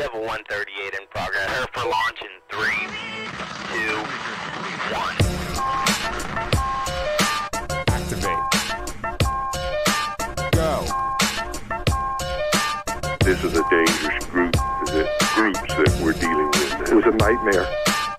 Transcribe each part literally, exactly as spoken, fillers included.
Level one thirty-eight in progress. Prepare for launch in three, two, one. Activate. Go. This is a dangerous group, the groups that we're dealing with. It was a nightmare.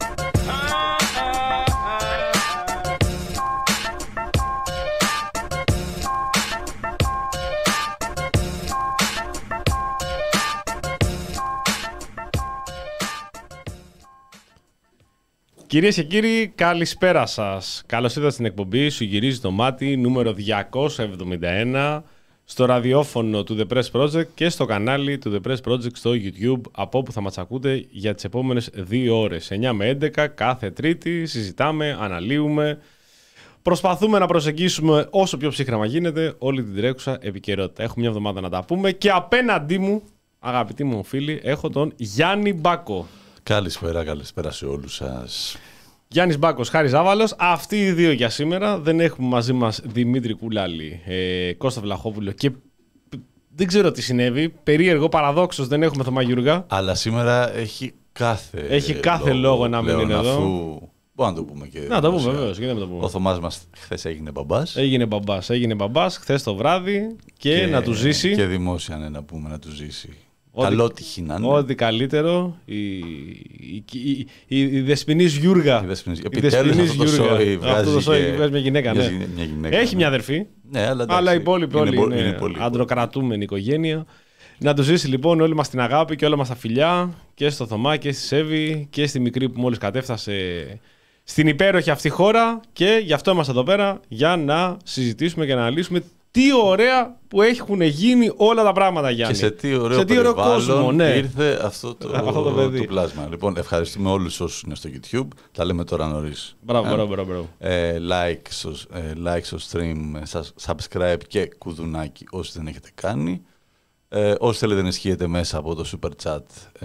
Κυρίες και κύριοι, καλησπέρα σας. Καλώς ήρθατε στην εκπομπή Σου γυρίζει το μάτι νούμερο διακόσια εβδομήντα ένα στο ραδιόφωνο του The Press Project και στο κανάλι του The Press Project στο YouTube, από όπου θα μας ακούτε για τις επόμενες δύο ώρες. εννιά με έντεκα κάθε Τρίτη συζητάμε, αναλύουμε, προσπαθούμε να προσεγγίσουμε όσο πιο ψύχραμα γίνεται όλη την τρέχουσα επικαιρότητα. Έχουμε μια εβδομάδα να τα πούμε και απέναντί μου, αγαπητοί μου φίλοι, έχω τον Γιάννη Μπάκο. Καλησπέρα, καλησπέρα σε όλους σας. Γιάννης Μπάκος, Χάρης Ζάβαλος. Αυτοί οι δύο για σήμερα. Δεν έχουμε μαζί μας Δημήτρη Κουλάλη, ε, Κώστα Βλαχόπουλο και δεν ξέρω τι συνέβη. Περίεργο, παραδόξως δεν έχουμε Θωμά Γιούργα. Αλλά σήμερα έχει κάθε, έχει κάθε λόγο, λόγο να μην είναι εδώ. Αφού... Μπορούμε να το πούμε και. Να το πούμε, βεβαίως. Το πούμε. Ο Θωμάς μας χθες έγινε μπαμπάς. Έγινε μπαμπάς, έγινε μπαμπάς χθες το βράδυ και, και να του ζήσει. Και δημόσια ναι, να πούμε να του ζήσει. Καλό τύχη να είναι. Ό,τι καλύτερο. Η, η, η, η, η Δεσποινής Γιούργα. Η Δεσποινής Γιούργα. Αυτό το σόι βγάζει μια γυναίκα. Ναι. Μια γυναίκα έχει ναι. μια αδερφή. Ναι, αλλά, αλλά οι υπόλοιποι όλοι είναι, είναι, είναι αντροκρατούμενη οικογένεια. Να του ζήσει λοιπόν όλη μας την αγάπη και όλα μας τα φιλιά και στο Θωμά και στη Σέβη και στη μικρή που μόλις κατέφτασε στην υπέροχη αυτή χώρα. Και γι' αυτό είμαστε εδώ πέρα για να συζητήσουμε και να αναλύσουμε τι ωραία που έχουν γίνει όλα τα πράγματα, Γιάννη. Και σε τι ωραίο, σε τι ωραίο κόσμο, ναι. Ήρθε αυτό το, αυτό το, το πλάσμα. Λοιπόν, ευχαριστούμε όλους όσους είναι στο YouTube. Τα λέμε τώρα νωρίς. Μπράβο, μπράβο, μπράβο. Ε, like, στο, ε, like στο stream, subscribe και κουδουνάκι όσοι δεν έχετε κάνει. Ε, όσοι θέλετε να ισχύετε μέσα από το super chat, ε,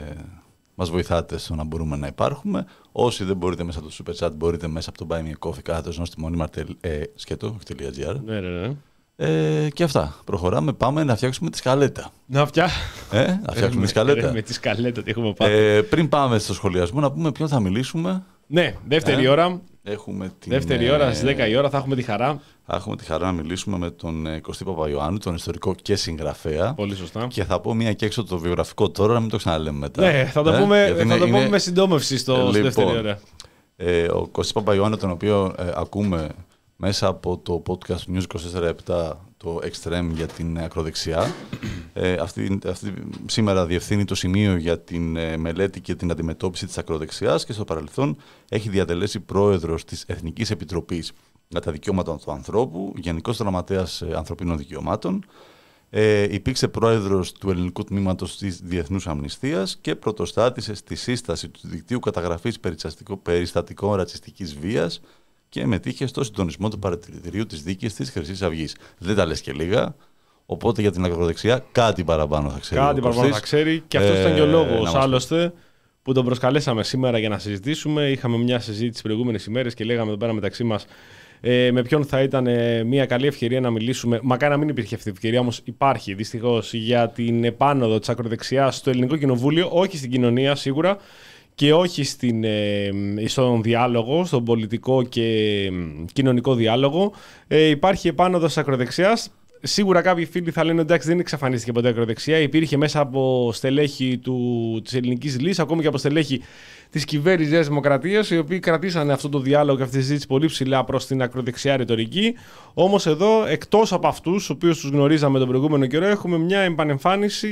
μας βοηθάτε στο να μπορούμε να υπάρχουμε. Όσοι δεν μπορείτε μέσα από το super chat, μπορείτε μέσα από το Buy Me a Coffee κάθετος στη μόνιμα ε, σκέτο, .gr. Ναι, ναι, ναι. Ε, και αυτά. Προχωράμε. Πάμε να φτιάξουμε τη σκαλέτα. Να, φτιά... ε, να φτιάξουμε τη σκαλέτα. Με τη σκαλέτα, τι έχουμε πάρει. Ε, πριν πάμε στο σχολιασμό, να πούμε ποιον θα μιλήσουμε. Ναι, δεύτερη ε, ώρα. Έχουμε την, δεύτερη ώρα στις δέκα η ώρα θα έχουμε τη χαρά. Θα έχουμε τη χαρά να μιλήσουμε με τον Κωστή Παπαϊωάννου, τον ιστορικό και συγγραφέα. Πολύ σωστά. Και θα πω μία και έξω το βιογραφικό τώρα, να μην το ξαναλέμε μετά. Ναι, θα το, ε, πούμε, θα είναι, το πούμε είναι... με συντόμευση στο, λοιπόν, στη δεύτερη ώρα. Ε, ο Κωστής Παπαϊωάννου, τον οποίο ε, ακούμε μέσα από το podcast του News είκοσι τέσσερα επτά, το Extreme για την ακροδεξιά. ε, αυτή, αυτή σήμερα διευθύνει το σημείο για την ε, μελέτη και την αντιμετώπιση της ακροδεξιάς και στο παρελθόν έχει διατελέσει πρόεδρος της Εθνικής Επιτροπής για τα Δικαιώματα του Ανθρώπου, Γενικός Γραμματέας ε, Ανθρωπίνων Δικαιωμάτων. Ε, υπήρξε πρόεδρος του ελληνικού τμήματος της Διεθνούς Αμνηστίας και πρωτοστάτησε στη σύσταση του δικτύου καταγραφής περιστατικών ρατσιστικής βίας και μετήχε στο συντονισμό του παρατηρητηρίου της δίκης της Χρυσής Αυγής. Δεν τα λες και λίγα, οπότε για την ακροδεξιά κάτι παραπάνω θα ξέρει. Κάτι παραπάνω θα ξέρει και αυτός ε, ήταν και ο λόγος άλλωστε που τον προσκαλέσαμε σήμερα για να συζητήσουμε. Είχαμε μια συζήτηση τις προηγούμενες ημέρες και λέγαμε εδώ πέρα μεταξύ μας ε, με ποιον θα ήταν ε, μια καλή ευκαιρία να μιλήσουμε. Μακάρι να μην υπήρχε αυτή η ευκαιρία, όμως υπάρχει δυστυχώς, για την επάνωδο της ακροδεξιάς στο Ελληνικό Κοινοβούλιο, όχι στην κοινωνία σίγουρα. Και όχι στην, ε, στον διάλογο, στον πολιτικό και κοινωνικό διάλογο. Ε, υπάρχει επάνωδος της ακροδεξιάς. Σίγουρα κάποιοι φίλοι θα λένε εντάξει, δεν εξαφανίστηκε ποτέ η ακροδεξιά. Υπήρχε μέσα από στελέχη του, της Ελληνικής Λύσης, ακόμη και από στελέχη της κυβέρνησης Νέας Δημοκρατίας, οι οποίοι κρατήσανε αυτό το διάλογο και αυτή τη συζήτηση πολύ ψηλά προς την ακροδεξιά ρητορική. Όμως εδώ, εκτός από αυτούς, τους οποίους τους γνωρίζαμε τον προηγούμενο καιρό, έχουμε μια επανεμφάνιση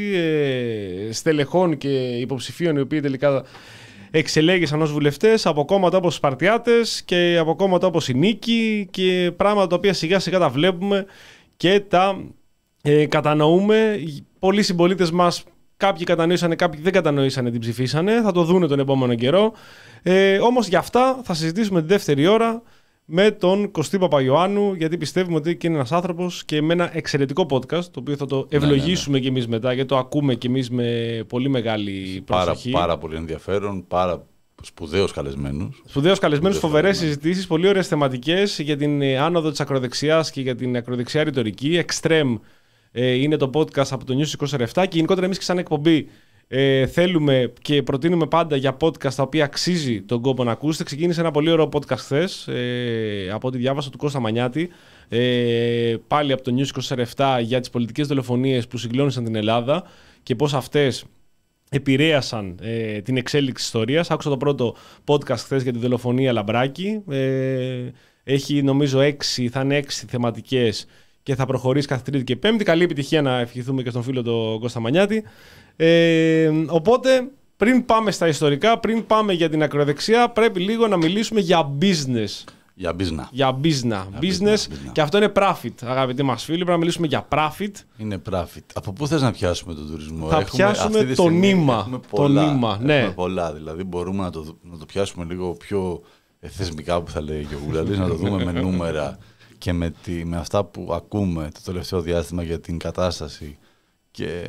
ε, στελεχών και υποψηφίων, οι οποίοι τελικά εξελέγησαν ως βουλευτές από κόμματα όπως οι Σπαρτιάτες και από κόμματα όπως η Νίκη και πράγματα τα οποία σιγά σιγά τα βλέπουμε και τα ε, κατανοούμε. Πολλοί συμπολίτες μας, κάποιοι κατανοήσανε, κάποιοι δεν κατανοήσανε, την ψηφίσανε, θα το δούνε τον επόμενο καιρό. Ε, όμως για αυτά θα συζητήσουμε τη δεύτερη ώρα με τον Κωστή Παπαϊωάννου, γιατί πιστεύουμε ότι είναι ένας άνθρωπος και με ένα εξαιρετικό podcast, το οποίο θα το ευλογήσουμε ναι, ναι, ναι. και εμείς μετά, γιατί το ακούμε και εμείς με πολύ μεγάλη προσοχή. Πάρα, πάρα πολύ ενδιαφέρον, πάρα σπουδαίος καλεσμένους. Σπουδαίος καλεσμένους, φοβερές συζητήσεις, πολύ ωραίες θεματικές για την άνοδο της ακροδεξιάς και για την ακροδεξιά ρητορική. Extreme ε, είναι το podcast από το News είκοσι τέσσερα επτά και γενικότερα εμείς και σαν εκπομπή ε, θέλουμε και προτείνουμε πάντα για podcast τα οποία αξίζει τον κόπο να ακούσετε. Ξεκίνησε ένα πολύ ωραίο podcast χθες, ε, από ό,τι διάβασα, του Κώστα Μανιάτη, ε, πάλι από το News είκοσι τέσσερα επτά, για τις πολιτικές δολοφονίες που συγκλώνησαν την Ελλάδα και πώς αυτές επηρέασαν ε, την εξέλιξη της ιστορίας. Άκουσα το πρώτο podcast χθες για τη δολοφονία Λαμπράκη. Ε, έχει νομίζω έξι, θα είναι έξι θεματικές και θα προχωρήσει κάθε Τρίτη και Πέμπτη. Καλή επιτυχία να ευχηθούμε και στον φίλο τον Κώστα Μανιάτη. Ε, οπότε, πριν πάμε στα ιστορικά, πριν πάμε για την ακροδεξιά, πρέπει λίγο να μιλήσουμε για business. Για business. Για business. business. business. Και αυτό είναι profit, αγαπητοί μας φίλοι. Πρέπει να μιλήσουμε για profit. Είναι profit. Από πού θες να πιάσουμε τον τουρισμό? Θα έχουμε, πιάσουμε το νήμα. Το νήμα. Ναι. Έχουμε πολλά. Δηλαδή, μπορούμε να το, να το πιάσουμε λίγο πιο θεσμικά, που θα λέει και ο Γουλαλής, να το δούμε με νούμερα και με, τη, με αυτά που ακούμε το τελευταίο διάστημα για την κατάσταση και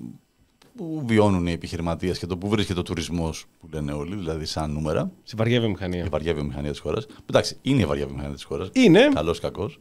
που βιώνουν οι επιχειρηματίες και το που βρίσκεται ο τουρισμός, που λένε όλοι, δηλαδή σαν νούμερα. Στη βαριά βιομηχανία. Η βαριά βιομηχανία της χώρας. Εντάξει, είναι η βαριά βιομηχανία της χώρας. Είναι. Καλός, κακός.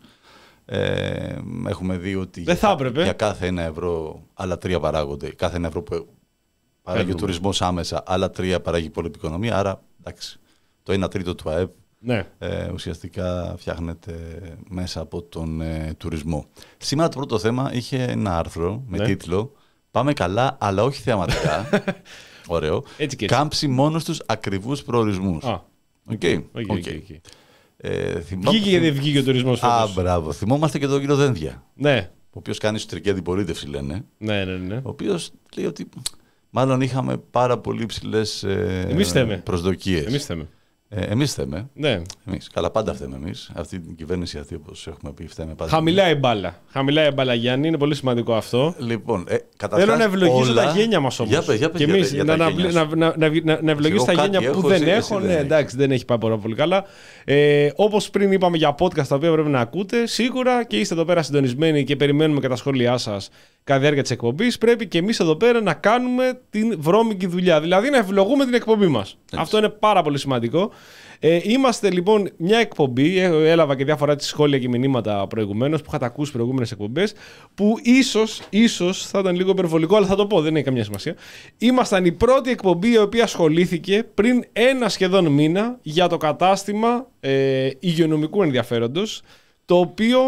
Ε, έχουμε δει ότι δεν θα για, για κάθε ένα ευρώ άλλα τρία παράγονται. Κάθε ένα ευρώ που παράγει ο τουρισμός άμεσα, άλλα τρία παράγει η υπόλοιπη οικονομία. Άρα, εντάξει, το ένα τρίτο του ΑΕΠ ναι. ε, ουσιαστικά φτιάχνεται μέσα από τον ε, τουρισμό. Σήμερα το πρώτο θέμα είχε ένα άρθρο με ναι. τίτλο «Πάμε καλά, αλλά όχι θεαματικά». Ωραίο. Έτσι και έτσι. Κάμψη μόνο στους ακριβούς προορισμούς. Α, οκ. Okay. Okay, okay. okay, okay. Ε, θυμά... Βγήκε και δεν βγήκε ο τουρισμός φέτος. Α, μπράβο. Θυμόμαστε και τον κύριο Δένδια. Ναι. Ο οποίος κάνει εσωτερική αντιπολίτευση, λένε. Ναι, ναι, ναι. Ο οποίος λέει ότι μάλλον είχαμε πάρα πολύ ψηλές ε, προσδοκίες. Εμείς θέμε. Ε, εμείς θέμε. Ναι. Εμείς. Καλά, πάντα θέμε εμείς. Αυτή την κυβέρνηση αυτή, όπως έχουμε πει, φταίμε πάντα. Χαμηλά η μπάλα. Χαμηλά η μπάλα, Γιάννη, είναι πολύ σημαντικό αυτό. Λοιπόν, ε, καταρχάς, θέλω να ευλογήσω όλα... τα γένια μας όμως. Για πες, για πες, και εμείς για, να, για να, να, να, να, να ευλογήσω τα γένια που έχω, δεν εσύ, έχω. εσύ Ναι, δεν εντάξει, δεν έχει πάει πάρα πολύ καλά. Ε, όπως πριν είπαμε για podcast τα οποία πρέπει να ακούτε, σίγουρα και είστε εδώ πέρα συντονισμένοι και περιμένουμε και τα σχόλιά σας κατά τη διάρκεια της εκπομπής. Πρέπει και εμείς εδώ πέρα να κάνουμε την βρώμικη δουλειά. Δηλαδή να ευλογούμε την εκπομπή μας. Αυτό είναι πάρα πολύ σημαντικό. Ε, είμαστε λοιπόν μια εκπομπή, έλαβα και διάφορα της σχόλια και μηνύματα προηγουμένως που είχατε ακούσει προηγούμενες εκπομπές, που ίσως, ίσως θα ήταν λίγο υπερβολικό, αλλά θα το πω, δεν έχει καμία σημασία. Ήμασταν η πρώτη εκπομπή η οποία ασχολήθηκε πριν ένα σχεδόν μήνα για το κατάστημα ε, υγειονομικού ενδιαφέροντος, το οποίο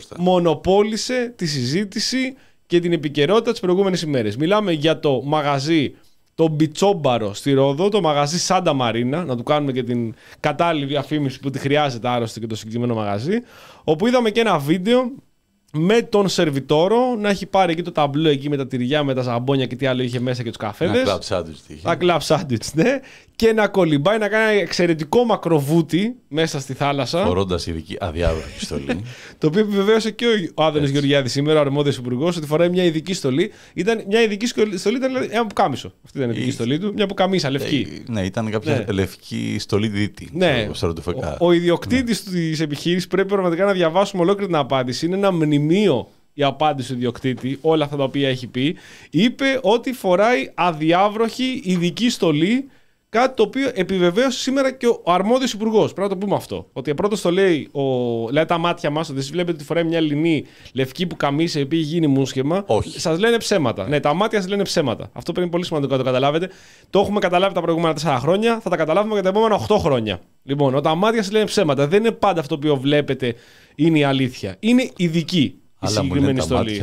μονοπόλησε τη συζήτηση και την επικαιρότητα τις προηγούμενες ημέρες. Μιλάμε για το μαγαζί το Μπιτσόμπαρο στη Ρόδο, το μαγαζί Σάντα Μαρίνα, να του κάνουμε και την κατάλληλη διαφήμιση που τη χρειάζεται άρρωστη και το συγκεκριμένο μαγαζί, όπου είδαμε και ένα βίντεο με τον σερβιτόρο να έχει πάρει εκεί το ταμπλό εκεί με τα τυριά, με τα ζαμπόνια και τι άλλο είχε μέσα και τους καφέδες. Ένα κλαμπ σάντουιτς είχε. Τα κλαμπ σάντουιτς, ναι. Και να κολυμπάει, να κάνει ένα εξαιρετικό μακροβούτι μέσα στη θάλασσα. Φορώντας ειδική αδιάβροχη στολή. Το οποίο επιβεβαίωσε και ο Άδωνης Γεωργιάδης σήμερα, ο αρμόδιος υπουργός, ότι φοράει μια ειδική στολή. Ήταν μια ειδική στολή, ήταν ένα πουκάμισο. Αυτή ήταν η ειδική στολή του. Μια πουκαμίσα λευκή. Ναι, ήταν κάποια ναι. λευκή στολή δίτη. Ναι. Ο, ο ιδιοκτήτης ναι. της επιχείρησης, πρέπει πραγματικά να διαβάσουμε ολόκληρη την απάντηση. Είναι ένα μνημείο η απάντηση του ιδιοκτήτη, όλα αυτά τα οποία έχει πει. Είπε ότι φοράει αδιάβροχη ειδική στολή. Κάτι το οποίο επιβεβαίωσε σήμερα και ο αρμόδιος υπουργός. Πρέπει να το πούμε αυτό. Ότι πρώτος το λέει, ο... λέει τα μάτια μας, ότι εσείς βλέπετε ότι φοράει μια λινή λευκή που καμίσε, η οποία γίνει μουσχεμα. Σας λένε ψέματα. Ναι, τα μάτια σας λένε ψέματα. Αυτό πρέπει πολύ σημαντικό να το καταλάβετε. Το έχουμε καταλάβει τα προηγούμενα τέσσερα χρόνια, θα τα καταλάβουμε και τα επόμενα οκτώ χρόνια. Λοιπόν, όταν τα μάτια σας λένε ψέματα, δεν είναι πάντα αυτό που βλέπετε είναι η αλήθεια. Είναι ειδική η συγκεκριμένη στολή.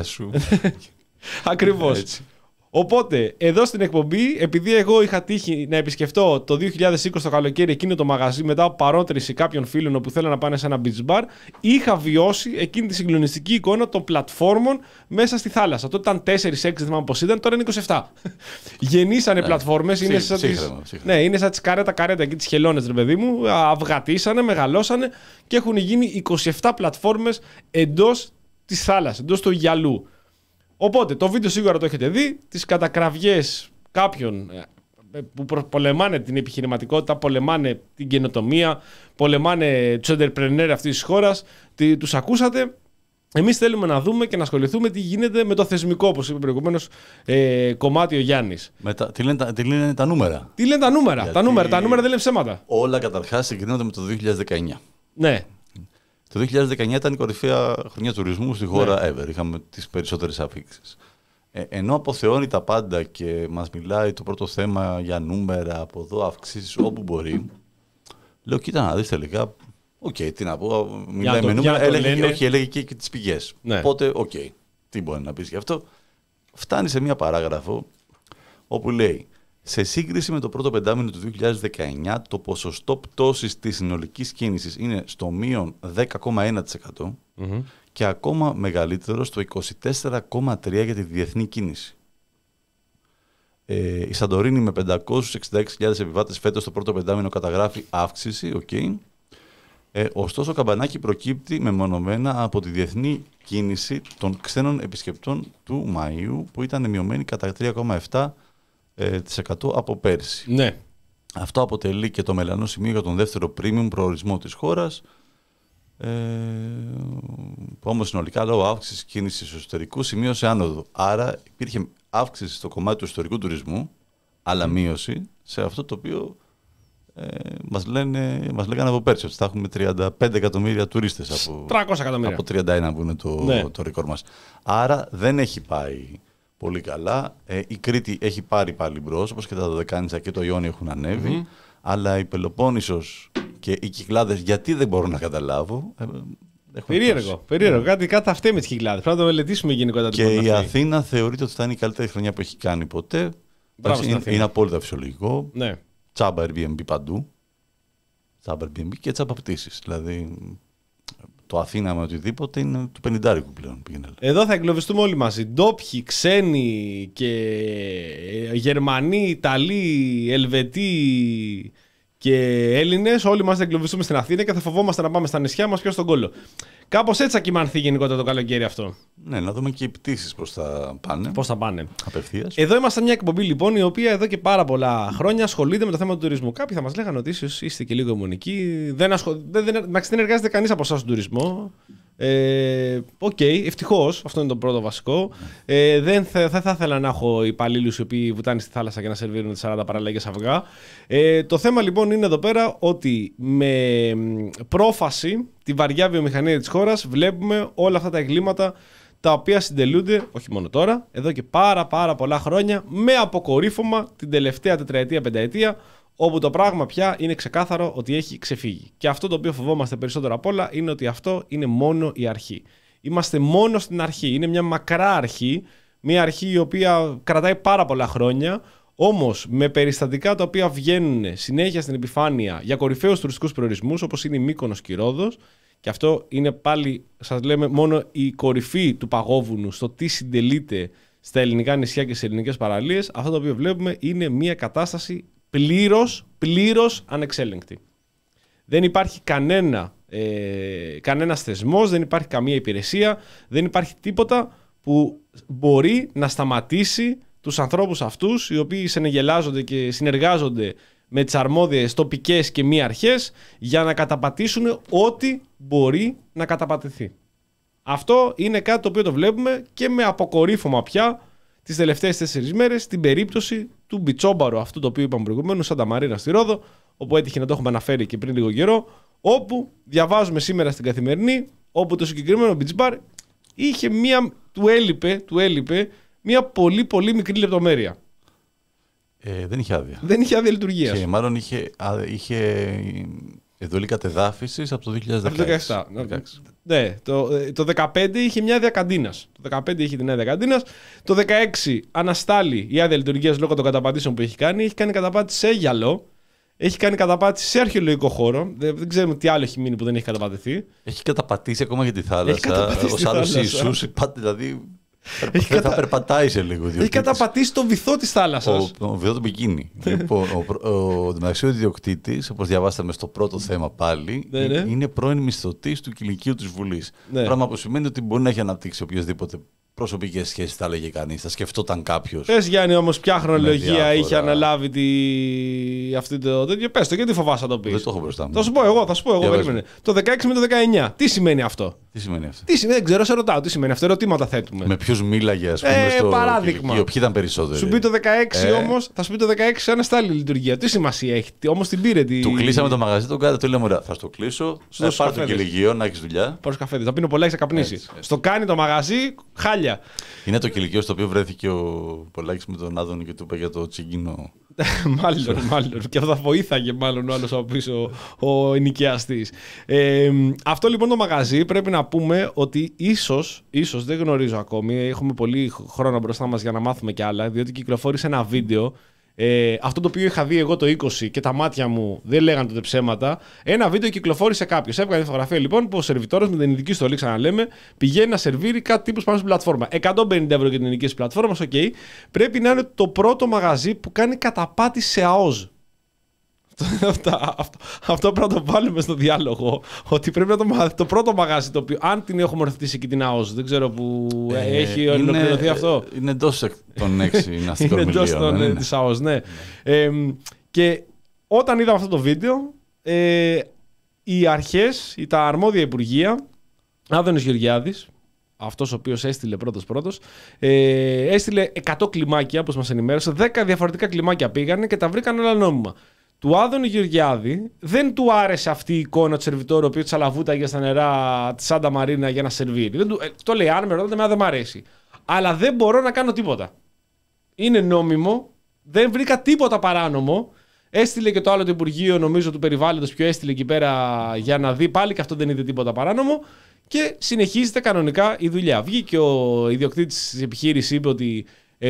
Ακριβώς. Οπότε, εδώ στην εκπομπή, επειδή εγώ είχα τύχει να επισκεφτώ το δύο χιλιάδες είκοσι το καλοκαίρι εκείνο το μαγαζί μετά από παρότριση κάποιων φίλων που θέλουν να πάνε σε ένα beach bar, είχα βιώσει εκείνη τη συγκλονιστική εικόνα των πλατφόρμων μέσα στη θάλασσα. Τότε ήταν τέσσερα έξι, δεν θυμάμαι πώς ήταν, τώρα είναι είκοσι επτά. Γεννήσανε ναι, πλατφόρμες, είναι σαν τις, ναι, είναι σαν τις καρέτα καρέτα εκεί, τις χελώνες, ρε παιδί μου, αυγατήσανε, μεγαλώσανε και έχουν γίνει είκοσι επτά πλατφόρμες εντός της θάλασσας, εντός του γυαλού. Οπότε το βίντεο σίγουρα το έχετε δει, τις κατακραυγές κάποιων που πολεμάνε την επιχειρηματικότητα, πολεμάνε την καινοτομία, πολεμάνε τους entrepreneurs αυτής της χώρας, τους ακούσατε. Εμείς θέλουμε να δούμε και να ασχοληθούμε τι γίνεται με το θεσμικό, όπως είπε προηγουμένως, ε, κομμάτι ο Γιάννης. Μετα... Τι, λένε τα... τι λένε τα νούμερα. Τι λένε τα νούμερα. Γιατί... Τα νούμερα, τα νούμερα δεν λένε ψέματα. Όλα καταρχάς συγκρίνονται με το δύο χιλιάδες δεκαεννιά. Ναι. Το δύο χιλιάδες δεκαεννιά ήταν η κορυφαία χρονιά τουρισμού στη χώρα ναι. ever. Είχαμε τις περισσότερες αφήξεις. Ε, ενώ αποθεώνει τα πάντα και μας μιλάει το πρώτο θέμα για νούμερα, από εδώ αυξήσεις όπου μπορεί, λέω κοίτα να δεις τελικά, οκ, okay, τι να πω, μιλάει το, με νούμερα, έλεγε, λένε... όχι, έλεγε και, και τις πηγές. Ναι. Οπότε, οκ, okay, τι μπορεί να πεις γι' αυτό. Φτάνει σε μία παράγραφο όπου λέει σε σύγκριση με το πρώτο πεντάμινο του δύο χιλιάδες δεκαεννιά το ποσοστό πτώσης της συνολικής κίνησης είναι στο μείον δέκα κόμμα ένα τοις εκατό mm-hmm. και ακόμα μεγαλύτερο στο είκοσι τέσσερα κόμμα τρία τοις εκατό για τη διεθνή κίνηση. Ε, η Σαντορίνη με πεντακόσιους εξήντα έξι χιλιάδες επιβάτες φέτος το πρώτο πεντάμινο καταγράφει αύξηση, okay. ε, ωστόσο καμπανάκι προκύπτει μεμονωμένα από τη διεθνή κίνηση των ξένων επισκεπτών του Μαΐου που ήταν μειωμένη κατά τρία κόμμα επτά τοις εκατό από πέρσι. Ναι. Αυτό αποτελεί και το μελανό σημείο για τον δεύτερο premium προορισμό της χώρας, ε, που όμως συνολικά λόγω αύξησης κίνησης εσωτερικού σημείωσε άνοδο. Άρα υπήρχε αύξηση στο κομμάτι του εσωτερικού τουρισμού, αλλά μείωση σε αυτό το οποίο ε, μας, λένε, μας λέγανε από πέρσι, ότι θα έχουμε τριάντα πέντε εκατομμύρια τουρίστες από, τριακόσια εκατομμύρια. από τριάντα ένα που είναι το, ναι. το ρεκόρ μας. Άρα δεν έχει πάει πολύ καλά. Ε, η Κρήτη έχει πάρει πάλι μπρος, όπως και τα Δωδεκάνησα και το Ιόνιο έχουν ανέβει, mm-hmm. αλλά η Πελοπόννησος και οι Κυκλάδες, γιατί δεν μπορώ να καταλάβω. Ε, περίεργο, περίεργο. Yeah. Κάτι, κάτι αυτέ με τις Κυκλάδες. Πρέπει να το μελετήσουμε γενικότερα. Και η Αθήνα θεωρείται ότι θα είναι η καλύτερη χρονιά που έχει κάνει ποτέ. Μπράβο, είναι, είναι απόλυτα φυσιολογικό. Ναι. Τσάμπα Airbnb παντού. Τσάμπα Airbnb και τσάμπα πτήσεις. Δηλαδή το Αθήνα με οτιδήποτε είναι του πενηντάρικου πλέον. Πήγαινε. Εδώ θα εγκλωβιστούμε όλοι μαζί. Ντόπιοι, ξένοι και Γερμανοί, Ιταλοί, Ελβετοί και Έλληνες. Όλοι μας θα εγκλωβιστούμε στην Αθήνα και θα φοβόμαστε να πάμε στα νησιά μας και στον κόλο. Κάπως έτσι θα κυμανθεί γενικότερα το καλοκαίρι αυτό. Ναι, να δούμε και οι πτήσεις πώς θα πάνε. Πώς θα πάνε. Απευθείας. Εδώ είμαστε μια εκπομπή λοιπόν η οποία εδώ και πάρα πολλά χρόνια ασχολείται με το θέμα του τουρισμού. Κάποιοι θα μας λέγανε ότι ίσως είστε και λίγο αιμονικοί. Δεν, ασχολ... δεν, δεν, δεν εργάζεται κανείς από εσάς στον τουρισμό. Ε, Οκ, okay, ευτυχώς, αυτό είναι το πρώτο βασικό. Ε, δεν θα, θα, θα ήθελα να έχω υπαλλήλους οι οποίοι βουτάνε στη θάλασσα και να σερβίρουν τις σαράντα παραλλαγές αυγά. Ε, το θέμα λοιπόν είναι εδώ πέρα ότι με πρόφαση τη βαριά βιομηχανία της χώρας βλέπουμε όλα αυτά τα εγκλήματα τα οποία συντελούνται, όχι μόνο τώρα, εδώ και πάρα πάρα πολλά χρόνια με αποκορύφωμα την τελευταία τετραετία, πενταετία, όπου το πράγμα πια είναι ξεκάθαρο ότι έχει ξεφύγει. Και αυτό το οποίο φοβόμαστε περισσότερο απ' όλα είναι ότι αυτό είναι μόνο η αρχή. Είμαστε μόνο στην αρχή. Είναι μια μακρά αρχή, μια αρχή η οποία κρατάει πάρα πολλά χρόνια, όμως με περιστατικά τα οποία βγαίνουν συνέχεια στην επιφάνεια για κορυφαίους τουριστικούς προορισμούς, όπως είναι η Μύκονος και η Ρόδος, και αυτό είναι πάλι, σας λέμε, μόνο η κορυφή του παγόβουνου στο τι συντελείται στα ελληνικά νησιά και στις ελληνικές παραλίες. Αυτό το οποίο βλέπουμε είναι μια κατάσταση πλήρως, πλήρως ανεξέλεγκτη. Δεν υπάρχει κανένα, ε, κανένας θεσμός, δεν υπάρχει καμία υπηρεσία, δεν υπάρχει τίποτα που μπορεί να σταματήσει τους ανθρώπους αυτούς, οι οποίοι συνεγελάζονται και συνεργάζονται με τις αρμόδιες τοπικές και μη αρχές για να καταπατήσουν ό,τι μπορεί να καταπατηθεί. Αυτό είναι κάτι το οποίο το βλέπουμε και με αποκορύφωμα πια τις τελευταίες τέσσερις μέρες στην περίπτωση του μπιτσόμπαρου αυτού το οποίο είπαμε προηγουμένως, Σάντα Μαρίνα στη Ρόδο, όπου έτυχε να το έχουμε αναφέρει και πριν λίγο καιρό, όπου διαβάζουμε σήμερα στην Καθημερινή, όπου το συγκεκριμένο beach bar είχε μία, του έλειπε, του έλειπε μία πολύ πολύ μικρή λεπτομέρεια. Ε, δεν είχε άδεια. Δεν είχε άδεια λειτουργίας. Και μάλλον είχε, είχε εντολή κατεδάφισης από το δύο χιλιάδες δεκαέξι. Ναι, το, το δεκαπέντε είχε μια άδεια καντίνας. Το δεκαπέντε είχε την άδεια καντίνας. Το δεκαέξι αναστάλει η άδεια λειτουργίας λόγω των καταπατήσεων που έχει κάνει. Έχει κάνει καταπάτηση σε γυαλό. Έχει κάνει καταπάτηση σε αρχαιολογικό χώρο. Δεν, δεν ξέρουμε τι άλλο έχει μείνει που δεν έχει καταπατηθεί. Έχει καταπατήσει ακόμα για τη θάλασσα. Ο άλλος Ιησούς, δηλαδή. Έχει θα κατα... περπατάει σε λίγο. Έχει καταπατήσει το βυθό της θάλασσας. Ο, ο βυθό του μπικίνι. Λοιπόν, ο, ο, ο, ο ιδιοκτήτης, όπως διαβάσαμε στο πρώτο θέμα πάλι, ναι, ναι. είναι πρώην μισθωτής του κηλικείου της Βουλής. Ναι. Πράγμα που σημαίνει ότι μπορεί να έχει αναπτύξει οποιασδήποτε προσωπικές σχέσεις, θα έλεγε κανείς. Θα σκεφτόταν κάποιος. Πες Γιάννη, όμως, ποια χρονολογία είχε αναλάβει τη... αυτή το τέτοιο. Πες το, γιατί φοβάσαι να το πεις. Δεν το έχω μπροστά μου. Θα σου πω εγώ, θα σου πω εγώ. Περίμενε. Το δεκαέξι με το δεκαεννιά. Τι σημαίνει αυτό. Τι σημαίνει αυτό. Τι σημαίνει, δεν ξέρω, σε ρωτάω. Τι σημαίνει αυτό. Ερωτήματα θέτουμε. Με ποιους μίλαγε, ας πούμε, ε, στο παράδειγμα. Ποιοι ήταν περισσότεροι. Σου πει το δεκαέξι ε. όμως, θα σου πει το δεκαέξι αν στάλει λειτουργία. Τι σημασία έχει. Όμως την πήρε. Τη... Του κλείσαμε το μαγαζί, τον κάτω, του λέμε ωραία. Θα στο κλείσω. Θα πάρει το κηλικείο να έχει δουλειά. Πάρει καφέδε. Θα πίνω πολλά, έχει καπνίσει. Στο κάνει το μαγαζί, χάλια. χάλια. Είναι το κηλικείο στο οποίο βρέθηκε ο Πολάκης με τον Άδωνη και του είπε για το τσιγκίνο. Μάλλον, μάλλον. Και θα βοήθαγε μάλλον ο άλλος από πίσω, ο ενοικιαστής. Ε, αυτό λοιπόν το μαγαζί πρέπει να πούμε ότι ίσως, ίσως δεν γνωρίζω ακόμη, έχουμε πολύ χρόνο μπροστά μας για να μάθουμε κι άλλα, διότι κυκλοφόρησε ένα βίντεο. Ε, αυτό το οποίο είχα δει εγώ το είκοσι και τα μάτια μου δεν λέγανε τότε ψέματα. Ένα βίντεο κυκλοφόρησε κάποιος. Έβγαλε φωτογραφία λοιπόν που ο σερβιτόρος με την ειδική στολή, ξαναλέμε, πηγαίνει να σερβίρει κάτι τύπου πάνω στην πλατφόρμα. εκατόν πενήντα ευρώ για την ενοικίαση πλατφόρμα, οκ. Okay. Πρέπει να είναι το πρώτο μαγαζί που κάνει καταπάτηση σε ΑΟΖ. αυτό, αυτό, αυτό πρέπει να το βάλουμε στο διάλογο. Ότι πρέπει να το, το πρώτο μαγαζί το οποίο, αν την έχουμε ορθωτήσει εκεί την ΑΟΖ, δεν ξέρω που ε, έχει ολοκληρωθεί αυτό. Είναι εντός των έξι ναυτικών μιλίων. Είναι εντός ναι, της ΑΟΖ, ναι. ναι. Ε, και όταν είδαμε αυτό το βίντεο, ε, οι αρχές, τα αρμόδια υπουργεία, Άδωνης Γεωργιάδης, αυτός ο οποίος έστειλε πρώτος πρώτος, ε, έστειλε εκατό κλιμάκια, όπως μας ενημέρωσε, δέκα διαφορετικά κλιμάκια πήγανε και τα βρήκαν όλα νόμιμα. Του Άδωνη Γεωργιάδη δεν του άρεσε αυτή η εικόνα του σερβιτόρου, ο οποίος τσαλαβούταγε στα νερά τη Σάντα Μαρίνα για να σερβίρει. Δεν του, ε, το λέει, αν με ρωτάτε, εμένα δεν μ' αρέσει. Αλλά δεν μπορώ να κάνω τίποτα. Είναι νόμιμο, δεν βρήκα τίποτα παράνομο. Έστειλε και το άλλο το Υπουργείο, νομίζω, του Περιβάλλοντος, ποιο έστειλε εκεί πέρα για να δει, πάλι και αυτό δεν είδε τίποτα παράνομο. Και συνεχίζεται κανονικά η δουλειά. Βγήκε ο ιδιοκτήτης της επιχείρησης, είπε ότι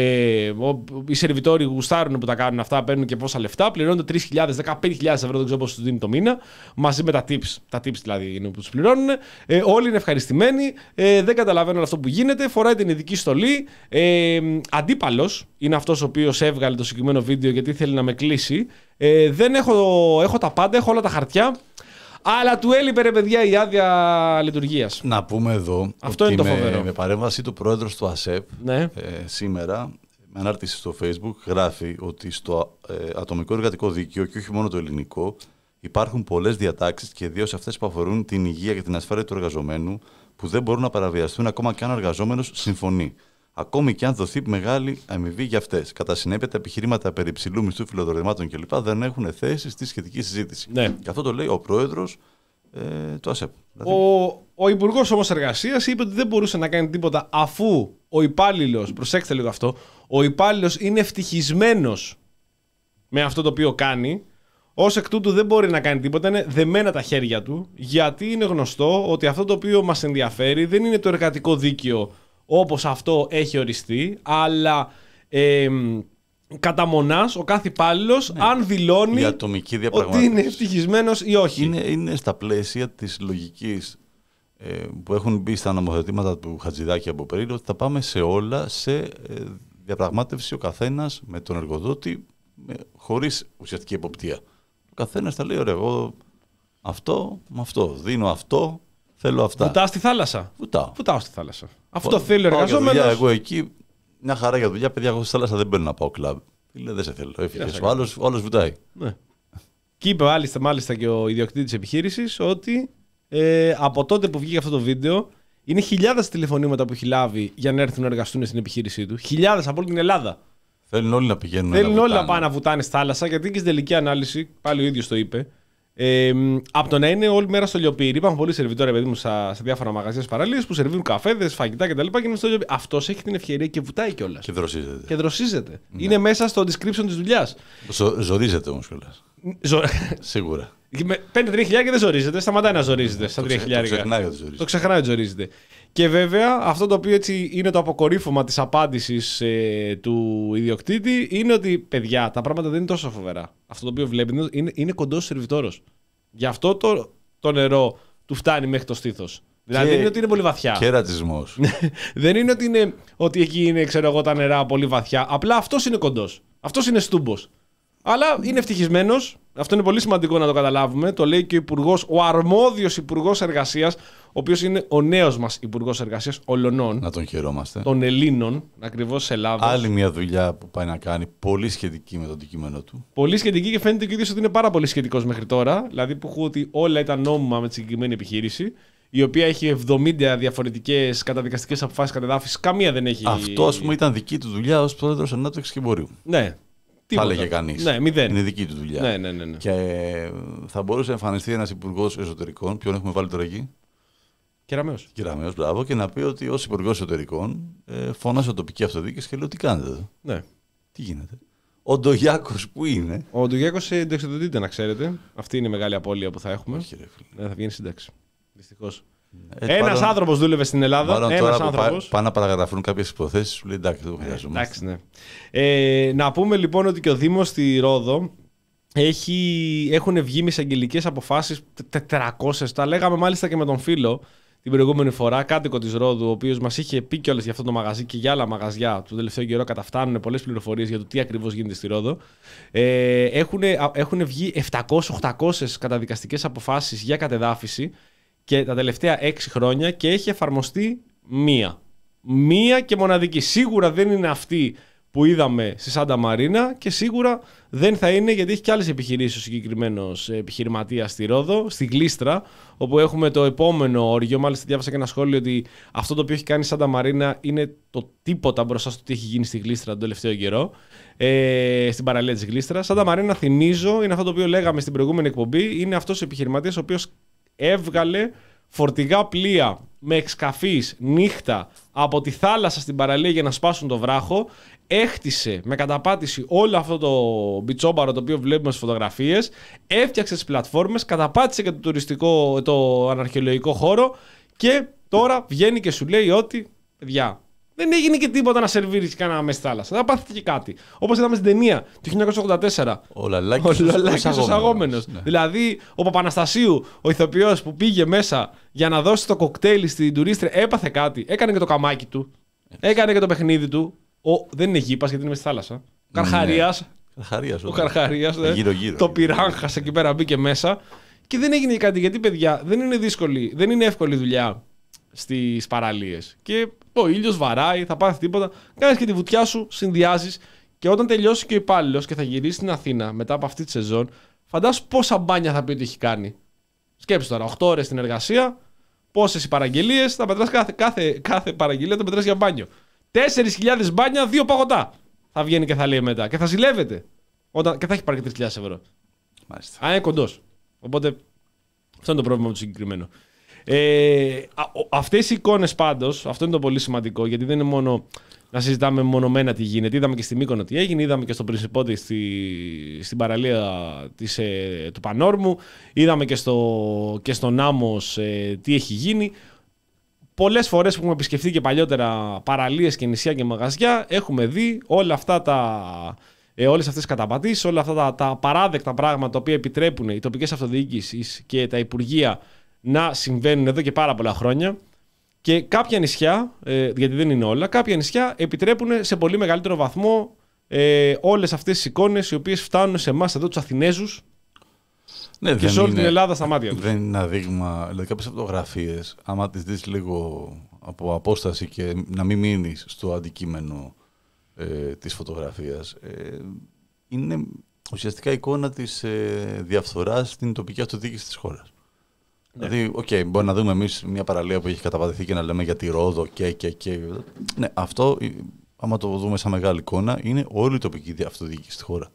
Ε, οι σερβιτόροι γουστάρουν που τα κάνουν αυτά, παίρνουν και πόσα λεφτά. Πληρώνονται τρεις χιλιάδες, δεκαπέντε χιλιάδες ευρώ, δεν ξέρω πόσο τους δίνει το μήνα, μαζί με τα tips. Τα tips δηλαδή είναι που τους πληρώνουν. Ε, όλοι είναι ευχαριστημένοι. Ε, δεν καταλαβαίνουν αυτό που γίνεται. Φοράει την ειδική στολή. Ε, Αντίπαλος είναι αυτός ο οποίος έβγαλε το συγκεκριμένο βίντεο γιατί θέλει να με κλείσει. Ε, δεν έχω, έχω τα πάντα, έχω όλα τα χαρτιά. Αλλά του έλειπε, ρε παιδιά, η άδεια λειτουργίας. Να πούμε εδώ αυτό ότι είναι το με, φοβερό. με παρέμβαση του πρόεδρου του ΑΣΕΠ ναι. ε, σήμερα, με ανάρτηση στο Facebook, γράφει ότι στο ε, ατομικό εργατικό δίκαιο και όχι μόνο το ελληνικό υπάρχουν πολλές διατάξεις και ιδίως αυτές που αφορούν την υγεία και την ασφάλεια του εργαζομένου που δεν μπορούν να παραβιαστούν ακόμα και αν ο εργαζόμενος συμφωνεί. Ακόμη και αν δοθεί μεγάλη αμοιβή για αυτές. Κατά συνέπεια, τα επιχειρήματα περί υψηλού μισθού, φιλοδορημάτων κλπ. Δεν έχουν θέση στη σχετική συζήτηση. Ναι. Και αυτό το λέει ο πρόεδρος ε, του ΑΣΕΠ. Ο, ο Υπουργός όμως Εργασίας είπε ότι δεν μπορούσε να κάνει τίποτα αφού ο υπάλληλος, προσέξτε λίγο αυτό, ο υπάλληλος είναι ευτυχισμένος με αυτό το οποίο κάνει. Ως εκ τούτου δεν μπορεί να κάνει τίποτα, είναι δεμένα τα χέρια του, γιατί είναι γνωστό ότι αυτό το οποίο μας ενδιαφέρει δεν είναι το εργατικό δίκαιο όπως αυτό έχει οριστεί, αλλά ε, κατά μονάς ο κάθε υπάλληλος, ναι, αν δηλώνει ότι είναι ευτυχισμένος ή όχι. Είναι, είναι στα πλαίσια της λογικής ε, που έχουν μπει στα νομοθετήματα του Χατζηδάκη από πριν, ότι θα πάμε σε όλα σε ε, διαπραγμάτευση ο καθένας με τον εργοδότη με, χωρίς ουσιαστική εποπτεία. Ο καθένας θα λέει, ωραία, εγώ αυτό με αυτό, δίνω αυτό, θέλω αυτά. Βουτάω στη θάλασσα. Βουτάω. Βουτάω στη θάλασσα. Αυτό το θέλει ο εργαζόμενος. Εγώ εκεί, μια χαρά για δουλειά, παιδιά, εγώ στη θάλασσα δεν μπαίνω να πάω κλαμπ. Λέει, δεν σε θέλω. Έφυγες. Ο άλλος, ο άλλος βουτάει. Ναι. Και είπε μάλιστα, μάλιστα και ο ιδιοκτήτης της επιχείρησης ότι ε, από τότε που βγήκε αυτό το βίντεο είναι χιλιάδες τηλεφωνήματα που έχει λάβει για να έρθουν να εργαστούν στην επιχείρησή του. Χιλιάδες από όλη την Ελλάδα. Θέλουν όλοι να πηγαίνουν. Θέλουν να όλοι να πάνε να βουτάνε στη θάλασσα, γιατί και στην τελική ανάλυση, πάλι ο ίδιος το είπε. Ε, από το να είναι όλη μέρα στο λιοπύρι, υπάρχουν πολλοί σερβιτόροι, παιδί μου, στα, σε διάφορα μαγαζιά παραλίες που σερβίρουν καφέδες, φαγητά κτλ. Και είναι στο λιοπύρι. Αυτός έχει την ευκαιρία και βουτάει κιόλας. Και δροσίζεται. Και δροσίζεται. Ναι. Είναι μέσα στο description της δουλειάς. Ζο, ζορίζεται όμως κιόλας. Ζω... Σίγουρα. Παίρνει τρία χιλιάδες και δεν ζορίζεται, σταματάει να ζορίζεται ναι, στα τρία χιλιάδες. Το ξεχνάει ότι ζορίζεται. Το ξεχνάει ότι ζορίζεται. Και βέβαια αυτό το οποίο έτσι είναι το αποκορύφωμα της απάντησης ε, του ιδιοκτήτη είναι ότι, παιδιά, τα πράγματα δεν είναι τόσο φοβερά. Αυτό το οποίο βλέπει είναι, είναι κοντός σερβιτόρος. Γι' αυτό το, το νερό του φτάνει μέχρι το στήθος. Δηλαδή δεν είναι ότι είναι πολύ βαθιά. Και ρατσισμός. Δεν είναι ότι, είναι ότι εκεί είναι, ξέρω εγώ, τα νερά πολύ βαθιά. Απλά αυτός είναι κοντός. Αυτός είναι στούμπος. Αλλά είναι ευτυχισμένος. Αυτό είναι πολύ σημαντικό να το καταλάβουμε. Το λέει και ο Υπουργός, ο αρμόδιος Υπουργός Εργασίας, ο οποίος είναι ο νέος μας Υπουργός Εργασίας ολονών. Να τον χαιρόμαστε. Των Ελλήνων, ακριβώς Ελλάδος. Άλλη μια δουλειά που πάει να κάνει, πολύ σχετική με το αντικείμενο του. Πολύ σχετική και φαίνεται και ο ίδιος ότι είναι πάρα πολύ σχετικός μέχρι τώρα. Δηλαδή που έχω ότι όλα ήταν νόμιμα με τη συγκεκριμένη επιχείρηση, η οποία έχει εβδομήντα διαφορετικές καταδικαστικές αποφάσεις κατεδάφισης. Καμία δεν έχει. Αυτό, ας πούμε, ήταν δική του δουλειά ως πρόεδρος ανάπτυξης και εμπορίου. Ναι. Θα έλεγε κανείς. Ναι, μηδέν. Είναι δική του δουλειά. Ναι, ναι, ναι, ναι. Και θα μπορούσε να εμφανιστεί ένας υπουργός εσωτερικών. Ποιον έχουμε βάλει τώρα εκεί? Κεραμέως. Κεραμέως, μπράβο, και να πει ότι ως Υπουργός Εσωτερικών ε, φώνασε τοπική αυτοδιοίκηση και λέει: τι κάνετε εδώ. Ναι. Τι γίνεται. Ο Ντογιάκος που είναι. Ο Ντογιάκος ενταξιοδοτείται, να ξέρετε. Αυτή είναι η μεγάλη απώλεια που θα έχουμε. Όχι, ρε φίλε. Ναι, θα βγαίνει σύνταξη. Δυστυχώς. Ε, Ένας μάλλον, άνθρωπος δούλευε στην Ελλάδα. Μάλλον Ένας τώρα άνθρωπος. που πάνε να παραγραφούν κάποιες υποθέσεις, σου λέει: εντάξει, δεν το χρειάζομαι. Εντάξει, ναι. Ε, να πούμε λοιπόν ότι και ο Δήμος στη Ρόδο έχει, έχουν βγει με εισαγγελικές αποφάσεις τετρακόσιες. Τα λέγαμε μάλιστα και με τον φίλο την προηγούμενη φορά, κάτοικο της Ρόδου, ο οποίος μας είχε πει κιόλας για αυτό το μαγαζί και για άλλα μαγαζιά. Του τελευταίο καιρό καταφτάνουν πολλές πληροφορίες για το τι ακριβώς γίνεται στη Ρόδο. Ε, έχουν, έχουν βγει επτακόσιες οχτακόσιες καταδικαστικές αποφάσεις για κατεδάφιση και τα τελευταία έξι χρόνια και έχει εφαρμοστεί μία. Μία και μοναδική. Σίγουρα δεν είναι αυτή που είδαμε στη Σάντα Μαρίνα και σίγουρα δεν θα είναι, γιατί έχει και άλλες επιχειρήσεις ο συγκεκριμένος επιχειρηματίας στη Ρόδο, στη Γλίστρα, όπου έχουμε το επόμενο όργιο. Μάλιστα διάβασα και ένα σχόλιο ότι αυτό το οποίο έχει κάνει η Σάντα Μαρίνα είναι το τίποτα μπροστά στο τι έχει γίνει στη Γλίστρα τον τελευταίο καιρό, ε, στην παραλία της Γλίστρας. Σάντα Μαρίνα, θυμίζω, είναι αυτό το οποίο λέγαμε στην προηγούμενη εκπομπή, είναι αυτός ο επιχειρηματίας ο οποίος έβγαλε φορτηγά πλοία με εξκαφείς νύχτα από τη θάλασσα στην παραλία για να σπάσουν το βράχο, έχτισε με καταπάτηση όλο αυτό το μπιτσόμπαρο το οποίο βλέπουμε στις φωτογραφίες, έφτιαξε τις πλατφόρμες, καταπάτησε και το τουριστικό, το αναρχαιολογικό χώρο και τώρα βγαίνει και σου λέει ότι, παιδιά, δεν έγινε και τίποτα να σερβίρεις κανένα μέσα στη θάλασσα. Θα πάθετε και κάτι. Όπως είδαμε στην ταινία του χίλια εννιακόσια ογδόντα τέσσερα. Ο Λαλάκης ο εισαγόμενος. Ναι. Δηλαδή, ο Παπαναστασίου, ο ηθοποιός που πήγε μέσα για να δώσει το κοκτέιλ στην τουρίστρια, έπαθε κάτι. Έκανε και το καμάκι του. Έτσι. Έκανε και το παιχνίδι του. Ο, δεν είναι γήπας γιατί είναι μέσα στη θάλασσα. Ο Καρχαρίας. Καρχαρίας. Ο Καρχαρίας. Ναι. Γύρω, γύρω, το πυράγχας εκεί πέρα μπήκε μέσα. Και δεν έγινε κάτι. Γιατί, παιδιά, δεν είναι δύσκολη, δεν είναι εύκολη δουλειά στις παραλίες. Και ο ήλιος βαράει, θα πάθει τίποτα. Κάνεις και τη βουτιά σου, συνδυάζεις και όταν τελειώσει και ο υπάλληλος και θα γυρίσει στην Αθήνα μετά από αυτή τη σεζόν, φαντάσου πόσα μπάνια θα πει ότι έχει κάνει. Σκέψου τώρα, οκτώ ώρες στην εργασία, πόσες οι παραγγελίες, θα μετράς κάθε, κάθε, κάθε παραγγελία, θα μετράς για μπάνιο. τέσσερις χιλιάδες μπάνια, δύο παγωτά. Θα βγαίνει και θα λέει μετά. Και θα ζηλεύεται. Όταν, και θα έχει πάρει και τρεις χιλιάδες ευρώ. Μάλιστα. Αν είναι κοντός. Οπότε αυτό είναι το πρόβλημα του συγκεκριμένου. Ε, αυτές οι εικόνες πάντως, αυτό είναι το πολύ σημαντικό, γιατί δεν είναι μόνο να συζητάμε μονομένα τι γίνεται. Είδαμε και στη Μύκονο τι έγινε, είδαμε και στο Πρινσιπότη στη, στην παραλία της, ε, του Πανόρμου, είδαμε και, στο, και στον Άμμος ε, τι έχει γίνει. Πολλές φορές που έχουμε επισκεφτεί και παλιότερα παραλίες και νησιά και μαγαζιά, έχουμε δει όλα αυτά τα... Ε, όλες αυτές τις καταπατήσεις, όλα αυτά τα, τα παράδεκτα πράγματα τα οποία επιτρέπουν οι τοπικές αυτοδιοίκησεις και τα υπουργεία να συμβαίνουν εδώ και πάρα πολλά χρόνια. Και κάποια νησιά, ε, γιατί δεν είναι όλα, κάποια νησιά επιτρέπουν σε πολύ μεγαλύτερο βαθμό ε, όλες αυτές τις εικόνες οι οποίες φτάνουν σε εμάς εδώ τους Αθηνέζους, ναι, και σε όλη την Ελλάδα στα μάτια τους. Δεν είναι ένα δείγμα, δηλαδή κάποιες φωτογραφίες, άμα τις δεις λίγο από απόσταση και να μην μείνεις στο αντικείμενο ε, της φωτογραφίας, ε, είναι ουσιαστικά εικόνα της ε, διαφθοράς στην τοπική αυτοδιοίκηση της χώρας. Ναι. Δηλαδή, οκ, okay, μπορεί να δούμε εμείς μια παραλία που έχει καταπατηθεί και να λέμε για τη Ρόδο και, και, και. Ναι, αυτό, άμα το δούμε σαν μεγάλη εικόνα, είναι όλη η τοπική αυτοδιοίκηση στη χώρα.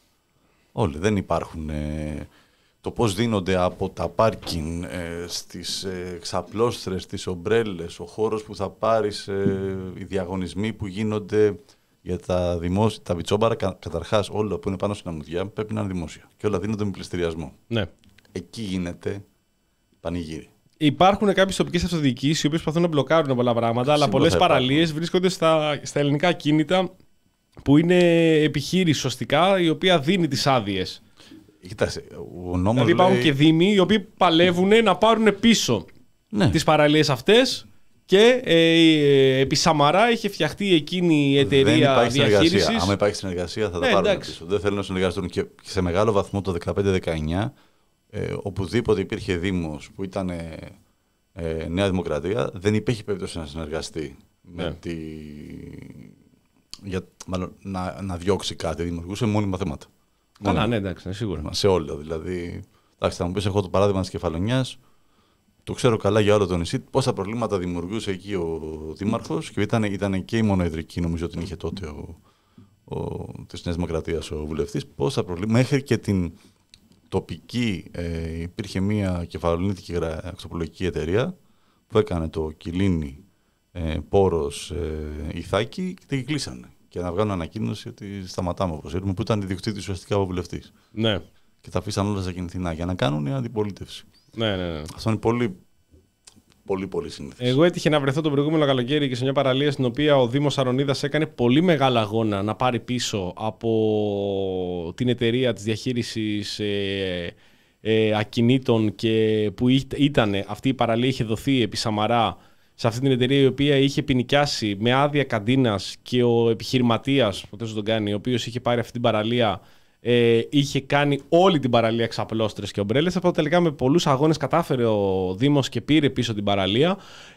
Όλοι. Δεν υπάρχουν. Ε, το πώς δίνονται από τα πάρκινγκ ε, στις ε, ξαπλώστρες, στις ομπρέλες, ο χώρος που θα πάρεις, ε, οι διαγωνισμοί που γίνονται για τα δημόσια, τα βιτσόμπαρα, κα, καταρχάς όλα που είναι πάνω στην αμμουδιά πρέπει να είναι δημόσια. Και όλα δίνονται με πληστηριασμό. Ναι. Εκεί γίνεται πανηγύρι. Υπάρχουν κάποιες τοπικές αυτοδιοικήσεις οι οποίες προσπαθούν να μπλοκάρουν πολλά πράγματα, αλλά πολλές παραλίες βρίσκονται στα, στα ελληνικά κίνητα που είναι επιχείρηση σωστικά η οποία δίνει τις άδειες. Κοιτάξτε, ο νόμος δηλαδή υπάρχουν λέει... και δήμοι οι οποίοι παλεύουν να πάρουν πίσω ναι. τις παραλίες αυτές και ε, ε, επί Σαμαρά είχε φτιαχτεί εκείνη η εταιρεία διαχείρισης. Αν υπάρχει συνεργασία θα τα ναι, πάρουν εντάξει. πίσω. Δεν θέλουν να συνεργαστούν και σε μεγάλο βαθμό το δεκαπέντε δεκαεννιά. Ε, οπουδήποτε υπήρχε δήμος που ήταν ε, ε, Νέα Δημοκρατία, δεν υπήρχε περίπτωση να συνεργαστεί ναι. με τη... για μάλλον, να, να διώξει κάτι, δημιουργούσε μόνιμα θέματα. Καλά, ναι, εντάξει, σίγουρα. Σε όλα, δηλαδή. Εντάξει, θα μου πεις, έχω το παράδειγμα της Κεφαλονιάς, το ξέρω καλά για όλο το νησί, πόσα προβλήματα δημιουργούσε εκεί ο δήμαρχος και ήταν, ήταν και η μονοεδρική, νομίζω ότι είχε τότε ο, ο, της Νέας Δημοκρατίας ο βουλευτής, πόσα προβλήματα, μέχρι και την τοπική, ε, υπήρχε μια κεφαλονίτικη αξιοπολογική εταιρεία που έκανε το Κιλίνι, ε, Πόρος, ε, Ιθάκη και την κλείσανε. Και να βγάλουν ανακοίνωση ότι σταματάμε, όπως είπαμε, που ήταν ιδιοκτήτης ουσιαστικά ο βουλευτής. Ναι. Και τα αφήσαν όλα στα κινηθινά για να κάνουν η αντιπολίτευση. Ναι, ναι, ναι. Αυτό είναι πολύ, πολύ, πολύ συνήθις. Εγώ έτυχε να βρεθώ τον προηγούμενο καλοκαίρι και σε μια παραλία στην οποία ο Δήμος Αρωνίδας έκανε πολύ μεγάλα αγώνα να πάρει πίσω από την εταιρεία της διαχείρισης ε, ε, ακινήτων και που ήταν αυτή η παραλία είχε δοθεί επί Σαμαρά σε αυτή την εταιρεία η οποία είχε ποινικιάσει με άδεια καντίνας και ο επιχειρηματίας, ο τον κάνει, ο οποίος είχε πάρει αυτή την παραλία, ε, είχε κάνει όλη την παραλία εξαπλώστρες και ομπρέλες. Από τελικά με πολλούς αγώνες κατάφερε ο Δήμος και πήρε πίσω την παραλία,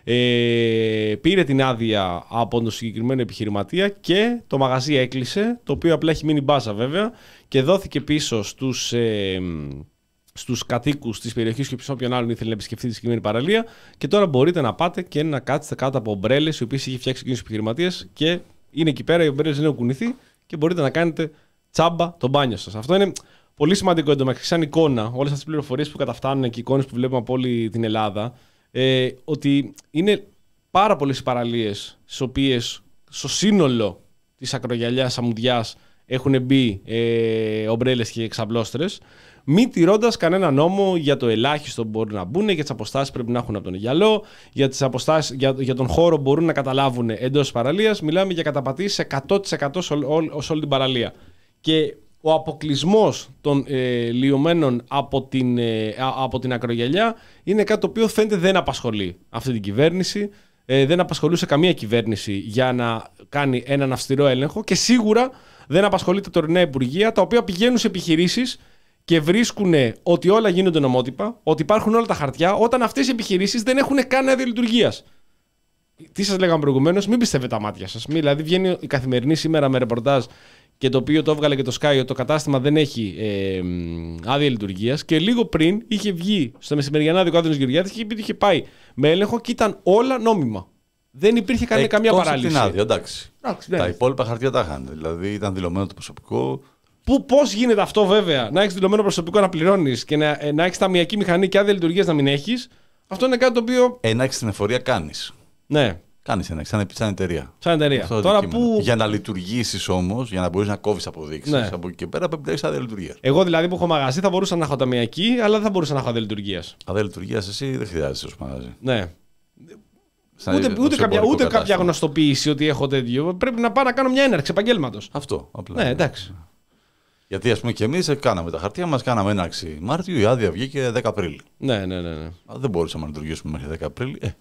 ε, πήρε την άδεια από τον συγκεκριμένο επιχειρηματία και το μαγαζί έκλεισε, το οποίο απλά έχει μείνει μπάζα βέβαια και δόθηκε πίσω στους... Ε, στους κατοίκους της περιοχής και όποιον άλλον ήθελε να επισκεφτεί τη συγκεκριμένη παραλία. Και τώρα μπορείτε να πάτε και να κάτσετε κάτω από ομπρέλες, οι οποίες είχε φτιάξει εκείνους τους επιχειρηματίες και είναι εκεί πέρα, οι ομπρέλες δεν έχουν κουνηθεί και μπορείτε να κάνετε τσάμπα το μπάνιο σας. Αυτό είναι πολύ σημαντικό εντωμεταξύ, σαν εικόνα, όλες αυτές τις πληροφορίες που καταφτάνουν και εικόνες που βλέπουμε από όλη την Ελλάδα, ε, ότι είναι πάρα πολλές οι παραλίες στις οποίες στο σύνολο της ακρογιαλιάς αμμουδιάς έχουν μπει ε, ομπρέλες και εξαπλώστρες, μη τηρώντας κανένα νόμο για το ελάχιστο που μπορούν να μπουν, για τις αποστάσεις που πρέπει να έχουν από τον γυαλό, για, τις αποστάσεις, για, για τον χώρο που μπορούν να καταλάβουν εντός της παραλίας. Μιλάμε για καταπατήσεις εκατό τοις εκατό σε, όλ, σε όλη την παραλία. Και ο αποκλεισμός των ε, λιωμένων από την, ε, από την ακρογιαλιά είναι κάτι το οποίο φαίνεται δεν απασχολεί αυτή την κυβέρνηση. Ε, δεν απασχολούσε καμία κυβέρνηση για να κάνει έναν αυστηρό έλεγχο και σίγουρα δεν απασχολεί τα τωρινά υπουργεία, τα οποία πηγαίνουν σε επιχειρήσεις και βρίσκουν ότι όλα γίνονται νομότυπα, ότι υπάρχουν όλα τα χαρτιά, όταν αυτές οι επιχειρήσεις δεν έχουν καν άδεια λειτουργίας. Τι σας λέγαμε προηγουμένως, μην πιστεύετε τα μάτια σας. Δηλαδή, βγαίνει η Καθημερινή σήμερα με ρεπορτάζ και το οποίο το έβγαλε και το Sky, ότι το κατάστημα δεν έχει ε, άδεια λειτουργίας. Και λίγο πριν είχε βγει στο μεσημεριανά δικό Άδωνης Γεωργιάδης και είχε πει ότι είχε πάει με έλεγχο και ήταν όλα νόμιμα. Δεν υπήρχε κανένα, καμία παράλυση. Την άδεια, εντάξει. εντάξει τα υπόλοιπα χαρτιά τα είχαν. Δηλαδή, ήταν δηλωμένο το προσωπικό. Πώς γίνεται αυτό, βέβαια, να έχεις δηλωμένο προσωπικό να πληρώνεις και να, να έχεις ταμιακή μηχανή και άδεια λειτουργίας να μην έχεις. Αυτό είναι κάτι το οποίο. Ένα έχεις την εφορία, κάνεις. Ναι. Κάνεις ένα, σαν, σαν εταιρεία. Σαν εταιρεία. Τώρα που... Για να λειτουργήσεις όμως, για να μπορείς να κόβεις αποδείξεις, ναι. από εκεί και πέρα πρέπει να έχεις άδεια λειτουργίας. Εγώ δηλαδή που έχω μαγαζί θα μπορούσα να έχω ταμιακή, αλλά δεν θα μπορούσα να έχω άδεια λειτουργίας. Άδεια λειτουργίας εσύ δεν χρειάζεσαι ως μαγαζί. Ναι. Σαν ούτε ούτε, κάποια, ούτε κάποια γνωστοποίηση ότι έχω τέτοιο. Πρέπει να πάω να κάνω μια έναρξη επαγγέλματος. Αυτό. Απλά. Ναι, εντάξει. Γιατί ας πούμε και εμείς κάναμε τα χαρτιά μας, κάναμε έναρξη Μάρτιο, η άδεια βγήκε δέκα Απρίλη. Ναι, ναι, ναι. ναι. Δεν μπορούσαμε να λειτουργήσουμε μέχρι δέκα Απρίλη. Ε.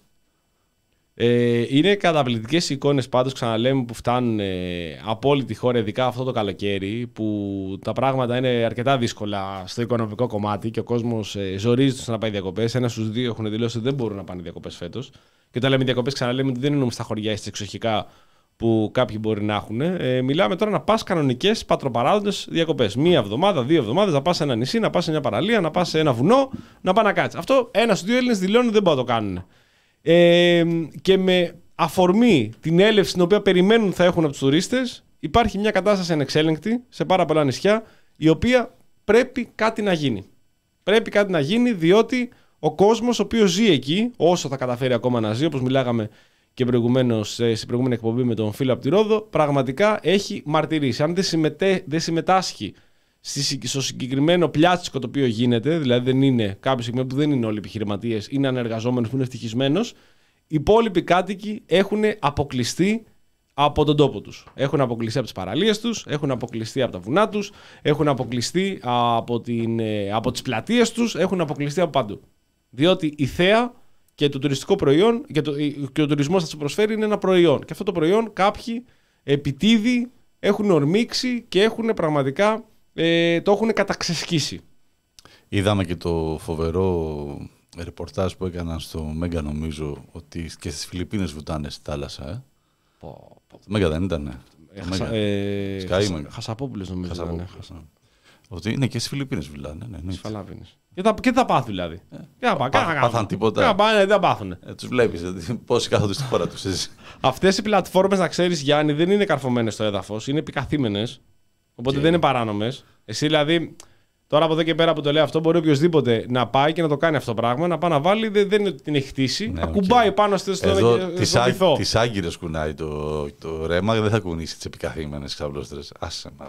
Ε, είναι καταπληκτικές εικόνες πάντως, ξαναλέμε, που φτάνουν ε, από όλη τη χώρα, ειδικά αυτό το καλοκαίρι, που τα πράγματα είναι αρκετά δύσκολα στο οικονομικό κομμάτι και ο κόσμος ε, ζορίζεται να πάει διακοπές. Ένα στους δύο έχουν δηλώσει ότι δεν μπορούν να πάνε διακοπές φέτος. Και όταν λέμε διακοπές, ξαναλέμε ότι δεν εννοούμε στα χωριά ή στις εξοχικά που κάποιοι μπορεί να έχουν. Ε, μιλάμε τώρα να πας κανονικές πατροπαράδοντες διακοπές. Μία εβδομάδα, δύο εβδομάδες, να πας σε ένα νησί, να πας σε μια παραλία, να πας σε ένα βουνό, να πας να κάτσεις. Αυτό ένα στους δύο Έλληνες δηλώνουν ότι δεν μπορούν να το κάνουν. Ε, και με αφορμή την έλευση την οποία περιμένουν θα έχουν από τους τουρίστες, υπάρχει μια κατάσταση ανεξέλεγκτη σε πάρα πολλά νησιά, η οποία πρέπει κάτι να γίνει. Πρέπει κάτι να γίνει, διότι ο κόσμος ο οποίος ζει εκεί, όσο θα καταφέρει ακόμα να ζει, όπως μιλάγαμε και προηγουμένως στην προηγούμενη εκπομπή με τον φίλο από τη Ρόδο, πραγματικά έχει μαρτυρήσει. Αν δεν, συμμετέ, δεν συμμετάσχει στο συγκεκριμένο πλιάτσικο το οποίο γίνεται, δηλαδή δεν είναι κάποιο σημείο που δεν είναι όλοι επιχειρηματίες, είναι ανεργαζόμενος που είναι ευτυχισμένος, οι υπόλοιποι κάτοικοι έχουν αποκλειστεί από τον τόπο τους. Έχουν αποκλειστεί από τις παραλίες τους, έχουν αποκλειστεί από τα βουνά τους, έχουν αποκλειστεί από, την, από τις πλατείες τους, έχουν αποκλειστεί από παντού. Διότι η θέα και το τουριστικό προϊόν και, το, και ο τουρισμός θα τους προσφέρει είναι ένα προϊόν. Και αυτό το προϊόν κάποιοι επιτίδη έχουν ορμήξει και έχουν πραγματικά ε, το έχουν καταξεσκίσει. Είδαμε και το φοβερό ρεπορτάζ που έκαναν στο Μέγκα, νομίζω, ότι και στις Φιλιππίνες βουτάνε στη θάλασσα. Ε. Πω, πω. Το Μέγκα δεν ήτανε. Ε, ε, Χασα, Χασαπόπουλος νομίζω. Χασαπόπουλος, ναι. Ότι είναι και στις Φιλιππίνες βουλάνε. Ναι, στις Φαλάπινες. Και θα, και θα πάθουν δηλαδή. Ε, και θα πά, πά, πάθαν τίποτα. Και πάνε, δεν πάθουν. Ε, τους βλέπεις, πόσοι κάθονται στη χώρα τους. Αυτές οι πλατφόρμες, να ξέρεις Γιάννη, δεν είναι καρφωμένες στο έδαφος, είναι επικαθήμενες. Οπότε και... δεν είναι παράνομες. Εσύ δηλαδή, Τώρα από εδώ και πέρα που το λέω αυτό, μπορεί οποιοδήποτε να πάει και να το κάνει αυτό το πράγμα, να πάει να βάλει, δεν, δεν είναι ότι την έχει χτίσει. Ναι, ακουμπάει okay. πάνω στο, στο, στο βυθό. Τις άγκυρες κουνάει το, το ρέμα, δεν θα κουνήσει τις επικαθήμενες ξαπλώστρες. Άσε μα.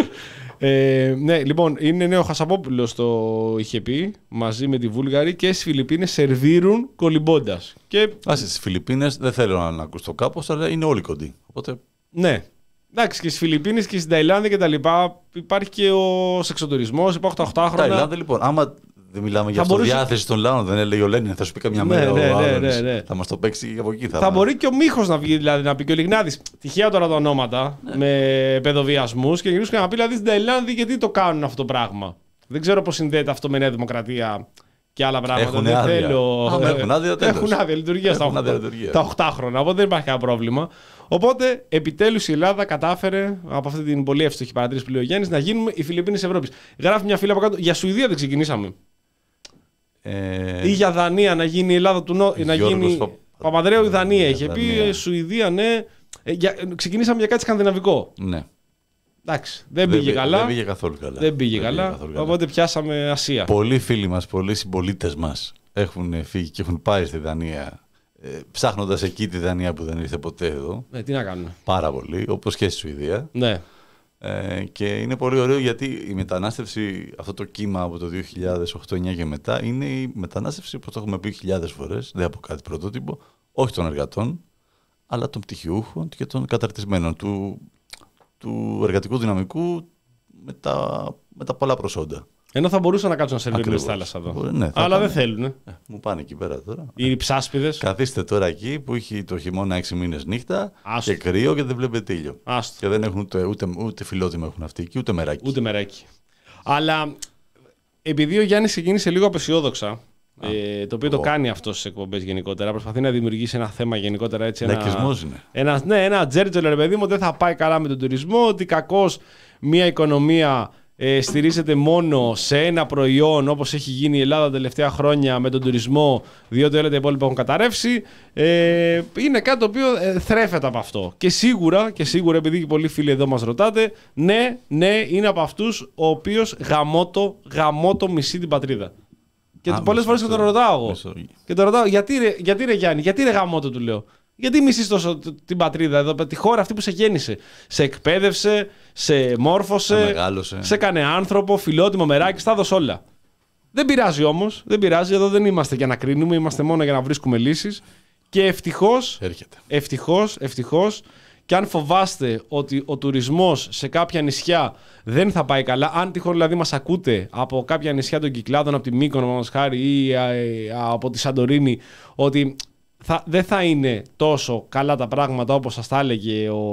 ε, ναι, λοιπόν, είναι νέο Χασαπόπουλος το είχε πει, μαζί με τη Βούλγαρη, και στις Φιλιππίνες σερβίρουν κολυμπώντας. Και... Άσε, στις Φιλιππίνες δεν θέλω να ακούσω κάπως, αλλά είναι όλοι κοντοί. Οπότε... Ναι. Εντάξει, και στις Φιλιππίνες και στην Ταϊλάνδη και τα λοιπά υπάρχει και ο σεξοτουρισμός, υπάρχουν τα οχτάχρονα. Ταϊλάνδη, λοιπόν, άμα δεν μιλάμε για αυτοδιάθεση μπορούσε... των λαών, δεν έλεγε ο Λένιν, θα σου πει καμιά ναι, μέρα ναι, ο ναι, άλλος, ναι, ναι. θα μας το παίξει και από εκεί. Θα, θα μπορεί και ο Μίχος να βγει, δηλαδή να πει και ο Λιγνάδης. Τυχαία τώρα τα ονόματα ναι. με παιδοβιασμούς και γυρίσουν να πει δηλαδή στην Ταϊλάνδη γιατί το κάνουν αυτό το πράγμα. Δεν ξέρω πώς συνδέεται αυτό με Νέα Δημοκρατία και άλλα πράγματα. Έχουν δεν άδεια. Θέλω... Α, έχουν άδεια, έχουν άδεια λειτουργία στα οχτάχρονα, οπότε δεν υπάρχει κανένα πρόβλημα. Οπότε, επιτέλους η Ελλάδα κατάφερε, από αυτή την πολύ εύστοχη παρατήρηση που λέει ο Γιάννης, να γίνουμε οι Φιλιππίνες Ευρώπης. Γράφει μια φίλη από κάτω, για Σουηδία δεν ξεκινήσαμε. Ε... Ή για Δανία, να γίνει η Ελλάδα του Νότου. Να γίνει. Πα... Παπανδρέου η Δανία είχε Δανία. πει, Σουηδία, ναι. Ε, για... Ξεκινήσαμε για κάτι σκανδιναβικό. Ναι. Εντάξει, δεν, δεν πήγε πή... καλά. Δεν πήγε καθόλου καλά. Δεν πήγε δεν καλά. Πήγε οπότε πιάσαμε Ασία. Πολλοί φίλοι μας, πολλοί συμπολίτες μας έχουν φύγει και έχουν πάει στη Δανία. Ε, ψάχνοντας εκεί τη Δανία που δεν ήρθε ποτέ εδώ. Ναι, τι να κάνουμε. Πάρα πολύ, όπως και στη Σουηδία. Ναι. Ε, και είναι πολύ ωραίο γιατί η μετανάστευση, αυτό το κύμα από το δύο χιλιάδες οκτώ εννιά και μετά, είναι η μετανάστευση, όπως το έχουμε πει χιλιάδες φορές, δεν από κάτι πρωτότυπο, όχι των εργατών, αλλά των πτυχιούχων και των καταρτισμένων, του, του εργατικού δυναμικού με τα, με τα πολλά προσόντα. Ενώ θα μπορούσαν να κάτσουν να σερβίρουν στη θάλασσα εδώ. Ναι, αλλά πάνε. δεν θέλουν. Ε, μου πάνε εκεί πέρα τώρα. Οι ψάσπιδες. Καθίστε τώρα εκεί που έχει το χειμώνα έξι μήνες νύχτα. Άστο. Και κρύο και δεν βλέπετε ήλιο. Άστο. Και δεν έχουν ούτε, ούτε, ούτε φιλότιμο έχουν αυτοί εκεί, ούτε μεράκι. Ούτε μεράκι. Αλλά επειδή ο Γιάννης ξεκίνησε λίγο απεσιόδοξα, ε, το οποίο oh. το κάνει αυτό στις εκπομπές γενικότερα, προσπαθεί να δημιουργήσει ένα θέμα γενικότερα έτσι. Λαϊκισμός είναι. Ένα, ναι, ένα τζέρτζελ, ρε παιδί μου, δεν θα πάει καλά με τον τουρισμό, ότι κακώς μια οικονομία. Ε, στηρίζεται μόνο σε ένα προϊόν όπως έχει γίνει η Ελλάδα τα τελευταία χρόνια με τον τουρισμό, διότι όλα τα υπόλοιπα έχουν καταρρεύσει. Ε, είναι κάτι το οποίο ε, θρέφεται από αυτό. Και σίγουρα, και σίγουρα, επειδή και πολλοί φίλοι εδώ μας ρωτάτε, ναι, ναι, είναι από αυτούς ο οποίος γαμώτο, γαμώτο μισεί την πατρίδα. Και Α, πολλές φορές και τον ρωτάω εγώ. Μισό. Και τον ρωτάω, γιατί ρε, γιατί ρε Γιάννη, γιατί ρε γαμώτο, του λέω. Γιατί μισείς τόσο την πατρίδα εδώ, τη χώρα αυτή που σε γέννησε. Σε εκπαίδευσε, σε μόρφωσε, σε έκανε άνθρωπο, φιλότιμο, μεράκι, στα έδωσε όλα. Δεν πειράζει όμως, δεν πειράζει, εδώ δεν είμαστε για να κρίνουμε, είμαστε μόνο για να βρίσκουμε λύσεις. Και ευτυχώς, ευτυχώς, ευτυχώς, και αν φοβάστε ότι ο τουρισμός σε κάποια νησιά δεν θα πάει καλά, αν τυχόν δηλαδή μας ακούτε από κάποια νησιά των Κυκλάδων, από τη Μύκονο, μας χάρη, ή από τη Σαντορίνη, ότι Θα, δεν θα είναι τόσο καλά τα πράγματα όπως σας τα έλεγε ο,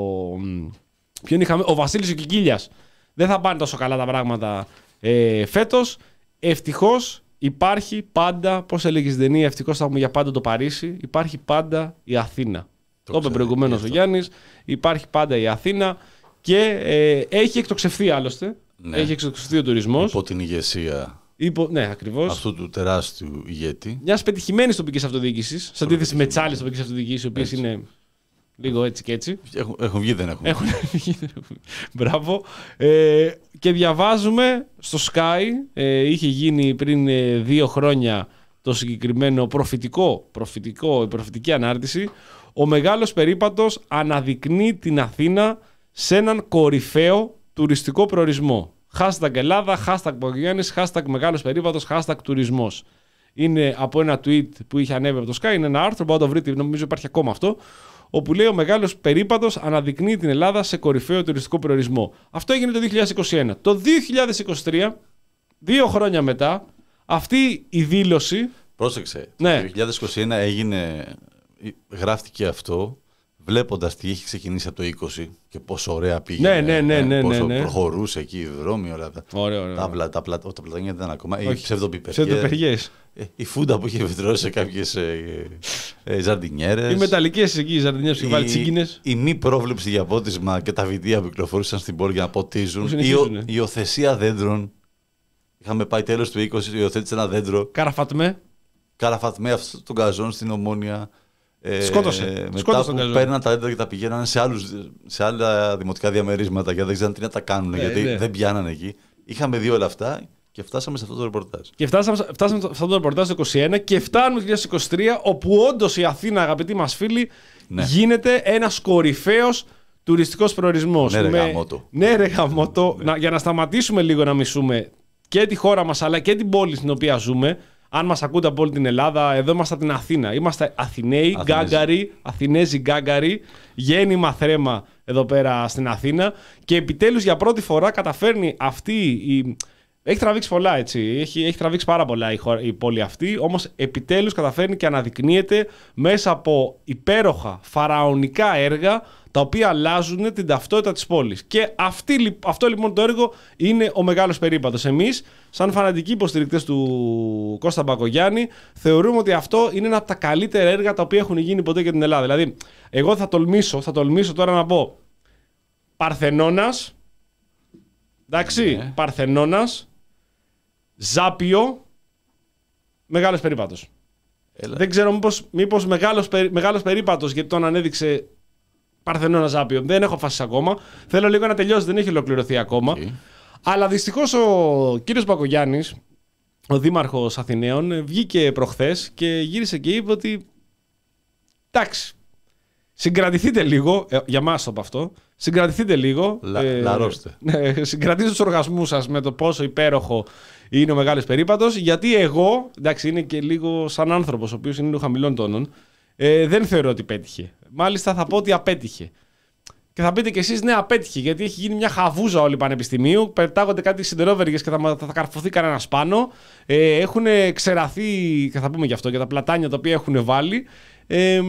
ποιον είχαμε, ο Βασίλης ο Κικίλιας. Δεν θα πάνε τόσο καλά τα πράγματα ε, φέτος. Ευτυχώς υπάρχει πάντα, πώς έλεγε στην ταινία, ευτυχώς θα έχουμε για πάντα το Παρίσι, υπάρχει πάντα η Αθήνα. Το, το είπε προηγουμένως ο Γιάννης, υπάρχει πάντα η Αθήνα και ε, έχει εκτοξευθεί άλλωστε. Ναι. Έχει εκτοξευθεί ο τουρισμός. Υπό την ηγεσία. Υπό, ναι, ακριβώς. Αυτού του τεράστιου ηγέτη. Μια πετυχημένη τοπική αυτοδιοίκηση, σε αντίθεση με τι άλλε τοπικέ αυτοδιοίκησει, οι οποίες είναι λίγο έτσι και έτσι. Έχουν, έχουν βγει, δεν έχουν. Έχουν βγει, δεν έχουν βγει. Μπράβο. Ε, και διαβάζουμε στο Sky, ε, είχε γίνει πριν ε, δύο χρόνια το συγκεκριμένο προφητικό, προφητικό, η προφητική ανάρτηση. Ο μεγάλος περίπατος αναδεικνύει την Αθήνα σε έναν κορυφαίο τουριστικό προορισμό. Hashtag Ελλάδα, hashtag Πογιάννης, hashtag μεγάλος περίπατος, hashtag τουρισμός. Είναι από ένα tweet που είχε ανέβει από το Sky, είναι ένα άρθρο, μπορείτε να το βρείτε, νομίζω υπάρχει ακόμα αυτό, όπου λέει ο μεγάλος περίπατος αναδεικνύει την Ελλάδα σε κορυφαίο τουριστικό προορισμό. Αυτό έγινε το δύο χιλιάδες είκοσι ένα. Το δύο χιλιάδες είκοσι τρία, δύο χρόνια μετά, αυτή η δήλωση... Πρόσεξε, ναι. Το δύο χιλιάδες είκοσι ένα έγινε, γράφτηκε αυτό, βλέποντας τι έχει ξεκινήσει από το είκοσι και πόσο ωραία πήγε, ναι, ναι, ναι, ναι, πόσο ναι, ναι. προχωρούσε εκεί οι δρόμοι, όλα αυτά. Ωραία, ωραία. Τα, τα, τα, τα, τα πλατάνια δεν ήταν ακόμα. Όχι. Οι ψευδοπιπεριές. Ψευδοπιπεριές. Η φούντα που είχε βιτρώσει σε κάποιες ε, ε, ζαρντινιέρες. Οι μεταλλικές εκεί, οι ζαρντινιέρες που είχε βάλει τσίγκινες. Η μη πρόβλεψη για πότισμα και τα βιντεία που κυκλοφορούσαν στην πόλη για να ποτίζουν. Η ο, υιοθεσία δέντρων. Είχαμε πάει τέλος του είκοσι, υιοθέτησε ένα δέντρο. Καραφατμέ. Καραφατμέ αυτό τον καζόν στην Ομόνια. Ε, Σκότωσε. Μετά Σκότωσε που παίρναν τα δέντρα και τα πηγαίνανε σε, άλλους, σε άλλα δημοτικά διαμερίσματα και δεν ξέραν τι να τα κάνουν, ναι, γιατί ναι. δεν πιάνανε εκεί. Είχαμε δει όλα αυτά Και φτάσαμε σε αυτό το ρεπορτάζ. Και φτάσαμε, φτάσαμε σε αυτό το ρεπορτάζ το είκοσι ένα και φτάνουμε το δύο χιλιάδες είκοσι τρία, όπου όντως η Αθήνα, αγαπητοί μας φίλοι, ναι. γίνεται ένας κορυφαίος τουριστικός προορισμός. Ναι, ρε με... γαμώτο. Ναι, ρε γαμώτο. Να, για να σταματήσουμε λίγο να μισούμε και τη χώρα μας, αλλά και την πόλη στην οποία ζούμε. Αν μας ακούτε από όλη την Ελλάδα, εδώ είμαστε από την Αθήνα. Είμαστε Αθηναίοι, γκάγκαροι, Αθηνέζοι γκάγκαροι, γέννημα θρέμα εδώ πέρα στην Αθήνα. Και επιτέλους για πρώτη φορά καταφέρνει αυτή η. Έχει τραβήξει πολλά, έτσι. Έχει, έχει τραβήξει πάρα πολλά η, χώρα, η πόλη αυτή. Όμως επιτέλους καταφέρνει και αναδεικνύεται μέσα από υπέροχα φαραωνικά έργα, τα οποία αλλάζουν την ταυτότητα της πόλης. Και αυτή, αυτό λοιπόν το έργο είναι ο Μεγάλος Περίπατος. Εμείς, σαν φανατικοί υποστηρικτές του Κώστα Μπακογιάννη, θεωρούμε ότι αυτό είναι ένα από τα καλύτερα έργα τα οποία έχουν γίνει ποτέ για την Ελλάδα. Δηλαδή, εγώ θα τολμήσω, θα τολμήσω τώρα να πω Παρθενώνας, εντάξει, yeah. Παρθενώνας, Ζάπιο, Μεγάλος Περίπατος. Έλα. Δεν ξέρω μήπως, μήπως μεγάλος, μεγάλος Περίπατος, γιατί τον ανέδειξε Παρθενώνα Ζάπιο. Δεν έχω φάσει ακόμα. Θέλω λίγο να τελειώσει, δεν έχει ολοκληρωθεί ακόμα. Okay. Αλλά δυστυχώς ο κύριος Μπακογιάννης, ο δήμαρχος Αθηναίων, βγήκε προχθές και γύρισε και είπε ότι εντάξει, συγκρατηθείτε λίγο, ε, για μας το από αυτό, συγκρατηθείτε λίγο. Λα, ε, λαρώστε. Ναι, συγκρατήστε τους οργασμούς σας με το πόσο υπέροχο είναι ο Μεγάλος Περίπατος, γιατί εγώ, εντάξει, είναι και λίγο σαν άνθρωπος, ο οποίος είναι λίγο χαμηλών τόνων, ε, δεν θεωρώ ότι πέτυχε. Μάλιστα θα πω ότι απέτυχε. Και θα πείτε κι εσείς, ναι, απέτυχε, γιατί έχει γίνει μια χαβούζα όλη πανεπιστημίου. Πετάγονται κάτι σιδερόβεργες και θα, θα, θα καρφωθεί κανένα πάνω. Ε, έχουν ξεραθεί, και θα πούμε γι' αυτό, για τα πλατάνια τα οποία έχουν βάλει. Ε,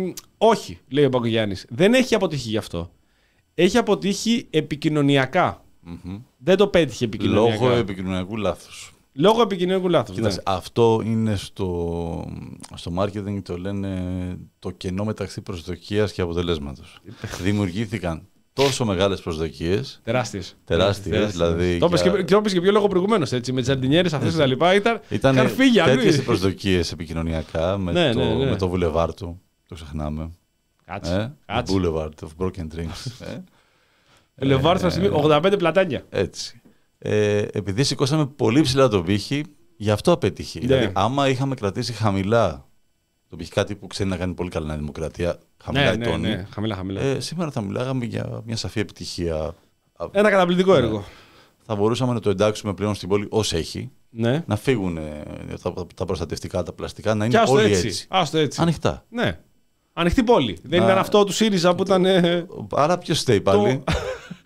όχι, λέει ο Μπακογιάννης. Δεν έχει αποτύχει γι' αυτό. Έχει αποτύχει επικοινωνιακά. Mm-hmm. Δεν το πέτυχε επικοινωνιακά. Λόγω επικοινωνιακού λάθους. Λόγω επικοινωνιακού λάθους. Κοίταξε, ναι. Αυτό είναι στο, στο marketing, το λένε το κενό μεταξύ προσδοκίας και αποτελέσματος. Δημιουργήθηκαν τόσο μεγάλες προσδοκίες. Τεράστιες. Τεράστιες. Δηλαδή. Το είπες για... και ποιο λόγο προηγουμένως, έτσι. Με τις ζαρτινιέρες αυτές και τα λοιπά. Ήταν, ήταν καρφίγια. Τέτοιες προσδοκίες επικοινωνιακά με, ναι, το, ναι, ναι. με το Boulevard του. Το ξεχνάμε. Κάτσε. Ε? Το Boulevard of Broken Dreams. ε? Boulevard θα σημαίνει ογδόντα πέντε πλατάνια. Έτσι. Ε, επειδή σηκώσαμε πολύ ψηλά τον πύχη, γι' αυτό απέτυχε. Yeah. Δηλαδή, άμα είχαμε κρατήσει χαμηλά τον πύχη, κάτι που ξέρει να κάνει πολύ καλά η δημοκρατία, χαμηλά ναι, η τόνη, ναι, ναι, χαμηλά, χαμηλά. Ε, σήμερα θα μιλάγαμε για μια σαφή επιτυχία. Ένα καταπληκτικό έργο. Ναι. Θα μπορούσαμε να το εντάξουμε πλέον στην πόλη ως έχει. Ναι. Να φύγουν τα, τα προστατευτικά, τα πλαστικά, να είναι όλοι έτσι. έτσι. Άστο έτσι. Ανοιχτά. Ναι. Ανοιχτή πόλη. Δεν να... ήταν αυτό του ΣΥΡΙΖΑ που ήταν. Άρα ποιος στέει πάλι. Το...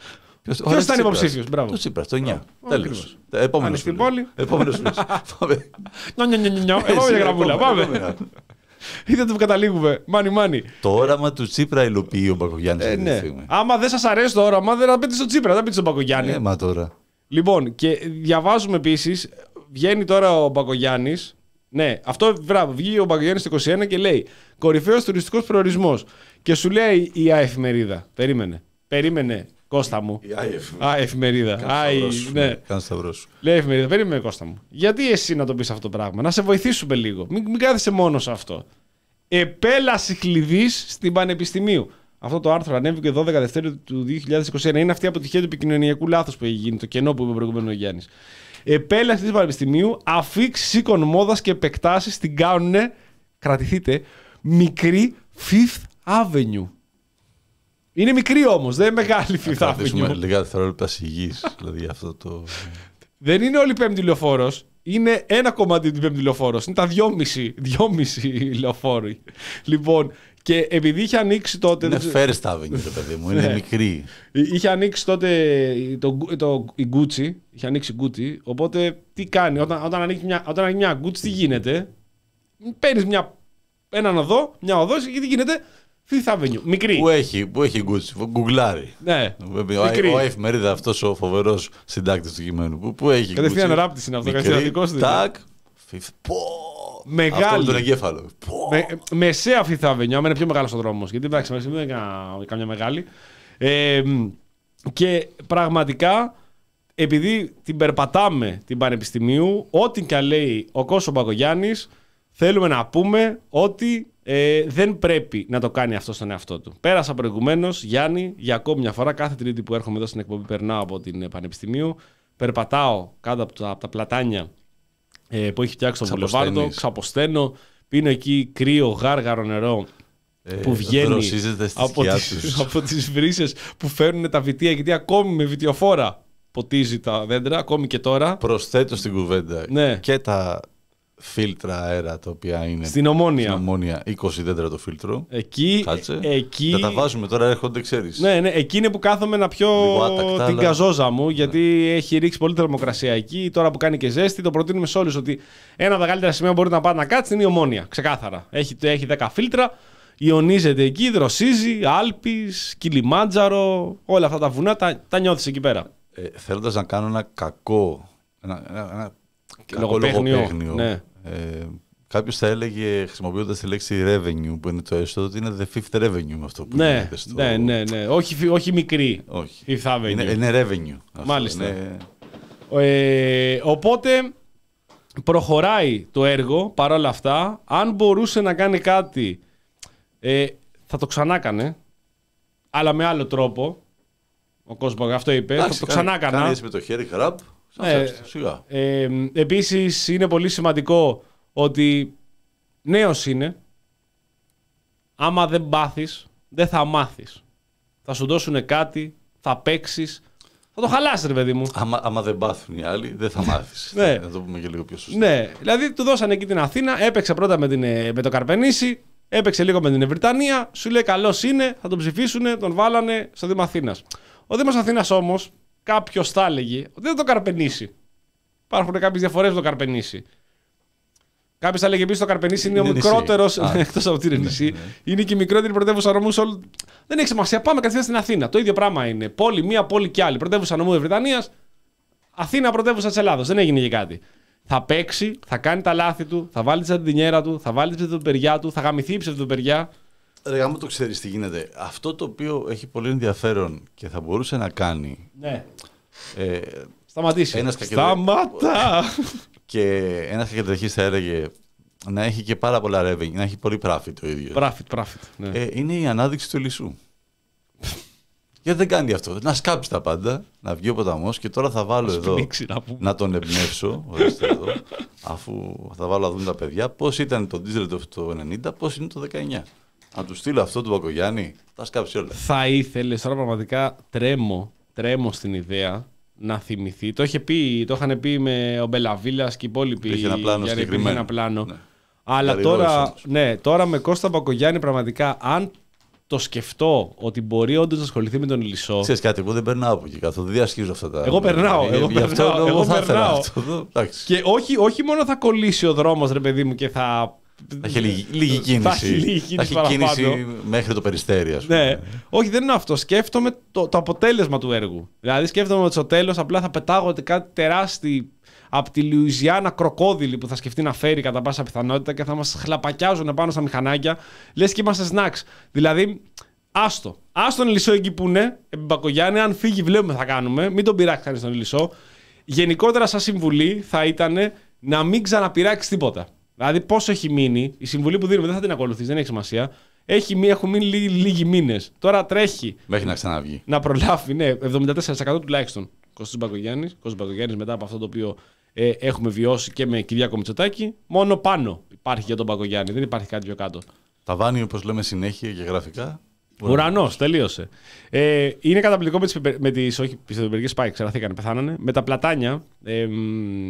Ποιος ήταν υποψήφιος, μπράβο. Το Τσίπρας, το εννιά. Τέλος. Επόμενος φίλος. Επόμενος φίλος. Πάμε. Επόμενη γραμμούλα, πάμε. Είδατε που καταλήγουμε. Μάνι, μάνι. Το όραμα του Τσίπρα υλοποιεί ο Μπακογιάννης. Ε, ναι. Άμα δεν σας αρέσει το όραμα, δεν θα πείτε στο Τσίπρα, δεν πείτε στον Μπακογιάννη. Ε, μα τώρα. Λοιπόν, και διαβάζουμε επίσης, βγαίνει τώρα ο Μπακογιάννης. Ναι, αυτό βράδυ. Βγήκε ο Μπακογιάννης το είκοσι ένα και λέει κορυφαίος τουριστικός προορισμός. Και σου λέει η εφημερίδα. Περίμενε. Περίμενε. Κώστα μου. Α, εφημερίδα. Ναι. Κάνε σταυρό σου. Λέει εφημερίδα, περίμενε Κώστα μου. Γιατί εσύ να το πεις αυτό το πράγμα, να σε βοηθήσουμε λίγο. Μην, μην κάθεσαι μόνο σε αυτό. Επέλαση κλειδής στην Πανεπιστημίου. Αυτό το άρθρο ανέβηκε δώδεκα Δευτέρου του δύο χιλιάδες είκοσι ένα. Είναι αυτή η αποτυχία του επικοινωνιακού λάθους που έχει γίνει, το κενό που είπε προηγουμένως ο Γιάννης. Επέλαση της Πανεπιστημίου, αφήξεις οίκων μόδας και επεκτάσεις την κάνουν, κρατηθείτε, μικρή Fifth Avenue. Είναι μικρή όμως, δεν είναι μεγάλη Fifth Avenue. Θα κρατήσουμε λίγα δευτερόλεπτα σιγής, δηλαδή αυτό το... Δεν είναι όλη η πέμπτη λεωφόρος, είναι ένα κομμάτι του πέμπτη λεωφόρος, είναι τα δυόμιση, δυόμιση λεωφόροι. Λοιπόν, και επειδή είχε ανοίξει τότε... Είναι First Avenue, το παιδί μου, είναι μικρή. Είχε ανοίξει τότε το, το, η Gucci, είχε ανοίξει η Gucci, οπότε τι κάνει, όταν, όταν, ανοίξει μια, όταν ανοίξει μια Gucci, τι γίνεται, παίρνεις μια, έναν οδό, μια οδό και τι γίνεται... Fifth Avenue. Μικρή. Πού έχει, πού έχει Gucci, γκουγκλάρει. Ναι. Ο, ο εφημερίδα αυτός ο φοβερός συντάκτης του κειμένου. Πού, πού έχει Gucci. Κατευθείαν ράπτης είναι αυτό. Μικρή, τάκ, Πω. Μεγάλη. Αυτό τον εγκέφαλο. Με, μεσαία Fifth Avenue, άμα είναι πιο μεγάλος ο δρόμος. Γιατί εντάξει, δεν είναι καμιά μεγάλη. Ε, και πραγματικά, επειδή την περπατάμε την Πανεπιστημίου, ό,τι και λέει ο Κώστας Μπακογιάννης, θέλουμε να πούμε ότι ε, δεν πρέπει να το κάνει αυτό στον εαυτό του. Πέρασα προηγουμένως, Γιάννη, για ακόμη μια φορά, κάθε Τρίτη που έρχομαι εδώ στην εκπομπή, περνάω από την Πανεπιστημίου. περπατάω κάτω από τα, από τα πλατάνια ε, που έχει φτιάξει το Βουλεβάρδο, ξαποσταίνω, πίνω εκεί κρύο γάργαρο νερό ε, που βγαίνει από τις, από τις βρύσες που φέρνουν τα βιτία, γιατί ακόμη με βιτιοφόρα ποτίζει τα δέντρα, ακόμη και τώρα. Προσθέτω στην κουβέντα ναι. και τα φίλτρα αέρα τα οποία είναι στην Ομόνια. Στην Ομόνια είκοσι δέντρα το φίλτρο. Εκεί, εκεί... Δεν τα βάζουμε τώρα, έρχονται, ξέρεις. Ναι, ναι, εκεί είναι που κάθομαι να πιω άτακτα, την αλλά... καζόζα μου, γιατί ναι. έχει ρίξει πολύ θερμοκρασία εκεί. Τώρα που κάνει και ζέστη, το προτείνουμε σε όλους ότι ένα από τα καλύτερα σημεία που μπορείτε να πάτε να κάτσετε είναι η Ομόνια. Ξεκάθαρα. Έχει, έχει δέκα φίλτρα, ιονίζεται εκεί, δροσίζει, Άλπης, Κιλιμάντζαρο, όλα αυτά τα βουνά τα, τα νιώθεις εκεί πέρα. Ε, θέλοντας να κάνω ένα κακό. Ένα, ένα, ένα κακό λογοπαίγνιο. λογοπαίγνιο Ναι. Ε, κάποιος θα έλεγε, χρησιμοποιώντας τη λέξη revenue, που είναι το έσοδο, ότι είναι the fifth revenue με αυτό που ναι, γίνεται στο... ναι, ναι, ναι. Όχι, όχι μικρή. Όχι. Fifth Avenue. Είναι, είναι revenue. Αυτό. Μάλιστα. Είναι... Ε, οπότε προχωράει το έργο παρόλα αυτά. Αν μπορούσε να κάνει κάτι, ε, θα το ξανά έκανε, αλλά με άλλο τρόπο. Ο κόσμος αυτό είπε. Άξι, θα το ξανά έκανα. Κάνει έτσι με το χέρι, χαράπ. Ε, σιγά. Ε, επίσης είναι πολύ σημαντικό ότι νέος είναι. Άμα δεν πάθεις, δεν θα μάθεις. Θα σου δώσουν κάτι, θα παίξεις, θα το χαλάσεις ρε παιδί μου. Άμα, άμα δεν πάθουν οι άλλοι, δεν θα μάθεις. Ναι. Να το πούμε και λίγο πιο σωστά. Ναι, δηλαδή του δώσανε εκεί την Αθήνα, έπαιξε πρώτα με, την, με το Καρπενήσι, έπαιξε λίγο με την Ευρυτανία, σου λέει καλός είναι, θα τον ψηφίσουν, τον βάλανε στο Δήμο Αθήνας. Ο Δήμος Αθήνας όμως, κάποιος θα έλεγε ότι δεν το Καρπενήσι. Υπάρχουν κάποιες διαφορές με το Καρπενήσι. Κάποιος θα έλεγε επίσης το Καρπενήσι είναι, είναι ο μικρότερος, εκτός από την νησί, είναι και η μικρότερη πρωτεύουσα νομού σε όλο. Δεν έχει σημασία, πάμε κατευθείαν στην Αθήνα. Το ίδιο πράγμα είναι. Πόλη, μία πόλη και άλλη. Πρωτεύουσα νομού Ευρυτανίας, Αθήνα πρωτεύουσα της Ελλάδος. Δεν έγινε και κάτι. Θα παίξει, θα κάνει τα λάθη του, θα βάλει τη ζαντινιέρα του, θα βάλει τη ψευδοπεριά του, θα γαμηθεί η ψευδοπεριά. Ρε, άμα το ξέρεις τι γίνεται. Αυτό το οποίο έχει πολύ ενδιαφέρον και θα μπορούσε να κάνει. Ναι. Ε, Σταματήσει. Ένας Σταματά! Και ένας κακεντρεχής θα έλεγε να έχει και πάρα πολλά revenue, να έχει πολύ profit το ίδιο. Profit, profit. Ναι. Ε, είναι η ανάδειξη του Ελισσού. Γιατί δεν κάνει αυτό. Να σκάψει τα πάντα, να βγει ο ποταμός και τώρα θα βάλω εδώ πνίξει, να, να τον εμπνεύσω. Εδώ, αφού θα βάλω να δουν τα παιδιά πώς ήταν το Diesel το ενενήντα, πώς είναι το δεκαεννιά. Να του στείλω αυτό του Μπακογιάννη, θα σκάψει όλα. Θα ήθελε τώρα πραγματικά τρέμω, τρέμω στην ιδέα να θυμηθεί. Το, είχε πει, το είχαν πει με ο Μπελαβίλας και οι υπόλοιποι. Είχε ένα πλάνο συγκεκριμένο. Ένα πλάνο. Ναι. Αλλά δηλαδή τώρα, ναι, τώρα με Κώστα Μπακογιάννη πραγματικά, αν το σκεφτώ ότι μπορεί όντως να ασχοληθεί με τον Ηλισσό. Ξέρεις κάτι, εγώ δεν περνάω από εκεί καθόλου. Δεν διασχίζω αυτά τα. Εγώ περνάω. Εγώ Γι' αυτό περνάω, εγώ εγώ θα περνάω. Αυτό, και όχι, όχι μόνο θα κολλήσει ο δρόμος, ρε παιδί μου, και θα. Θα έχει λίγη, λίγη κίνηση. Θα έχει λίγη κίνηση, θα έχει κίνηση μέχρι το Περιστέρι, ας πούμε. Ναι. Όχι, δεν είναι αυτό. Σκέφτομαι το, το αποτέλεσμα του έργου. Δηλαδή, σκέφτομαι ότι στο τέλος απλά θα πετάγονται κάτι τεράστιο από τη Λουιζιάννα κροκόδιλοι που θα σκεφτεί να φέρει κατά πάσα πιθανότητα και θα μας χλαπακιάζουν πάνω στα μηχανάκια. Λες και είμαστε snacks. Δηλαδή, άστο. Άστο τον Ηλισσό εκεί που είναι, επί Μπακογιάννη, αν φύγει, βλέπουμε θα κάνουμε. Μην τον πειράξει κανείς τον Ηλισσό. Γενικότερα, σαν συμβουλή, θα ήταν να μην ξαναπειράξει τίποτα. Δηλαδή, πόσο έχει μείνει, η συμβουλή που δίνουμε δεν θα την ακολουθείς, δεν έχει σημασία. Έχει, έχουν μείνει λίγοι, λίγοι μήνες. Τώρα τρέχει. Μέχρι να ξαναβγεί. Να προλάβει, ναι, εβδομήντα τέσσερα τοις εκατό τουλάχιστον. Κώστας Μπακογιάννης. Κώστας Μπακογιάννης μετά από αυτό το οποίο ε, έχουμε βιώσει και με Κυριάκο Μητσοτάκη. Μόνο πάνω υπάρχει για τον Μπακογιάννη, δεν υπάρχει κάτι πιο κάτω. Ταβάνι, όπως λέμε συνέχεια και γραφικά. Ουρανός, τελείωσε. Ε, είναι καταπληκτικό με τις, με τις όχι, πιστοποιητικές πάει, ξεραθήκανε, πεθάνανε. Με τα πλατάνια, ε, ε,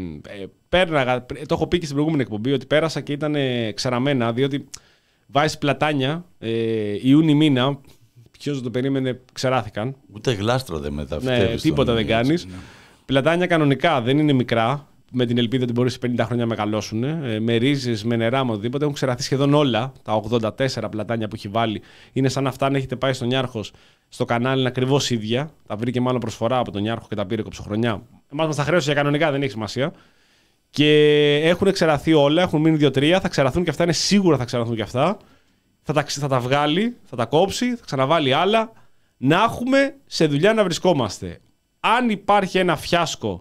πέρναγα, το έχω πει και στην προηγούμενη εκπομπή, ότι πέρασα και ήταν ξεραμένα, διότι βάζεις πλατάνια, ε, Ιούνι μήνα, ποιος το περίμενε, ξεράθηκαν. Ούτε γλάστρο δεν μεταφυτεύεις. Ναι, τίποτα δεν κάνεις. Ναι. Πλατάνια κανονικά δεν είναι μικρά, με την ελπίδα ότι μπορεί σε πενήντα χρόνια να μεγαλώσουν. Ε, με ρίζες, με νερά, με οτιδήποτε. Έχουν ξεραθεί σχεδόν όλα. Τα ογδόντα τέσσερα πλατάνια που έχει βάλει. Είναι σαν αυτά αν έχετε πάει στον Νιάρχος στο κανάλι, είναι ακριβώς ίδια. Τα βρήκε μάλλον προσφορά από τον Νιάρχο και τα πήρε κοψοχρονιά. Εμάς μας τα χρέωσε για κανονικά, δεν έχει σημασία. Και έχουν ξεραθεί όλα, έχουν μείνει δύο τρία. Θα ξεραθούν και αυτά, είναι σίγουρα θα ξεραθούν και αυτά. Θα τα, θα τα βγάλει, θα τα κόψει, θα ξαναβάλει άλλα. Να έχουμε σε δουλειά να βρισκόμαστε. Αν υπάρχει ένα φιάσκο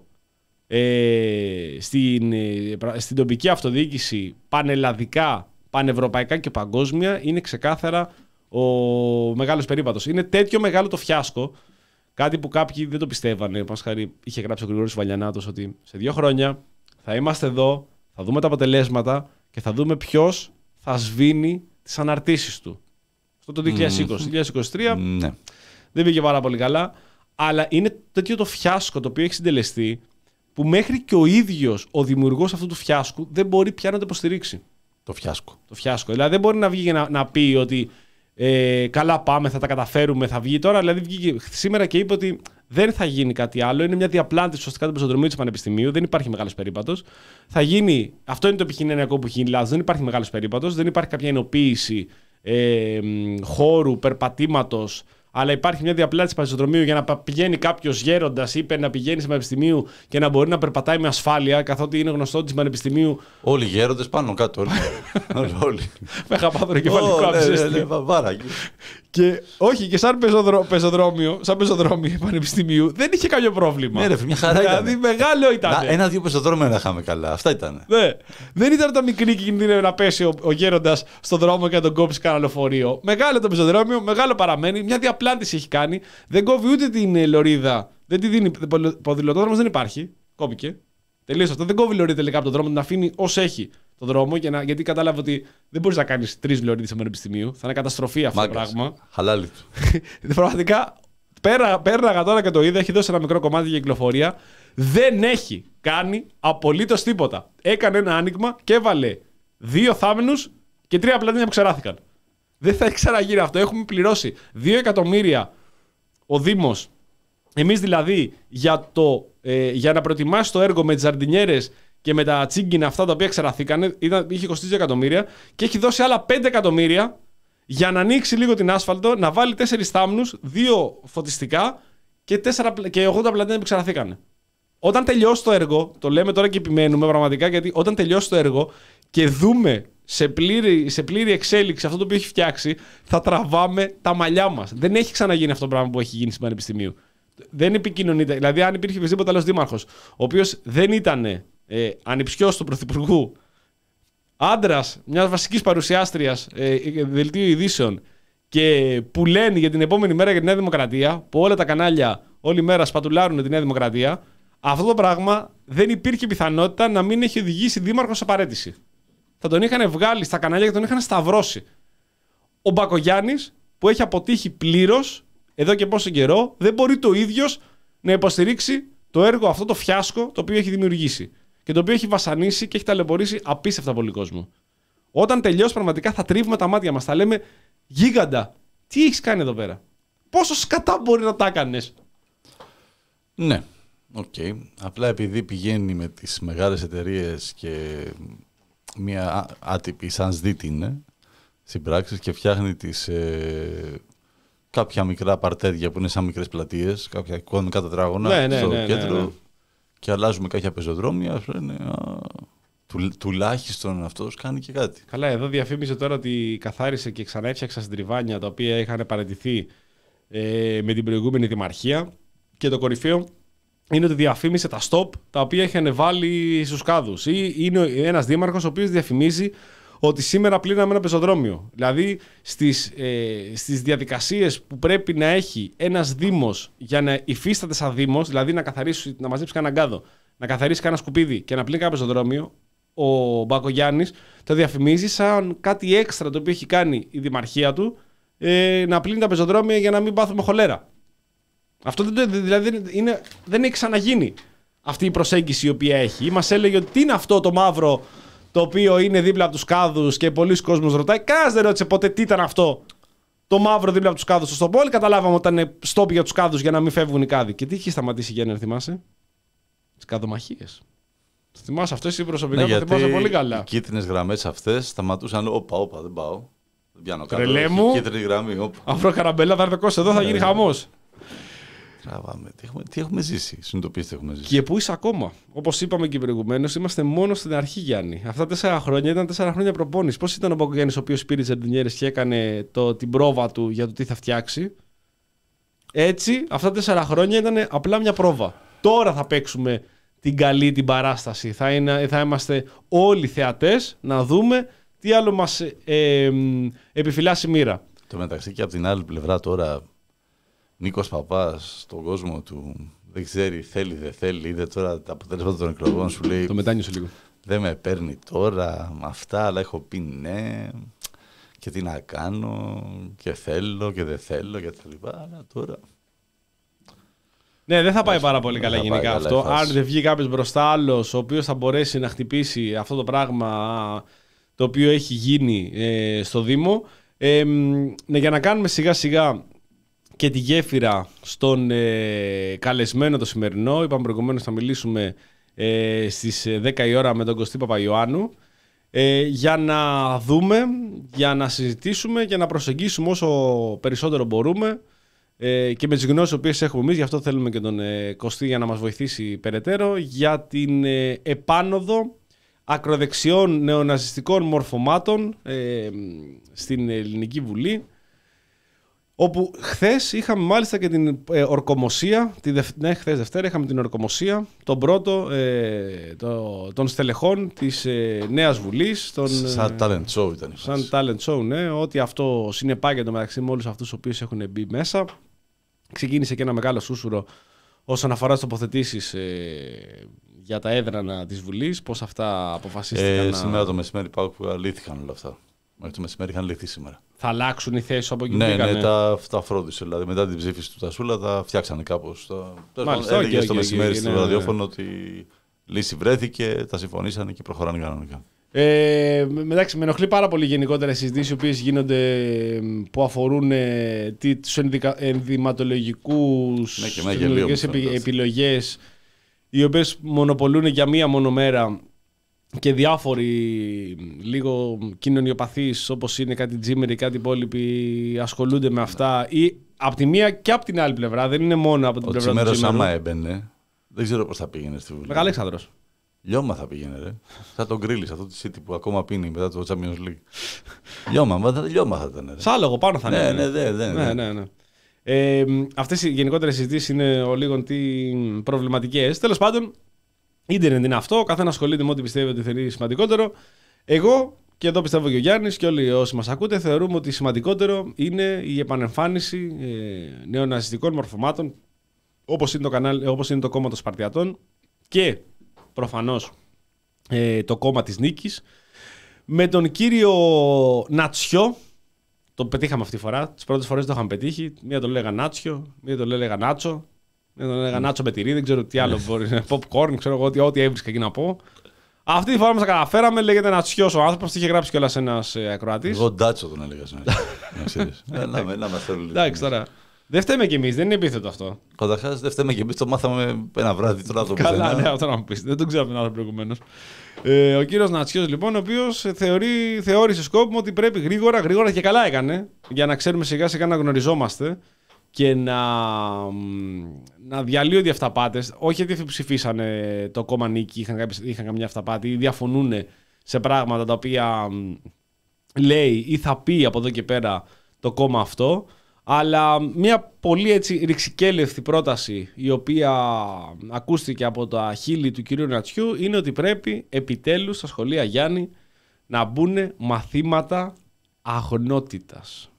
ε, στην, ε, στην τοπική αυτοδιοίκηση πανελλαδικά, πανευρωπαϊκά και παγκόσμια, είναι ξεκάθαρα ο μεγάλος περίπατος. Είναι τέτοιο μεγάλο το φιάσκο. Κάτι που κάποιοι δεν το πιστεύανε. Μας χάρη είχε γράψει ο Γρηγόρης Βαλιανάτος ότι σε δύο χρόνια θα είμαστε εδώ, θα δούμε τα αποτελέσματα και θα δούμε ποιος θα σβήνει τις αναρτήσεις του. Αυτό το δύο χιλιάδες είκοσι. Mm. δύο χιλιάδες είκοσι τρία ναι. δεν πήγε πάρα πολύ καλά. Αλλά είναι τέτοιο το φιάσκο το οποίο έχει συντελεστεί που μέχρι και ο ίδιος ο δημιουργός αυτού του φιάσκου δεν μπορεί πια να το υποστηρίξει. Το φιάσκο. Το φιάσκο. Δηλαδή δεν μπορεί να βγει και να, να πει ότι ε, καλά πάμε, θα τα καταφέρουμε, θα βγει τώρα. Δηλαδή βγήκε σήμερα και είπε ότι δεν θα γίνει κάτι άλλο. Είναι μια διαπλάνηση ουσιαστικά του πεζοδρομίου του Πανεπιστημίου. Δεν υπάρχει μεγάλος περίπατος. Θα γίνει, αυτό είναι το επιχειρηματικό που έχει γίνει λάθος. Δεν υπάρχει μεγάλος περίπατος. Δεν υπάρχει κάποια ενοποίηση ε, χώρου, περπατήματος. Αλλά υπάρχει μια διαπλάτηση πεζοδρομίου για να πηγαίνει κάποιος γέροντας, είπε να πηγαίνει σε πανεπιστημίου και να μπορεί να περπατάει με ασφάλεια, καθότι είναι γνωστό της πανεπιστημίου. Όλοι οι γέροντες πάνω κάτω. Όλοι. όλοι. Με χαπάδρο κεφαλικό αψέστη. Και όχι, και σαν πεζοδρό, πεζοδρόμιο, σαν πεζοδρόμιο πανεπιστημίου δεν είχε κάποιο πρόβλημα. Ναι, ρε, μια χαρά δηλαδή ήταν. μεγάλο ήταν. Ένα-δύο πεζοδρόμια να είχαμε καλά. Αυτά ήταν. Ναι. Δεν ήταν τα μικρή και κινδύνευε να πέσει ο, ο γέροντας στον δρόμο και να τον κόψει κανένα λεωφορείο. Μεγάλο το πεζοδρόμιο, μεγάλο παραμένει. Μια διαπλάτηση έχει κάνει. Δεν κόβει ούτε την λωρίδα. Δεν τη δίνει. Ποδηλωτόδρομος δεν υπάρχει. Κόπηκε. Τελείωσε αυτό. Δεν κόβει λωρίδα τελικά από τον δρόμο. Την αφήνει ως έχει τον δρόμο. Για να, γιατί κατάλαβε ότι δεν μπορεί να κάνει τρεις λωρίδες σε πανεπιστημίου. Θα είναι καταστροφή αυτό Μάγκας. Το πράγμα. Χαλάλη του. Πραγματικά πέρα, πέρναγα τώρα και το είδα. Έχει δώσει ένα μικρό κομμάτι για κυκλοφορία. Δεν έχει κάνει απολύτως τίποτα. Έκανε ένα άνοιγμα και έβαλε δύο θάμνους και τρία πλατίνια που ξεράθηκαν. Δεν θα έχει ξαναγίνει αυτό. Έχουμε πληρώσει δύο εκατομμύρια ο Δήμος. Εμείς δηλαδή για, το, ε, για να προετοιμάσει το έργο με τις ζαρντινιέρες και με τα τσίγκινα αυτά τα οποία ξεραθήκανε, ήταν, είχε κοστίσει δύο εκατομμύρια και έχει δώσει άλλα πέντε εκατομμύρια για να ανοίξει λίγο την άσφαλτο, να βάλει τέσσερις θάμνους, δύο φωτιστικά και, τέσσερα, και ογδόντα πλατίνια που ξεραθήκανε. Όταν τελειώσει το έργο, το λέμε τώρα και επιμένουμε πραγματικά, γιατί όταν τελειώσει το έργο και δούμε σε πλήρη, σε πλήρη εξέλιξη αυτό το οποίο έχει φτιάξει, θα τραβάμε τα μαλλιά μας. Δεν έχει ξαναγίνει αυτό το πράγμα που έχει γίνει στην Πανεπιστημίου. Δεν επικοινωνείται. Δηλαδή, αν υπήρχε οποιοδήποτε άλλος δήμαρχος, ο οποίος δεν ήταν ε, ανιψιός του Πρωθυπουργού, άντρας μιας βασικής παρουσιάστριας ε, δελτίου ειδήσεων και που λένε για την επόμενη μέρα για τη Νέα Δημοκρατία, που όλα τα κανάλια όλη μέρα σπατουλάρουν τη Νέα Δημοκρατία, αυτό το πράγμα δεν υπήρχε πιθανότητα να μην έχει οδηγήσει δήμαρχο σε παραίτηση. Θα τον είχαν βγάλει στα κανάλια και τον είχαν σταυρώσει. Ο Μπακογιάννης, που έχει αποτύχει πλήρως εδώ και πόσο καιρό, δεν μπορεί το ίδιος να υποστηρίξει το έργο αυτό, το φιάσκο, το οποίο έχει δημιουργήσει και το οποίο έχει βασανίσει και έχει ταλαιπωρήσει απίστευτα πολύ κόσμο. Όταν τελειώσει, πραγματικά θα τρίβουμε τα μάτια μας. Θα λέμε, γίγαντα, τι έχεις κάνει εδώ πέρα? Πόσο σκατά μπορεί να τα έκανες? Ναι, οκ. Okay. Απλά επειδή πηγαίνει με τις μεγάλες εταιρείες και μια άτυπη σαν σδίτη είναι συμπράξεις και φτιάχνει τις, ε, κάποια μικρά παρτέρια που είναι σαν μικρές πλατείες, κάποια εικονικά τετράγωνα ναι, ναι, στο ναι, κέντρο ναι, ναι. και αλλάζουμε κάποια πεζοδρόμια, λένε, α, του, τουλάχιστον αυτός κάνει και κάτι. Καλά, εδώ διαφήμιζε τώρα ότι καθάρισε και ξανά έφτιαξα συντριβάνια τα οποία είχαν παραιτηθεί ε, με την προηγούμενη δημαρχία και το κορυφαίο είναι ότι διαφήμισε τα stop τα οποία είχαν βάλει στους κάδους. Ή είναι ένας δήμαρχος ο οποίος διαφημίζει ότι σήμερα πλύναμε ένα πεζοδρόμιο. Δηλαδή στις, ε, στις διαδικασίες που πρέπει να έχει ένας δήμος για να υφίσταται σαν δήμος, δηλαδή να, καθαρίσει, να μαζέψει κανέναν κάδο, να καθαρίσει κανένα σκουπίδι και να πλύνει κανένα πεζοδρόμιο, ο Μπακογιάννης το διαφημίζει σαν κάτι έξτρα το οποίο έχει κάνει η δημαρχία του, ε, να πλύνει τα πεζοδρόμια για να μην πάθουμε χολέρα. Αυτό δεν, δηλαδή, είναι, δεν έχει ξαναγίνει αυτή η προσέγγιση η οποία έχει. Μας έλεγε ότι τι είναι αυτό το μαύρο το οποίο είναι δίπλα από τους κάδους και πολλοί κόσμος ρωτάει. Κανένας δεν ρώτησε ποτέ τι ήταν αυτό το μαύρο δίπλα από τους κάδους. Στο πόλη καταλάβαμε ότι ήταν στόπ για τους κάδους για να μην φεύγουν οι κάδοι. Και τι είχε σταματήσει η Γέννερ, θυμάσαι? Τις καδομαχίες. Θυμάσαι αυτό εσύ προσωπικά? Ναι, το θυμάσαι πολύ καλά. Οι κίτρινες γραμμές αυτές σταματούσαν. Όπα, όπα, δεν πάω. Δεν πιάνω κάτω. Τρελέ μου. Κίτρινη γραμμή, όπα. Αφρό καραμπέλα, θα έρθει εδώ, θα γίνει χαμός. Τραβάμε. Τι έχουμε, τι έχουμε ζήσει, συνειδητοποιήστε έχουμε ζήσει. Και πού είσαι ακόμα? Όπως είπαμε και προηγουμένως, είμαστε μόνο στην αρχή, Γιάννη. Αυτά τα τέσσερα χρόνια ήταν τέσσερα χρόνια προπόνηση. Πώς ήταν ο Μπακογιάννης, ο οποίος πήρε τις ζαρντινιέρες και έκανε το, την πρόβα του για το τι θα φτιάξει? Έτσι, αυτά τα τέσσερα χρόνια ήταν απλά μια πρόβα. Τώρα θα παίξουμε την καλή την παράσταση. Θα, είναι, θα είμαστε όλοι θεατές να δούμε τι άλλο μας ε, ε, επιφυλάσσει η μοίρα. Το μεταξύ και από την άλλη πλευρά τώρα. Νίκος Παπάς στον κόσμο του δεν ξέρει, θέλει, δεν θέλει. Είδε τώρα τα αποτέλεσματα των εκλογών, σου λέει. Το μετάνιωσε λίγο. Δεν με παίρνει τώρα με αυτά, αλλά έχω πει ναι. Και τι να κάνω, και θέλω και δεν θέλω και τα λοιπά. Αλλά τώρα. Ναι, δεν θα πάει πάρα πολύ καλά γενικά καλά αυτό. Αν δεν βγει κάποιος μπροστά άλλος, ο οποίος θα μπορέσει να χτυπήσει αυτό το πράγμα το οποίο έχει γίνει ε, στο Δήμο. Ε, ναι, για να κάνουμε σιγά σιγά και τη γέφυρα στον ε, καλεσμένο το σημερινό. Είπαμε προηγουμένως θα μιλήσουμε ε, στις δέκα η ώρα με τον Κωστή Παπαϊωάννου ε, για να δούμε, για να συζητήσουμε και να προσεγγίσουμε όσο περισσότερο μπορούμε ε, και με τις γνώσεις που έχουμε εμείς. Γι' αυτό θέλουμε και τον ε, Κωστή για να μας βοηθήσει περαιτέρω για την ε, επάνωδο ακροδεξιών νεοναζιστικών μορφωμάτων ε, στην Ελληνική Βουλή, όπου χθες είχαμε μάλιστα και την ε, ορκομοσία, τη δευ... ναι, χθες Δευτέρα είχαμε την ορκομοσία, τον πρώτο ε, το, των στελεχών της ε, Νέας Βουλής. Τον, σαν talent show ήταν. Σαν talent show, ναι, ότι αυτό συνεπάγεται μεταξύ με όλους αυτούς τους οποίους έχουν μπει μέσα. Ξεκίνησε και ένα μεγάλο σούσουρο όσον αφορά τις τοποθετήσεις ε, για τα έδρανα της Βουλής, πώς αυτά αποφασίστηκαν. Ε, να... Σήμερα το μεσημέρι πάω που λύθηκαν όλα αυτά. Μέχρι το μεσημέρι είχαν λυθεί σήμερα. Θα αλλάξουν οι θέσεις από εκεί που ναι, πήγανε. Ναι, τα, τα φρόντισε. Δηλαδή μετά την ψήφιση του Τασούλα τα φτιάξανε κάπως. Τα... Μάλιστα, έλεγε okay, στο okay, μεσημέρι okay, στο ναι, ραδιόφωνο ότι λύση βρέθηκε, τα συμφωνήσανε και προχωράνε κανονικά. Ε, εντάξει, με ενοχλεί πάρα πολύ γενικότερα οι συζητήσεις οι οποίες γίνονται που αφορούν ε, τους ενδυματολογικούς ναι, επι, επιλογές οι οποίες μονοπολούν για μία μόνο μέρα και διάφοροι λίγο κοινωνιοπαθείς όπως είναι κάτι τζίμεροι, κάτι υπόλοιποι ασχολούνται με αυτά ή από τη μία και από την άλλη πλευρά, δεν είναι μόνο από την Ο πλευρά του Τσιμέρος Τσιμέρου. άμα έμπαινε, δεν ξέρω πώς θα πήγαινε στη Βουλή. Μεγαλέξανδρος. Λιώμα θα πήγαινε, ρε. Θα τον γκρίλεις αυτό το City που ακόμα πίνει μετά το Champions League. Λιώμα, μα, λιώμα θα ήταν. Ρε. Σάλογο πάνω θα είναι. Ναι, ναι, ναι, ναι, ναι, ναι, ναι. Ε, αυτές οι γενικότερες συζητήσεις είναι ο λίγο τι προβληματικές. Τέλος πάντων, ίντερνετ είναι αυτό. Ο καθένας ασχολείται με ό,τι πιστεύει ότι θέλει σημαντικότερο. Εγώ, και εδώ πιστεύω και ο Γιάννης και όλοι όσοι μας ακούτε, θεωρούμε ότι σημαντικότερο είναι η επανεμφάνιση ε, νεοναζιστικών μορφωμάτων όπως είναι το, κανάλι, όπως είναι το κόμμα των Σπαρτιατών και προφανώς ε, το κόμμα της Νίκης με τον κύριο Νατσιό. Το πετύχαμε αυτή τη φορά. Τις πρώτες φορές το είχαμε πετύχει. Μία το λέγα Νάτσιο, μία το λέγα Νάτσο, μία το λέγα Νάτσο με τυρί. Δεν ξέρω τι άλλο μπορεί να popcorn, ξέρω εγώ ό,τι, ό,τι έβρισκα εκεί να πω. Αυτή τη φορά μας τα καταφέραμε. Λέγεται Νατσιός ο άνθρωπος. Το είχε γράψει κιόλας ένας ε, ακροατής. Εγώ Ντάτσο τον έλεγα. Να ξέρεις. Ένα με θέλω. Εντάξει τώρα. Δεν φταίμε κι εμείς, δεν είναι επίθετο αυτό. Καταρχάς δεν φταίμε κι εμείς, το μάθαμε ένα βράδυ τώρα το πουθενά. Καλά, ναι, αυτό να μου πεις. Δεν τον ξέρω από την άλλη προηγουμένως. Ε, ο κύριος Νατσιός, λοιπόν, ο οποίος θεωρεί, θεώρησε σκόπιμο ότι πρέπει γρήγορα, γρήγορα και καλά έκανε για να ξέρουμε σιγά σιγά να γνωριζόμαστε και να, να διαλύονται οι αυταπάτες. Όχι γιατί ψηφίσανε το κόμμα Νίκη, είχαν, είχαν καμιά αυταπάτη ή διαφωνούν σε πράγματα τα οποία λέει ή θα πει από εδώ και πέρα το κόμμα αυτό. Αλλά μια πολύ έτσι ρηξικέλευθη πρόταση η οποία ακούστηκε από τα χείλη του κυρίου Νατσιού είναι ότι πρέπει επιτέλους στα σχολεία, Γιάννη, να μπουν μαθήματα αγνότητας.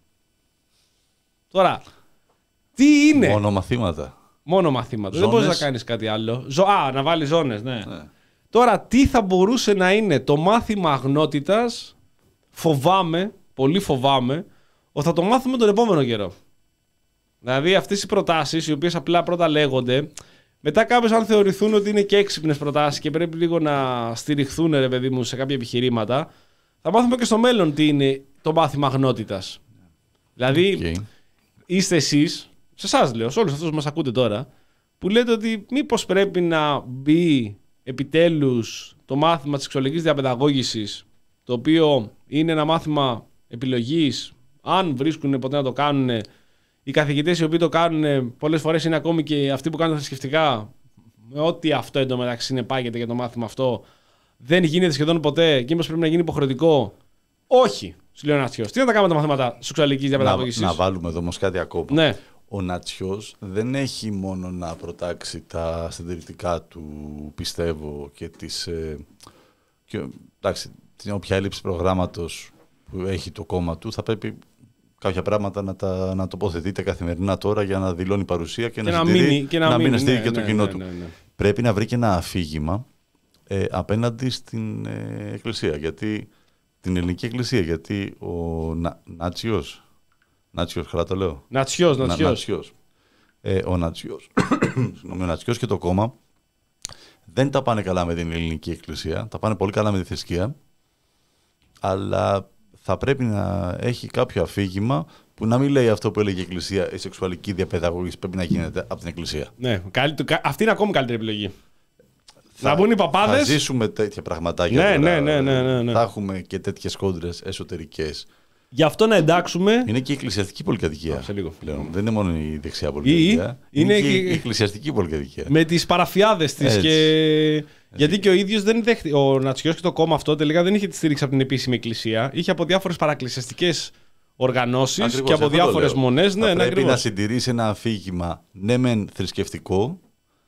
Τώρα, τι είναι? Μόνο μαθήματα. Μόνο μαθήματα. Ζώνες. Δεν μπορείς να κάνεις κάτι άλλο. Ζω... Α, να βάλεις ζώνες, ναι. ναι. Τώρα, τι θα μπορούσε να είναι το μάθημα αγνότητας? Φοβάμαι, πολύ φοβάμαι, ότι θα το μάθουμε τον επόμενο καιρό. Δηλαδή αυτές οι προτάσεις, οι οποίες απλά πρώτα λέγονται, μετά κάποιες αν θεωρηθούν ότι είναι και έξυπνες προτάσεις και πρέπει λίγο να στηριχθούν, ρε παιδί μου, σε κάποια επιχειρήματα, θα μάθουμε και στο μέλλον τι είναι το μάθημα αγνότητας. Δηλαδή, okay. είστε εσείς, σε εσάς λέω, σε όλους αυτούς που μας ακούτε τώρα, που λέτε ότι μήπως πρέπει να μπει επιτέλους το μάθημα της σεξουαλικής διαπαιδαγώγησης, το οποίο είναι ένα μάθημα επιλογής. Αν βρίσκουν ποτέ να το κάνουν, οι καθηγητές οι οποίοι το κάνουν πολλές φορές είναι ακόμη και αυτοί που κάνουν θρησκευτικά, με ό,τι αυτό εντωμεταξύ συνεπάγεται για το μάθημα αυτό, δεν γίνεται σχεδόν ποτέ και μήπως πρέπει να γίνει υποχρεωτικό. Όχι, σου λέει ο Νατσιός. Τι να τα κάνουμε τα μαθήματα σεξουαλικής διαπαιδαγώγησης? Να, να βάλουμε εδώ όμως κάτι ακόμα. Ναι. Ο Νατσιός δεν έχει μόνο να προτάξει τα συντηρητικά του, πιστεύω, και τις. Ε, και, εντάξει, την όποια έλλειψη προγράμματος που έχει το κόμμα του, θα πρέπει κάποια πράγματα να τα να τοποθετείται καθημερινά τώρα για να δηλώνει παρουσία και, και να, να μείνει και να, να μην ναι, στείλει και ναι, το κοινό ναι, του. ναι, ναι. Πρέπει να βρει και ένα αφήγημα ε, απέναντι στην ε, Εκκλησία, γιατί, την ελληνική Εκκλησία, γιατί ο Να, Νάτσιος, Νάτσιος, καλά το λέω. Νατσιός, Να, Νατσιός. Νατσιός. Ε, ο Νατσιός, ο Νατσιός και το κόμμα δεν τα πάνε καλά με την ελληνική Εκκλησία, τα πάνε πολύ καλά με τη θρησκεία, αλλά θα πρέπει να έχει κάποιο αφήγημα που να μην λέει αυτό που έλεγε η Εκκλησία, η σεξουαλική διαπαιδαγώγηση πρέπει να γίνεται από την Εκκλησία. Ναι, καλύτερο, αυτή είναι ακόμη καλύτερη επιλογή. Θα, να μπουν οι παπάδες. Θα ζήσουμε τέτοια πραγματάκια. Ναι, τώρα, ναι, ναι, ναι, ναι. Θα έχουμε και τέτοιες κόντρες εσωτερικές. Γι' αυτό να εντάξουμε. Είναι και η εκκλησιαστική πολυκατοικία. Σε λίγο. Πλέον. Δεν είναι μόνο η δεξιά πολυκατοικία. Ή, είναι, είναι και η... η εκκλησιαστική πολυκατοικία. Με τις παραφιάδες της. Και... γιατί και ο ίδιος δεν δέχτηκε. Ο Νατσιός και το κόμμα αυτό τελικά δεν είχε τη στήριξη από την επίσημη εκκλησία. Είχε από διάφορες παραεκκλησιαστικές οργανώσεις. Ακριβώς, και από διάφορες μονές. Ναι, πρέπει ακριβώς. να συντηρήσει ένα αφήγημα ναι μεν θρησκευτικό,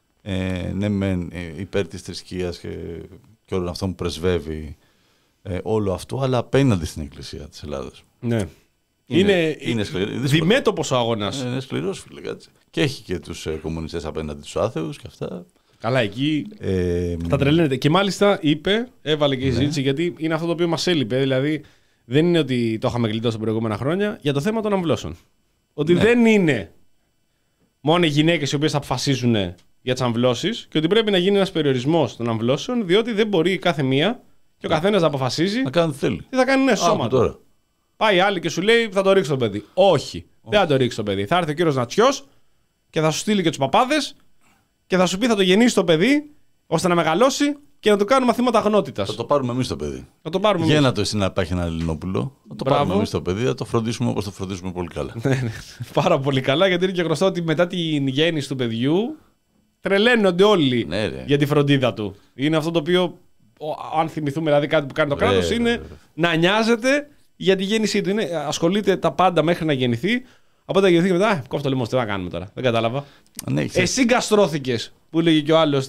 ε, ναι μεν υπέρ της θρησκείας και, και όλων αυτών που πρεσβεύει ε, όλο αυτό, αλλά απέναντι στην εκκλησία της Ελλάδας. Ναι. Είναι, είναι, είναι σκληρή, διμέτωπος ο αγώνας. Ε, είναι σκληρός, φίλε, κάτσε. Και έχει και τους ε, κομμουνιστές απέναντι τους άθεους και αυτά. Καλά, εκεί Ε, τα τρελαίνεται. Και μάλιστα είπε, έβαλε και η συζήτηση, γιατί είναι αυτό το οποίο μας έλειπε. Δηλαδή, δεν είναι ότι το είχαμε γλιτώσει τα προηγούμενα χρόνια, για το θέμα των αμβλώσεων. Ότι ναι. δεν είναι μόνο οι γυναίκες οι οποίες θα αποφασίζουν για τις αμβλώσεις και ότι πρέπει να γίνει ένας περιορισμός των αμβλώσεων, διότι δεν μπορεί κάθε μία και ο καθένας να αποφασίζει να κάνει τι θέλει. τι θα κάνει ναι, σώμα του. Τώρα. Πάει άλλη και σου λέει θα το ρίξει το παιδί. Όχι, Όχι. δεν θα το ρίξει το παιδί. Θα έρθει ο κύριος Νατσιός και θα σου στείλει και τους παπάδες και θα σου πει θα το γεννήσει το παιδί ώστε να μεγαλώσει και να του κάνουμε μαθήματα αγνότητας. Θα το πάρουμε εμείς το παιδί. Θα το πάρουμε Γέννα εμείς. το εσύ να υπάρχει ένα Ελληνόπουλο. Θα το Μπράβο. πάρουμε εμείς το παιδί, θα το φροντίσουμε όπως το φροντίσουμε πολύ καλά. Πάρα πολύ καλά, γιατί είναι και γνωστό ότι μετά την γέννηση του παιδιού τρελαίνονται όλοι ναι, ρε. για τη φροντίδα του. Είναι αυτό το οποίο, αν θυμηθούμε δηλαδή κάτι που κάνει το Ρε, κράτος, είναι ρε, ρε. να νοιάζεται για τη γέννησή του. Είναι, ασχολείται τα πάντα μέχρι να γεννηθεί. Από όταν γεννηθεί και μετά, α, κόφτω το λαιμό, τι να κάνουμε τώρα. Δεν κατάλαβα. Ναι, Εσύ γκαστρώθηκες, που λέγει και ο άλλος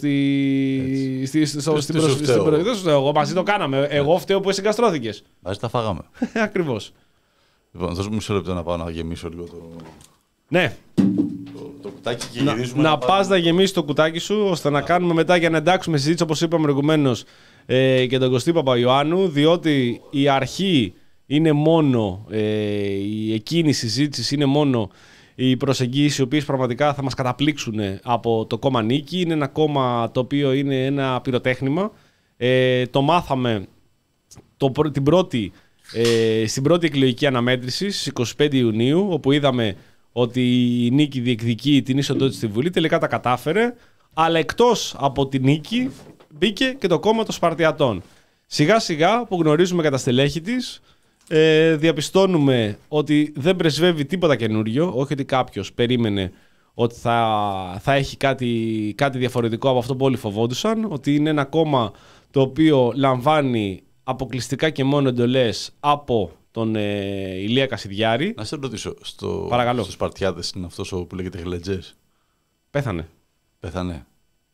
στη, στη, στη, στο, στην προηγούμενη. Δεν σου φταίω εγώ, μαζί το κάναμε. Εγώ φταίω που εσύ γκαστρώθηκες. Μαζί τα φάγαμε. Ακριβώς. Λοιπόν, δώσουμε μισό λεπτό να πάω να γεμίσω λίγο το, Ναι. το, το κουτάκι και Να, γυρίζουμε. να να πας να γεμίσεις το κουτάκι σου, ώστε να κάνουμε μετά για να εντάξουμε συζήτηση, όπως είπαμε προηγουμένως, ε, και τον Κωστή Παπαϊωάννου, διότι η αρχή είναι μόνο, ε, η εκείνη συζήτηση είναι μόνο οι προσεγγίσεις οι οποίες πραγματικά θα μας καταπλήξουν από το κόμμα Νίκη. Είναι ένα κόμμα το οποίο είναι ένα πυροτέχνημα. Ε, το μάθαμε το, την πρώτη, ε, στην πρώτη εκλογική αναμέτρηση στις είκοσι πέντε Ιουνίου, όπου είδαμε ότι η Νίκη διεκδικεί την είσοδό στη Βουλή, τελικά τα κατάφερε, αλλά εκτός από τη Νίκη μπήκε και το κόμμα των Σπαρτιατών. Σιγά σιγά που γνωρίζουμε κατά στελέχη της, ε, διαπιστώνουμε ότι δεν πρεσβεύει τίποτα καινούριο, όχι ότι κάποιος περίμενε ότι θα, θα έχει κάτι, κάτι διαφορετικό από αυτό που όλοι φοβόντουσαν, ότι είναι ένα κόμμα το οποίο λαμβάνει αποκλειστικά και μόνο εντολές από τον ε, Ηλία Κασιδιάρη. Να σε ρωτήσω, στο, Παρακαλώ. στους Σπαρτιάδες είναι αυτός που λέγεται Γλετζές. Πέθανε. Πέθανε.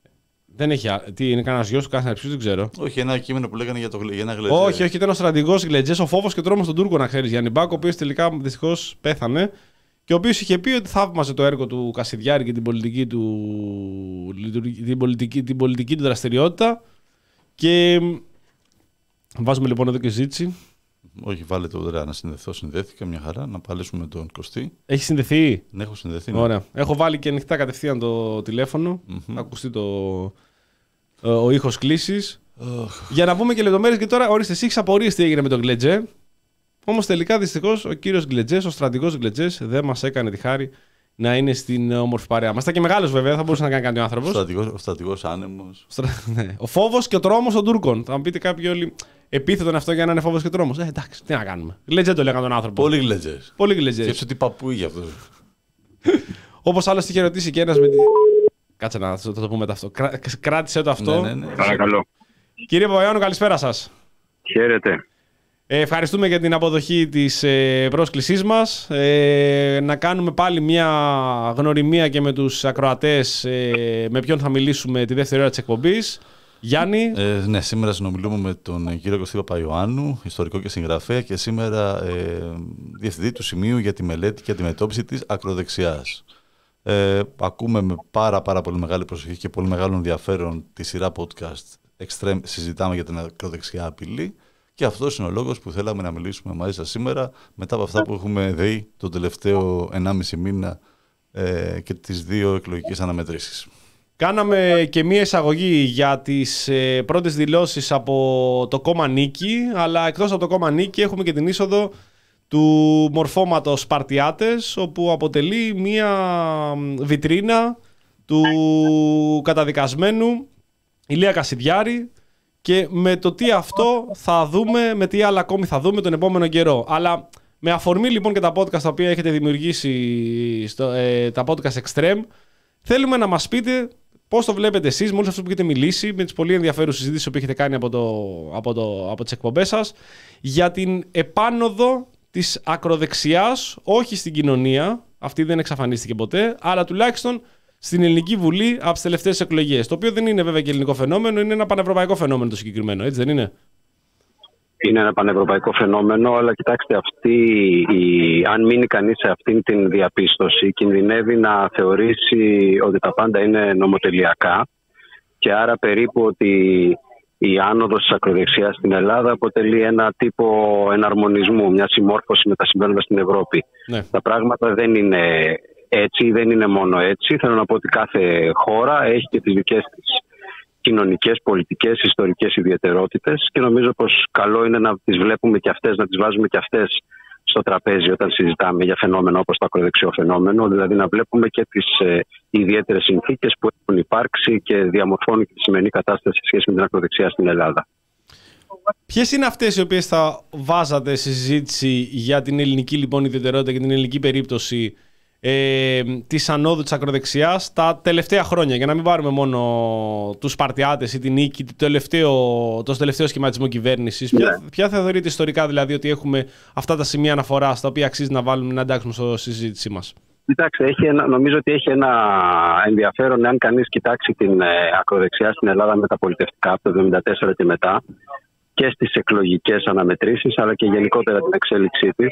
Δεν έχει. α- Τι είναι, κανένα γιο του, κανένα ψήφο, δεν ξέρω. Όχι, ένα κείμενο που λέγανε για, το, για ένα Γλετζέ. Όχι, όχι, ήταν ο στρατηγός Γκλετζές, ο φόβος και τρόμος των Τούρκων, να ξέρεις, Γιάννη Μπάκο, ο οποίος τελικά δυστυχώς πέθανε. Και ο οποίος είχε πει ότι θαύμαζε το έργο του Κασιδιάρη και την πολιτική του, την πολιτική, την πολιτική του δραστηριότητα. Και βάζουμε λοιπόν εδώ και συζήτηση. Όχι, βάλε το ωραία να συνδεθώ. Συνδέθηκα μια χαρά. Να παλέσουμε τον Κωστή. Έχει συνδεθεί. Ναι, έχω συνδεθεί. Ναι. Ωραία. Έχω βάλει και ανοιχτά κατευθείαν το τηλέφωνο. Mm-hmm. Θα ακουστεί το, ο, ο ήχος κλήσης. Oh. Για να πούμε και λεπτομέρειες, και τώρα ορίστε, εσύ έχεις απορίες τι έγινε με τον Γκλετζέ. Όμως τελικά δυστυχώς ο κύριος Γκλετζές, ο στρατηγός Γκλετζές, δεν μας έκανε τη χάρη να είναι στην όμορφη παρέα μας. Ήταν και μεγάλος βέβαια, θα μπορούσε να κάνει κάτι ο άνθρωπος. Ο στρατηγός άνεμος. Στρα... ναι. Ο φόβος και ο τρόμος των Τούρκων. Θα μου πείτε κάποιοι όλοι επίθετον αυτό για να είναι φόβος και τρόμος. Ε, εντάξει, τι να κάνουμε. Γκλετζέ το λέγανε τον άνθρωπο. Πολύ Γλετζές. Πολύ Γκλετζές. Σκέψου τι παππού είχε αυτό. Όπως άλλωστε είχε ρωτήσει και ένας με τη. Κάτσε να το, το πούμε αυτό. Κρά... Κράτησε το αυτό. Ναι, ναι, ναι. Παρακαλώ. Κύριε Παπαϊωάννου, καλησπέρα σας. Χαίρετε. Ε, ευχαριστούμε για την αποδοχή της ε, πρόσκλησής μας. Ε, να κάνουμε πάλι μια γνωριμία και με τους ακροατές ε, με ποιον θα μιλήσουμε τη δεύτερη ώρα της εκπομπής. Γιάννη. Ε, ναι, σήμερα συνομιλούμε με τον κύριο Κωστή Παπαϊωάννου, ιστορικό και συγγραφέα, και σήμερα ε, διευθυντή του Σημείου για τη Μελέτη και Αντιμετώπιση της Ακροδεξιάς. Ε, ακούμε με πάρα, πάρα πολύ μεγάλη προσοχή και πολύ μεγάλο ενδιαφέρον τη σειρά podcast Extreme. Συζητάμε για την ακροδεξιά απειλή, και αυτός είναι ο λόγος που θέλαμε να μιλήσουμε μαζί σας σήμερα, μετά από αυτά που έχουμε δει τον τελευταίο ενάμιση μήνα ε, και τις δύο εκλογικές αναμετρήσεις. Κάναμε και μία εισαγωγή για τις ε, πρώτες δηλώσεις από το κόμμα Νίκη, αλλά εκτός από το κόμμα Νίκη έχουμε και την είσοδο του μορφώματος Σπαρτιάτες, όπου αποτελεί μία βιτρίνα του καταδικασμένου Ηλία Κασιδιάρη, και με το τι αυτό θα δούμε, με τι άλλα ακόμη θα δούμε τον επόμενο καιρό. Αλλά με αφορμή λοιπόν και τα podcast τα οποία έχετε δημιουργήσει, στο, ε, τα podcast Extreme, θέλουμε να μας πείτε πώς το βλέπετε εσείς, με όλους αυτούς που έχετε μιλήσει, με τις πολύ ενδιαφέρουσες συζητήσεις που έχετε κάνει από, το, από, το, από τις εκπομπές σας, για την επάνωδο της ακροδεξιάς, όχι στην κοινωνία, αυτή δεν εξαφανίστηκε ποτέ, αλλά τουλάχιστον στην Ελληνική Βουλή από τις τελευταίες εκλογές. Το οποίο δεν είναι βέβαια και ελληνικό φαινόμενο, είναι ένα πανευρωπαϊκό φαινόμενο το συγκεκριμένο, έτσι δεν είναι? Είναι ένα πανευρωπαϊκό φαινόμενο, αλλά κοιτάξτε, αυτή η... αν μείνει κανείς σε αυτήν την διαπίστωση, κινδυνεύει να θεωρήσει ότι τα πάντα είναι νομοτελειακά, και άρα περίπου ότι η άνοδος της ακροδεξιάς στην Ελλάδα αποτελεί ένα τύπο εναρμονισμού, μια συμμόρφωση με τα συμβαίνοντα στην Ευρώπη. Ναι. Τα πράγματα δεν είναι έτσι, δεν είναι μόνο έτσι. Θέλω να πω ότι κάθε χώρα έχει και τις δικές της κοινωνικές, πολιτικές, ιστορικές ιδιαιτερότητες, και νομίζω πως καλό είναι να τις βλέπουμε και αυτές, να τις βάζουμε και αυτές στο τραπέζι όταν συζητάμε για φαινόμενα όπως το ακροδεξιό φαινόμενο, δηλαδή να βλέπουμε και τις ε, ιδιαίτερες συνθήκες που έχουν υπάρξει και διαμορφώνουν και τη σημερινή κατάσταση σε σχέση με την ακροδεξιά στην Ελλάδα. Ποιες είναι αυτές οι οποίες θα βάζατε σε συζήτηση για την ελληνική λοιπόν ιδιαιτερότητα και την ελληνική περίπτωση ε, της ανόδου της ακροδεξιάς τα τελευταία χρόνια, για να μην πάρουμε μόνο τους Σπαρτιάτες ή την Νίκη, το τελευταίο, το τελευταίο σχηματισμό κυβέρνησης? Ναι. Ποια, ποια θα θεωρείτε ιστορικά δηλαδή ότι έχουμε αυτά τα σημεία αναφοράς τα οποία αξίζει να βάλουμε, να εντάξουμε στο συζήτησή μας? Κοιτάξτε, έχει ένα, νομίζω ότι έχει ένα ενδιαφέρον αν κανείς κοιτάξει την ε, ακροδεξιά στην Ελλάδα μεταπολιτευτικά από το χίλια εννιακόσια εβδομήντα τέσσερα και μετά, και στις εκλογικές αναμετρήσεις, αλλά και γενικότερα την εξέλιξή της.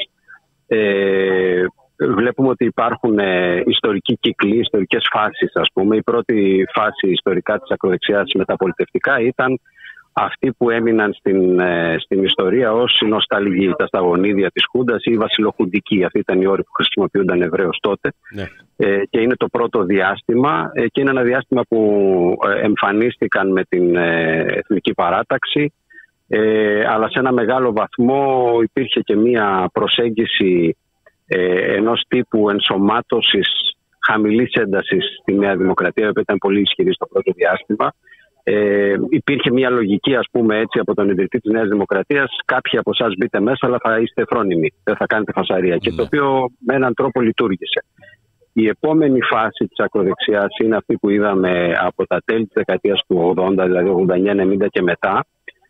Ε, Βλέπουμε ότι υπάρχουν ε, ιστορικοί κύκλοι, ιστορικές φάσεις, ας πούμε. Η πρώτη φάση ιστορικά της ακροδεξιάς μεταπολιτευτικά ήταν αυτοί που έμειναν στην, ε, στην ιστορία ως οι νοσταλγοί, τα σταγονίδια της Χούντας ή οι βασιλοχουντικοί. Αυτή ήταν η όρη που χρησιμοποιούνταν ευρέως τότε. Ναι. Ε, και είναι το πρώτο διάστημα, ε, και είναι ένα διάστημα που ε, εμφανίστηκαν με την ε, Εθνική Παράταξη, ε, αλλά σε ένα μεγάλο βαθμό υπήρχε και μία προσέγγιση Ε, ενός τύπου ενσωμάτωσης χαμηλής έντασης στη Νέα Δημοκρατία, που ήταν πολύ ισχυρή στο πρώτο διάστημα. Ε, υπήρχε μια λογική, ας πούμε έτσι, από τον ιδρυτή της Νέας Δημοκρατίας: κάποιοι από εσάς μπείτε μέσα, αλλά θα είστε φρόνιμοι, δεν θα κάνετε φασαρία. Mm. Και το οποίο με έναν τρόπο λειτουργήσε. Η επόμενη φάση της ακροδεξιάς είναι αυτή που είδαμε από τα τέλη της δεκαετίας του ογδόντα, δηλαδή ογδόντα εννιά ενενήντα και μετά,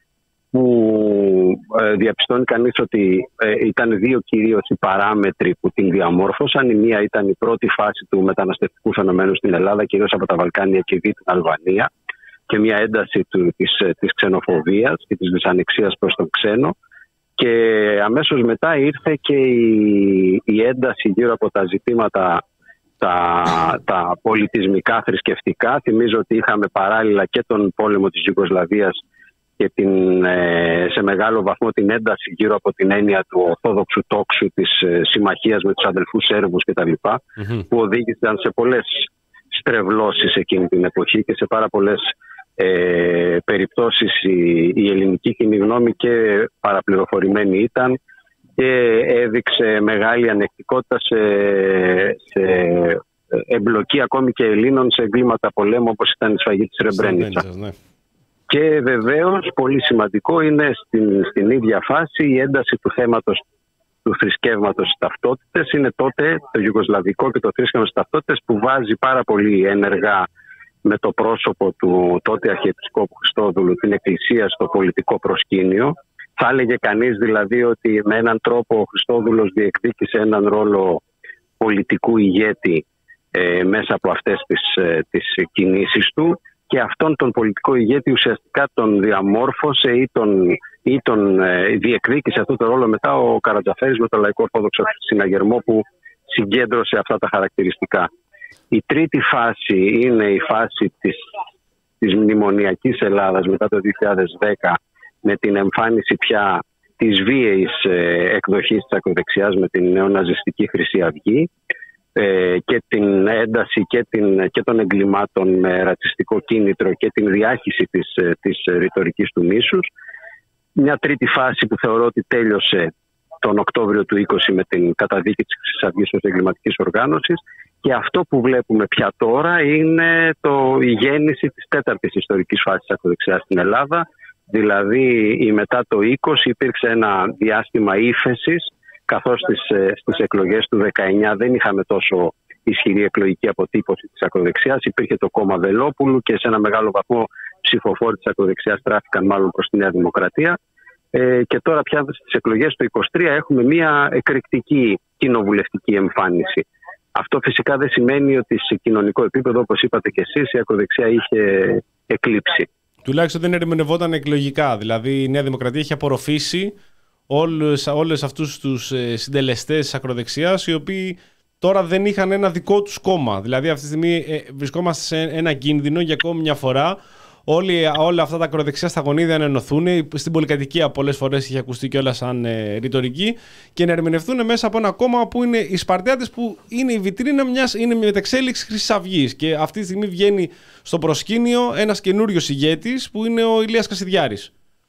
που ε, διαπιστώνει κανείς ότι ε, ήταν δύο κυρίως οι παράμετροι που την διαμόρφωσαν. Η μία ήταν η πρώτη φάση του μεταναστευτικού φαινομένου στην Ελλάδα, κυρίως από τα Βαλκάνια και δι' την Αλβανία, και μια ένταση του, της, της ξενοφοβίας και της δυσανεξίας προς τον ξένο. Και αμέσως μετά ήρθε και η, η ένταση γύρω από τα ζητήματα τα, τα πολιτισμικά, θρησκευτικά. Θυμίζω ότι είχαμε παράλληλα και τον πόλεμο της Ιουγκοσλαβίας και την, σε μεγάλο βαθμό την ένταση γύρω από την έννοια του ορθόδοξου τόξου, της συμμαχίας με τους αδελφούς Σέρβους κτλ. Mm-hmm. Που οδήγησαν σε πολλές στρεβλώσεις εκείνη την εποχή και σε πάρα πολλές ε, περιπτώσεις η, η ελληνική κοινή γνώμη και παραπληροφορημένη ήταν και έδειξε μεγάλη ανεκτικότητα σε, σε εμπλοκή ακόμη και Ελλήνων σε εγκλήματα πολέμου, όπως ήταν η σφαγή της Ρεμπρένιτσα. Ναι. Και βεβαίως πολύ σημαντικό είναι στην, στην ίδια φάση η ένταση του θέματος του θρησκεύματος στις ταυτότητες. Είναι τότε το ιουγκοσλαβικό και το θρήσκευμα στις ταυτότητες που βάζει πάρα πολύ ενεργά με το πρόσωπο του τότε Αρχιεπισκόπου Χριστόδουλου την Εκκλησία στο πολιτικό προσκήνιο. Θα έλεγε κανείς δηλαδή ότι με έναν τρόπο ο Χριστόδουλος διεκδίκησε έναν ρόλο πολιτικού ηγέτη ε, μέσα από αυτές τις, ε, τις κινήσεις του. και αυτόν τον πολιτικό ηγέτη ουσιαστικά τον διαμόρφωσε ή τον, ή τον ε, διεκδίκησε αυτό το ρόλο μετά ο Καρατζαφέρης με το Λαϊκό Ορθόδοξο Συναγερμό που συγκέντρωσε αυτά τα χαρακτηριστικά. Η τρίτη φάση είναι η φάση της, της μνημονιακής Ελλάδας μετά το δύο χιλιάδες δέκα, με την εμφάνιση πια της βίαιης ε, εκδοχής της ακροδεξιάς με την νεοναζιστική Χρυσή Αυγή ε, και την ένταση και, την, και των εγκλημάτων με ρατσιστικό κίνητρο και την διάχυση της, ε, της ρητορικής του μίσους. Μια τρίτη φάση που θεωρώ ότι τέλειωσε τον Οκτώβριο του είκοσι με την καταδίκη της Χρυσής Αυγής ως εγκληματικής οργάνωσης, και αυτό που βλέπουμε πια τώρα είναι το, η γέννηση της τέταρτης ιστορικής φάσης της ακροδεξιάς στην Ελλάδα. Δηλαδή η μετά το είκοσι υπήρξε ένα διάστημα ύφεσης, καθώς στις, στις εκλογές του δεκαεννιά δεν είχαμε τόσο ισχυρή εκλογική αποτύπωση της ακροδεξιάς. Υπήρχε το κόμμα Βελόπουλου και σε ένα μεγάλο βαθμό ψηφοφόροι της ακροδεξιάς τράφηκαν μάλλον προς τη Νέα Δημοκρατία. Ε, και τώρα πια στις εκλογές του είκοσι τρία έχουμε μια εκρηκτική κοινοβουλευτική εμφάνιση. Αυτό φυσικά δεν σημαίνει ότι σε κοινωνικό επίπεδο, όπως είπατε και εσείς, η ακροδεξιά είχε εκλείψει. Τουλάχιστον δεν ερμηνευόταν εκλογικά. Δηλαδή η Νέα Δημοκρατία έχει απορροφήσει όλους, όλους αυτούς τους συντελεστές της ακροδεξιάς, οι οποίοι τώρα δεν είχαν ένα δικό τους κόμμα. Δηλαδή αυτή τη στιγμή ε, βρισκόμαστε σε ένα κίνδυνο για ακόμη μια φορά όλοι, όλα αυτά τα ακροδεξιά στα γονίδια να ενωθούν. Στην πολυκατοικία πολλές φορές είχε ακουστεί και όλα σαν ε, ρητορική, και να ερμηνευτούν μέσα από ένα κόμμα που είναι οι Σπαρτιάτες, που είναι η βιτρίνα μιας, είναι μια μετεξέλιξη Χρυσής Αυγής. Και αυτή τη στιγμή βγαίνει στο προσκήνιο ένας καινούριος ηγέτης που είναι ο Ηλίας Κασιδιάρης.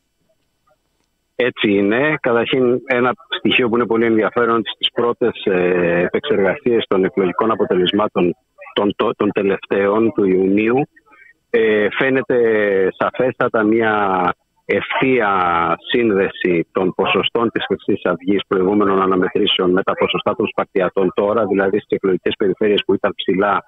Έτσι είναι. Καταρχήν, ένα στοιχείο που είναι πολύ ενδιαφέρον, στις πρώτες ε, επεξεργασίες των εκλογικών αποτελεσμάτων των, των τελευταίων του Ιουνίου, Ε, φαίνεται σαφέστατα μια ευθεία σύνδεση των ποσοστών της Χρυσής Αυγής προηγούμενων αναμετρήσεων με τα ποσοστά των Σπαρτιατών τώρα. Δηλαδή στις εκλογικές περιφέρειες που ήταν ψηλά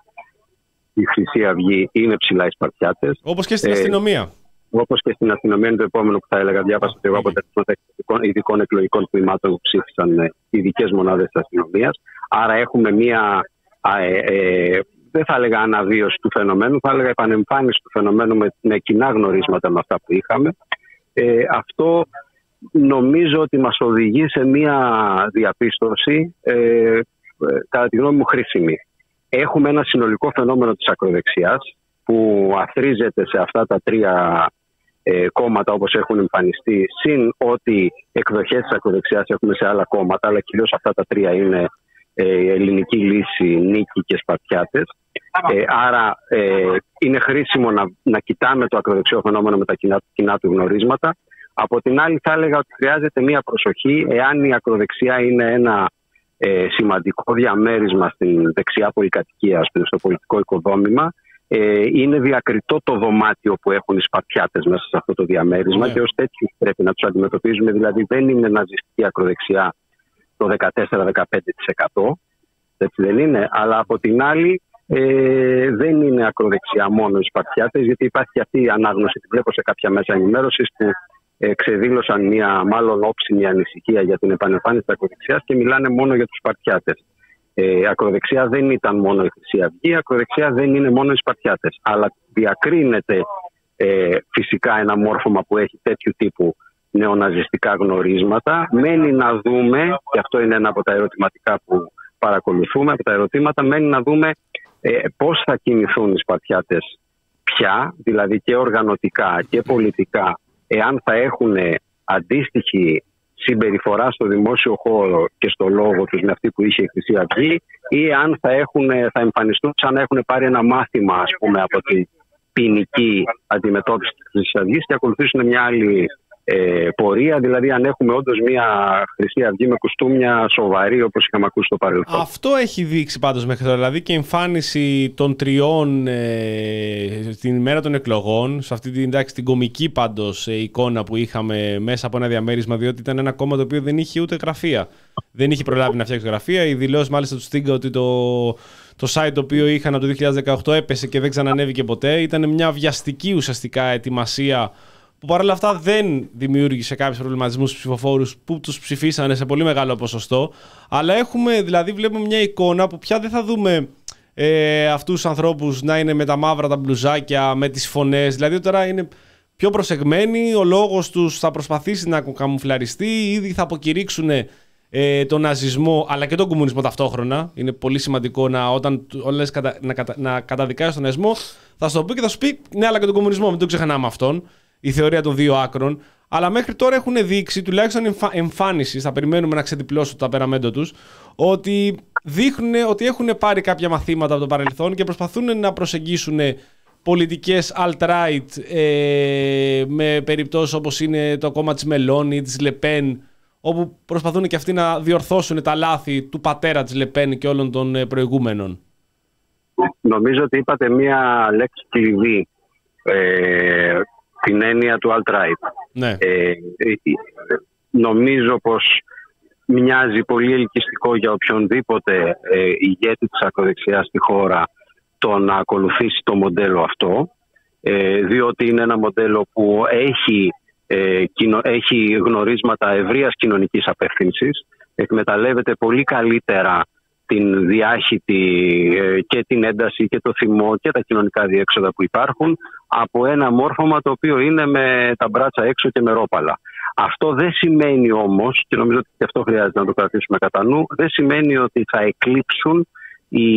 η Χρυσή Αυγή, είναι ψηλά οι Σπαρτιάτες. Όπως και στην ε, αστυνομία. Όπως και στην αστυνομία, είναι το επόμενο που θα έλεγα. Διάβασα και εγώ αποτελέσματα ειδικών εκλογικών τμήματων που ψήφισαν ειδικές μονάδες της αστυνομίας. Άρα έχουμε μια. Ε, ε, δεν θα έλεγα αναβίωση του φαινομένου, θα έλεγα επανεμφάνιση του φαινομένου με, με κοινά γνωρίσματα με αυτά που είχαμε. Ε, αυτό νομίζω ότι μας οδηγεί σε μια διαπίστωση, ε, ε, κατά τη γνώμη μου, χρήσιμη. Έχουμε ένα συνολικό φαινόμενο της ακροδεξιάς που αθρίζεται σε αυτά τα τρία ε, κόμματα όπως έχουν εμφανιστεί, συν ότι εκδοχές της ακροδεξιάς έχουμε σε άλλα κόμματα, αλλά κυρίως αυτά τα τρία είναι ε, Ελληνική Λύση, Νίκη και Σπαρτιάτες. Ε, άρα ε, είναι χρήσιμο να, να κοιτάμε το ακροδεξιό φαινόμενο με τα κοινά, κοινά του γνωρίσματα. Από την άλλη θα έλεγα ότι χρειάζεται μία προσοχή εάν η ακροδεξιά είναι ένα ε, σημαντικό διαμέρισμα στην δεξιά πολυκατοικία, ας πούμε, στο πολιτικό οικοδόμημα. Ε, είναι διακριτό το δωμάτιο που έχουν οι Σπαρτιάτες μέσα σε αυτό το διαμέρισμα, yeah. και ως τέτοιους πρέπει να τους αντιμετωπίζουμε. Δηλαδή δεν είναι ναζιστική ακροδεξιά το δεκατέσσερα με δεκαπέντε τοις εκατό, έτσι δεν είναι, αλλά από την άλλη ε, δεν είναι ακροδεξιά μόνο οι Σπαρτιάτες, γιατί υπάρχει και αυτή η ανάγνωση, τη βλέπω σε κάποια μέσα ενημέρωσης που ε, ξεδήλωσαν μια μάλλον όψιμη ανησυχία για την επανεμφάνιση της ακροδεξιάς και μιλάνε μόνο για τους Σπαρτιάτες. Ε, ακροδεξιά δεν ήταν μόνο η Χρυσή Αυγή, ακροδεξιά δεν είναι μόνο οι Σπαρτιάτες, αλλά διακρίνεται ε, φυσικά ένα μόρφωμα που έχει τέτοιου τύπου νεοναζιστικά γνωρίσματα. Μένει να δούμε, και αυτό είναι ένα από τα ερωτηματικά που παρακολουθούμε, από τα ερωτήματα μένει να δούμε ε, πώς θα κινηθούν οι Σπαρτιάτες πια, δηλαδή και οργανωτικά και πολιτικά, εάν θα έχουν αντίστοιχη συμπεριφορά στο δημόσιο χώρο και στο λόγο τους με αυτή που είχε η Χρυσή Αυγή, ή αν θα, έχουν, θα εμφανιστούν σαν να έχουν πάρει ένα μάθημα, ας πούμε, από την ποινική αντιμετώπιση της Χρυσής Αυγής και ακολουθήσουν μια άλλη ε, πορεία, δηλαδή αν έχουμε όντως μια Χρυσή Αυγή με κουστούμια σοβαρή όπως είχαμε ακούσει στο παρελθόν. Αυτό έχει δείξει πάντως μέχρι τώρα, δηλαδή και η εμφάνιση των τριών ε, την ημέρα των εκλογών, σε αυτή την, εντάξει, την κομική πάντως ε, εικόνα που είχαμε μέσα από ένα διαμέρισμα, διότι ήταν ένα κόμμα το οποίο δεν είχε ούτε γραφεία. Δεν είχε προλάβει να φτιάξει γραφεία. Οι δηλώσεις μάλιστα του Στίγκα ότι το, το site το οποίο είχαν από το δύο χιλιάδες δεκαοκτώ έπεσε και δεν ξανανέβηκε ποτέ. Ήταν μια βιαστική ουσιαστικά ετοιμασία που παρόλα αυτά δεν δημιούργησε κάποιους προβληματισμούς στους ψηφοφόρους που τους ψηφίσανε σε πολύ μεγάλο ποσοστό. Αλλά έχουμε, δηλαδή βλέπουμε μια εικόνα που πια δεν θα δούμε ε, αυτούς τους ανθρώπους να είναι με τα μαύρα τα μπλουζάκια, με τις φωνές. Δηλαδή τώρα είναι πιο προσεγμένοι, ο λόγος τους θα προσπαθήσει να καμουφλαριστεί, ήδη θα αποκηρύξουν ε, τον ναζισμό αλλά και τον κομμουνισμό ταυτόχρονα. Είναι πολύ σημαντικό να, όταν όλες κατα, να, κατα, να καταδικάσει τον ναζισμό, θα σου το πει και θα σου πει ναι, αλλά και τον κομμουνισμό, μην το ξεχνάμε αυτόν. Η θεωρία των δύο άκρων. Αλλά μέχρι τώρα έχουν δείξει, τουλάχιστον εμφα, εμφάνιση, θα περιμένουμε να ξετυπλώσουν το ταπεραμέντο τους, ότι δείχνουν ότι έχουν πάρει κάποια μαθήματα από το παρελθόν και προσπαθούν να προσεγγίσουν πολιτικές alt-right ε, με περιπτώσεις όπως είναι το κόμμα της Μελώνη, της Λεπέν, όπου προσπαθούν και αυτοί να διορθώσουν τα λάθη του πατέρα της Λεπέν και όλων των προηγούμενων. Νομίζω ότι είπατε μία λέξη κλειδί, ε, την έννοια του alt-right. Ναι. Ε, νομίζω πως μοιάζει πολύ ελκυστικό για οποιονδήποτε ε, ηγέτη της ακροδεξιάς στη χώρα το να ακολουθήσει το μοντέλο αυτό, ε, διότι είναι ένα μοντέλο που έχει, ε, κοινο, έχει γνωρίσματα ευρείας κοινωνικής απεύθυνσης, εκμεταλλεύεται πολύ καλύτερα την διάχυτη ε, και την ένταση και το θυμό και τα κοινωνικά διέξοδα που υπάρχουν από ένα μόρφωμα το οποίο είναι με τα μπράτσα έξω και με ρόπαλα. Αυτό δεν σημαίνει όμως, και νομίζω ότι και αυτό χρειάζεται να το κρατήσουμε κατά νου, δεν σημαίνει ότι θα εκλείψουν οι,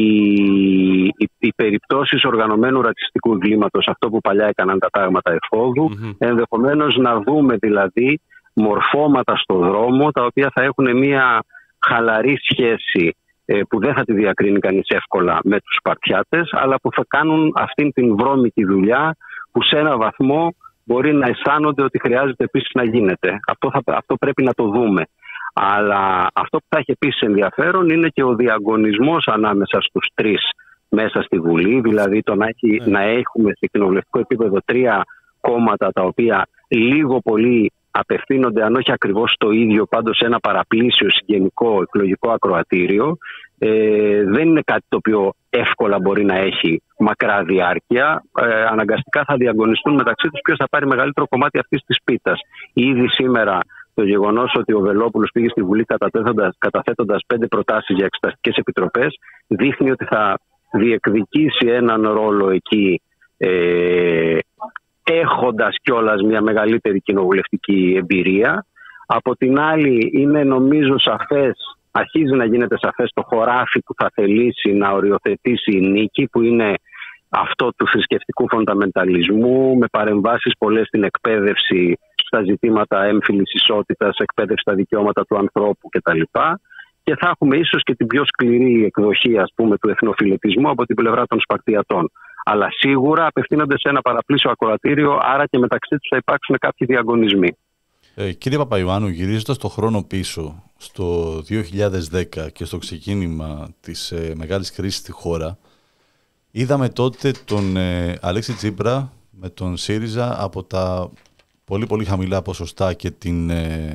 οι, οι περιπτώσεις οργανωμένου ρατσιστικού εγκλήματος, αυτό που παλιά έκαναν τα τάγματα εφόδου, mm-hmm. ενδεχομένως να δούμε δηλαδή μορφώματα στο δρόμο τα οποία θα έχουν μια χαλαρή σχέση που δεν θα τη διακρίνει κανείς εύκολα με τους Σπαρτιάτες, αλλά που θα κάνουν αυτήν την βρώμικη δουλειά που σε ένα βαθμό μπορεί να αισθάνονται ότι χρειάζεται επίσης να γίνεται. Αυτό, θα, αυτό πρέπει να το δούμε. Αλλά αυτό που θα έχει επίσης ενδιαφέρον είναι και ο διαγωνισμός ανάμεσα στους τρεις μέσα στη Βουλή, δηλαδή το να, έχει, να έχουμε σε κοινοβουλευτικό επίπεδο τρία κόμματα τα οποία λίγο πολύ απευθύνονται, αν όχι ακριβώς το ίδιο, πάντως σε ένα παραπλήσιο συγγενικό εκλογικό ακροατήριο. Ε, δεν είναι κάτι το οποίο εύκολα μπορεί να έχει μακρά διάρκεια. Ε, αναγκαστικά θα διαγωνιστούν μεταξύ τους ποιος θα πάρει μεγαλύτερο κομμάτι αυτής της πίτας. Ήδη σήμερα το γεγονός ότι ο Βελόπουλος πήγε στη Βουλή καταθέτοντας, καταθέτοντας πέντε προτάσεις για εξεταστικές επιτροπές δείχνει ότι θα διεκδικήσει έναν ρόλο εκεί, ε, έχοντας κιόλας μια μεγαλύτερη κοινοβουλευτική εμπειρία. Από την άλλη είναι νομίζω σαφές, αρχίζει να γίνεται σαφές το χωράφι που θα θελήσει να οριοθετήσει η νίκη, που είναι αυτό του θρησκευτικού φονταμενταλισμού, με παρεμβάσεις πολλές στην εκπαίδευση, στα ζητήματα έμφυλης ισότητας, εκπαίδευση στα δικαιώματα του ανθρώπου κτλ. Και θα έχουμε ίσως και την πιο σκληρή εκδοχή, ας πούμε, του εθνοφιλετισμού από την πλευρά των Σπαρτιατών. Αλλά σίγουρα απευθύνονται σε ένα παραπλήσιο ακροατήριο, άρα και μεταξύ τους θα υπάρξουν κάποιοι διαγωνισμοί. Ε, κύριε Παπαϊωάννου, γυρίζοντας το χρόνο πίσω στο δύο χιλιάδες δέκα και στο ξεκίνημα της ε, μεγάλης κρίσης στη χώρα, είδαμε τότε τον ε, Αλέξη Τσίπρα με τον ΣΥΡΙΖΑ από τα πολύ πολύ χαμηλά ποσοστά και την, ε,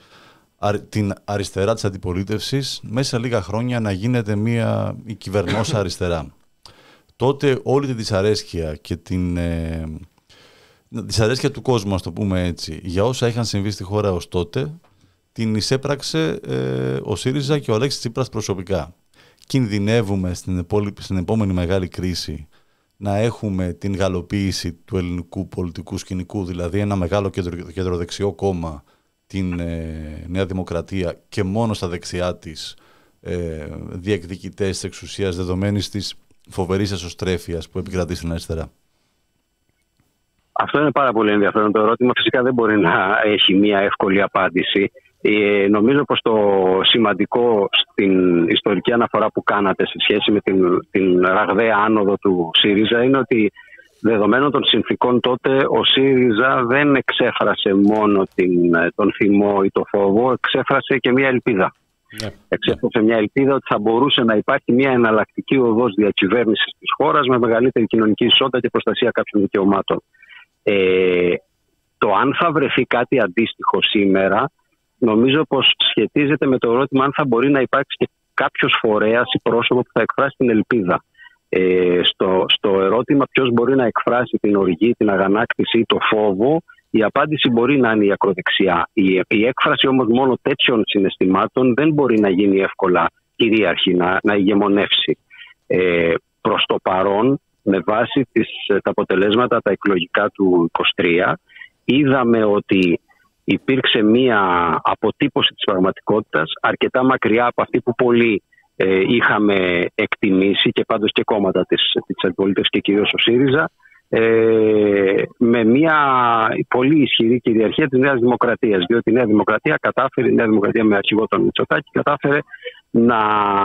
α, την αριστερά της αντιπολίτευσης μέσα σε λίγα χρόνια να γίνεται μια η κυβερνόσα αριστερά. Τότε όλη τη δυσαρέσκεια και την ε, δυσαρέσκεια του κόσμου, ας το πούμε έτσι, για όσα είχαν συμβεί στη χώρα ως τότε, την εισέπραξε ε, ο ΣΥΡΙΖΑ και ο Αλέξης Τσίπρας προσωπικά. Κινδυνεύουμε στην, επόλη, στην επόμενη μεγάλη κρίση να έχουμε την γαλλοποίηση του ελληνικού πολιτικού σκηνικού, δηλαδή ένα μεγάλο κέντρο, κεντροδεξιό κόμμα, την ε, Νέα Δημοκρατία, και μόνο στα δεξιά της ε, διεκδικητές της εξουσίας, δεδομένης της φοβερής εσωστρέφειας που επικρατεί στην αριστερά. Αυτό είναι πάρα πολύ ενδιαφέρον το ερώτημα. Φυσικά δεν μπορεί να έχει μια εύκολη απάντηση. Ε, νομίζω πως το σημαντικό στην ιστορική αναφορά που κάνατε σε σχέση με την, την ραγδαία άνοδο του ΣΥΡΙΖΑ είναι ότι δεδομένων των συνθήκων τότε ο ΣΥΡΙΖΑ δεν εξέφρασε μόνο την, τον θυμό ή το φόβο, εξέφρασε και μια ελπίδα. Yeah. Εξέφρασε μια ελπίδα ότι θα μπορούσε να υπάρχει μια εναλλακτική οδός διακυβέρνησης της χώρας με μεγαλύτερη κοινωνική ισότητα και προστασία κάποιων δικαιωμάτων. Ε, το αν θα βρεθεί κάτι αντίστοιχο σήμερα, νομίζω πως σχετίζεται με το ερώτημα αν θα μπορεί να υπάρξει και κάποιος φορέας ή πρόσωπο που θα εκφράσει την ελπίδα. Ε, στο, στο ερώτημα ποιος μπορεί να εκφράσει την οργή, την αγανάκτηση ή το φόβο, η απάντηση μπορεί να είναι η ακροδεξιά. Η, η έκφραση όμως μόνο τέτοιων συναισθημάτων δεν μπορεί να γίνει εύκολα κυρίαρχη, να, να ηγεμονεύσει. Ε, το παρόν, με βάση τις, τα αποτελέσματα τα εκλογικά του είκοσι τρία, είδαμε ότι υπήρξε μία αποτύπωση της πραγματικότητας αρκετά μακριά από αυτή που πολλοί ε, είχαμε εκτιμήσει, και πάντως και κόμματα της, της αντιπολίτευσης και κυρίως ο ΣΥΡΙΖΑ, ε, με μία πολύ ισχυρή κυριαρχία της Νέας Δημοκρατίας. Διότι η Νέα Δημοκρατία κατάφερε, η Νέα Δημοκρατία με αρχηγό τον Μητσοτάκη, κατάφερε να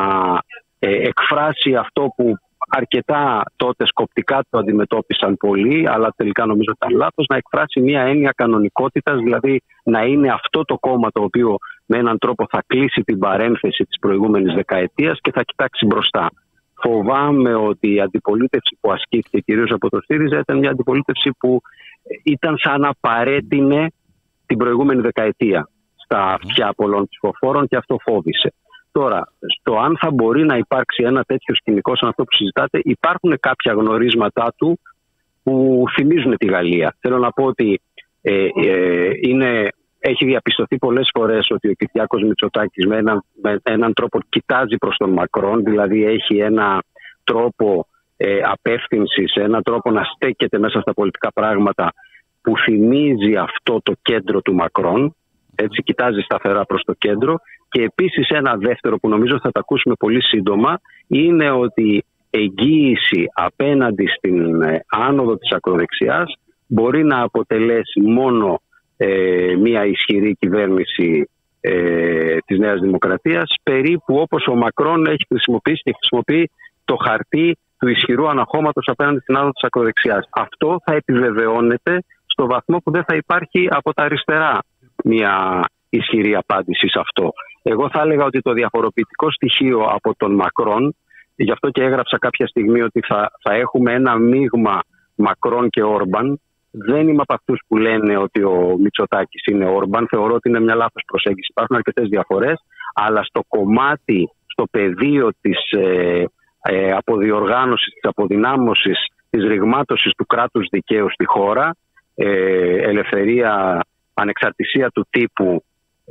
ε, εκφράσει αυτό που αρκετά τότε σκοπτικά το αντιμετώπισαν πολλοί, αλλά τελικά νομίζω ήταν λάθος, να εκφράσει μια έννοια κανονικότητας, δηλαδή να είναι αυτό το κόμμα το οποίο με έναν τρόπο θα κλείσει την παρένθεση της προηγούμενης δεκαετίας και θα κοιτάξει μπροστά. Φοβάμαι ότι η αντιπολίτευση που ασκήθηκε κυρίως από το ΣΥΡΙΖΑ ήταν μια αντιπολίτευση που ήταν σαν να παρέτεινε την προηγούμενη δεκαετία στα αυτιά πολλών ψηφοφόρων, και αυτό φόβησε. Τώρα, στο αν θα μπορεί να υπάρξει ένα τέτοιο σκηνικό σαν αυτό που συζητάτε, υπάρχουν κάποια γνωρίσματά του που θυμίζουν τη Γαλλία. Θέλω να πω ότι ε, ε, είναι, έχει διαπιστωθεί πολλές φορές ότι ο Κυριάκος Μητσοτάκης με έναν, με έναν τρόπο κοιτάζει προς τον Μακρόν, δηλαδή έχει ένα τρόπο ε, απεύθυνσης, ένα τρόπο να στέκεται μέσα στα πολιτικά πράγματα που θυμίζει αυτό το κέντρο του Μακρόν. Έτσι, κοιτάζει σταθερά προς το κέντρο. Και επίσης ένα δεύτερο που νομίζω θα το ακούσουμε πολύ σύντομα είναι ότι εγγύηση απέναντι στην άνοδο της ακροδεξιάς μπορεί να αποτελέσει μόνο ε, μια ισχυρή κυβέρνηση ε, της Νέας Δημοκρατίας, περίπου όπως ο Μακρόν έχει χρησιμοποιήσει και χρησιμοποιεί το χαρτί του ισχυρού αναχώματος απέναντι στην άνοδο της ακροδεξιάς. Αυτό θα επιβεβαιώνεται στο βαθμό που δεν θα υπάρχει από τα αριστερά μια ισχυρή απάντηση σε αυτό. Εγώ θα έλεγα ότι το διαφοροποιητικό στοιχείο από τον Μακρόν, γι' αυτό και έγραψα κάποια στιγμή ότι θα, θα έχουμε ένα μείγμα Μακρόν και Όρμπαν. Δεν είμαι από αυτούς που λένε ότι ο Μητσοτάκης είναι Όρμπαν. Θεωρώ ότι είναι μια λάθος προσέγγιση. Υπάρχουν αρκετές διαφορές, αλλά στο κομμάτι, στο πεδίο της ε, ε, αποδιοργάνωσης, της αποδυνάμωσης, της ρηγμάτωσης του κράτους δικαίου στη χώρα, ε, ελευθερία, ανεξαρτησία του τύπου,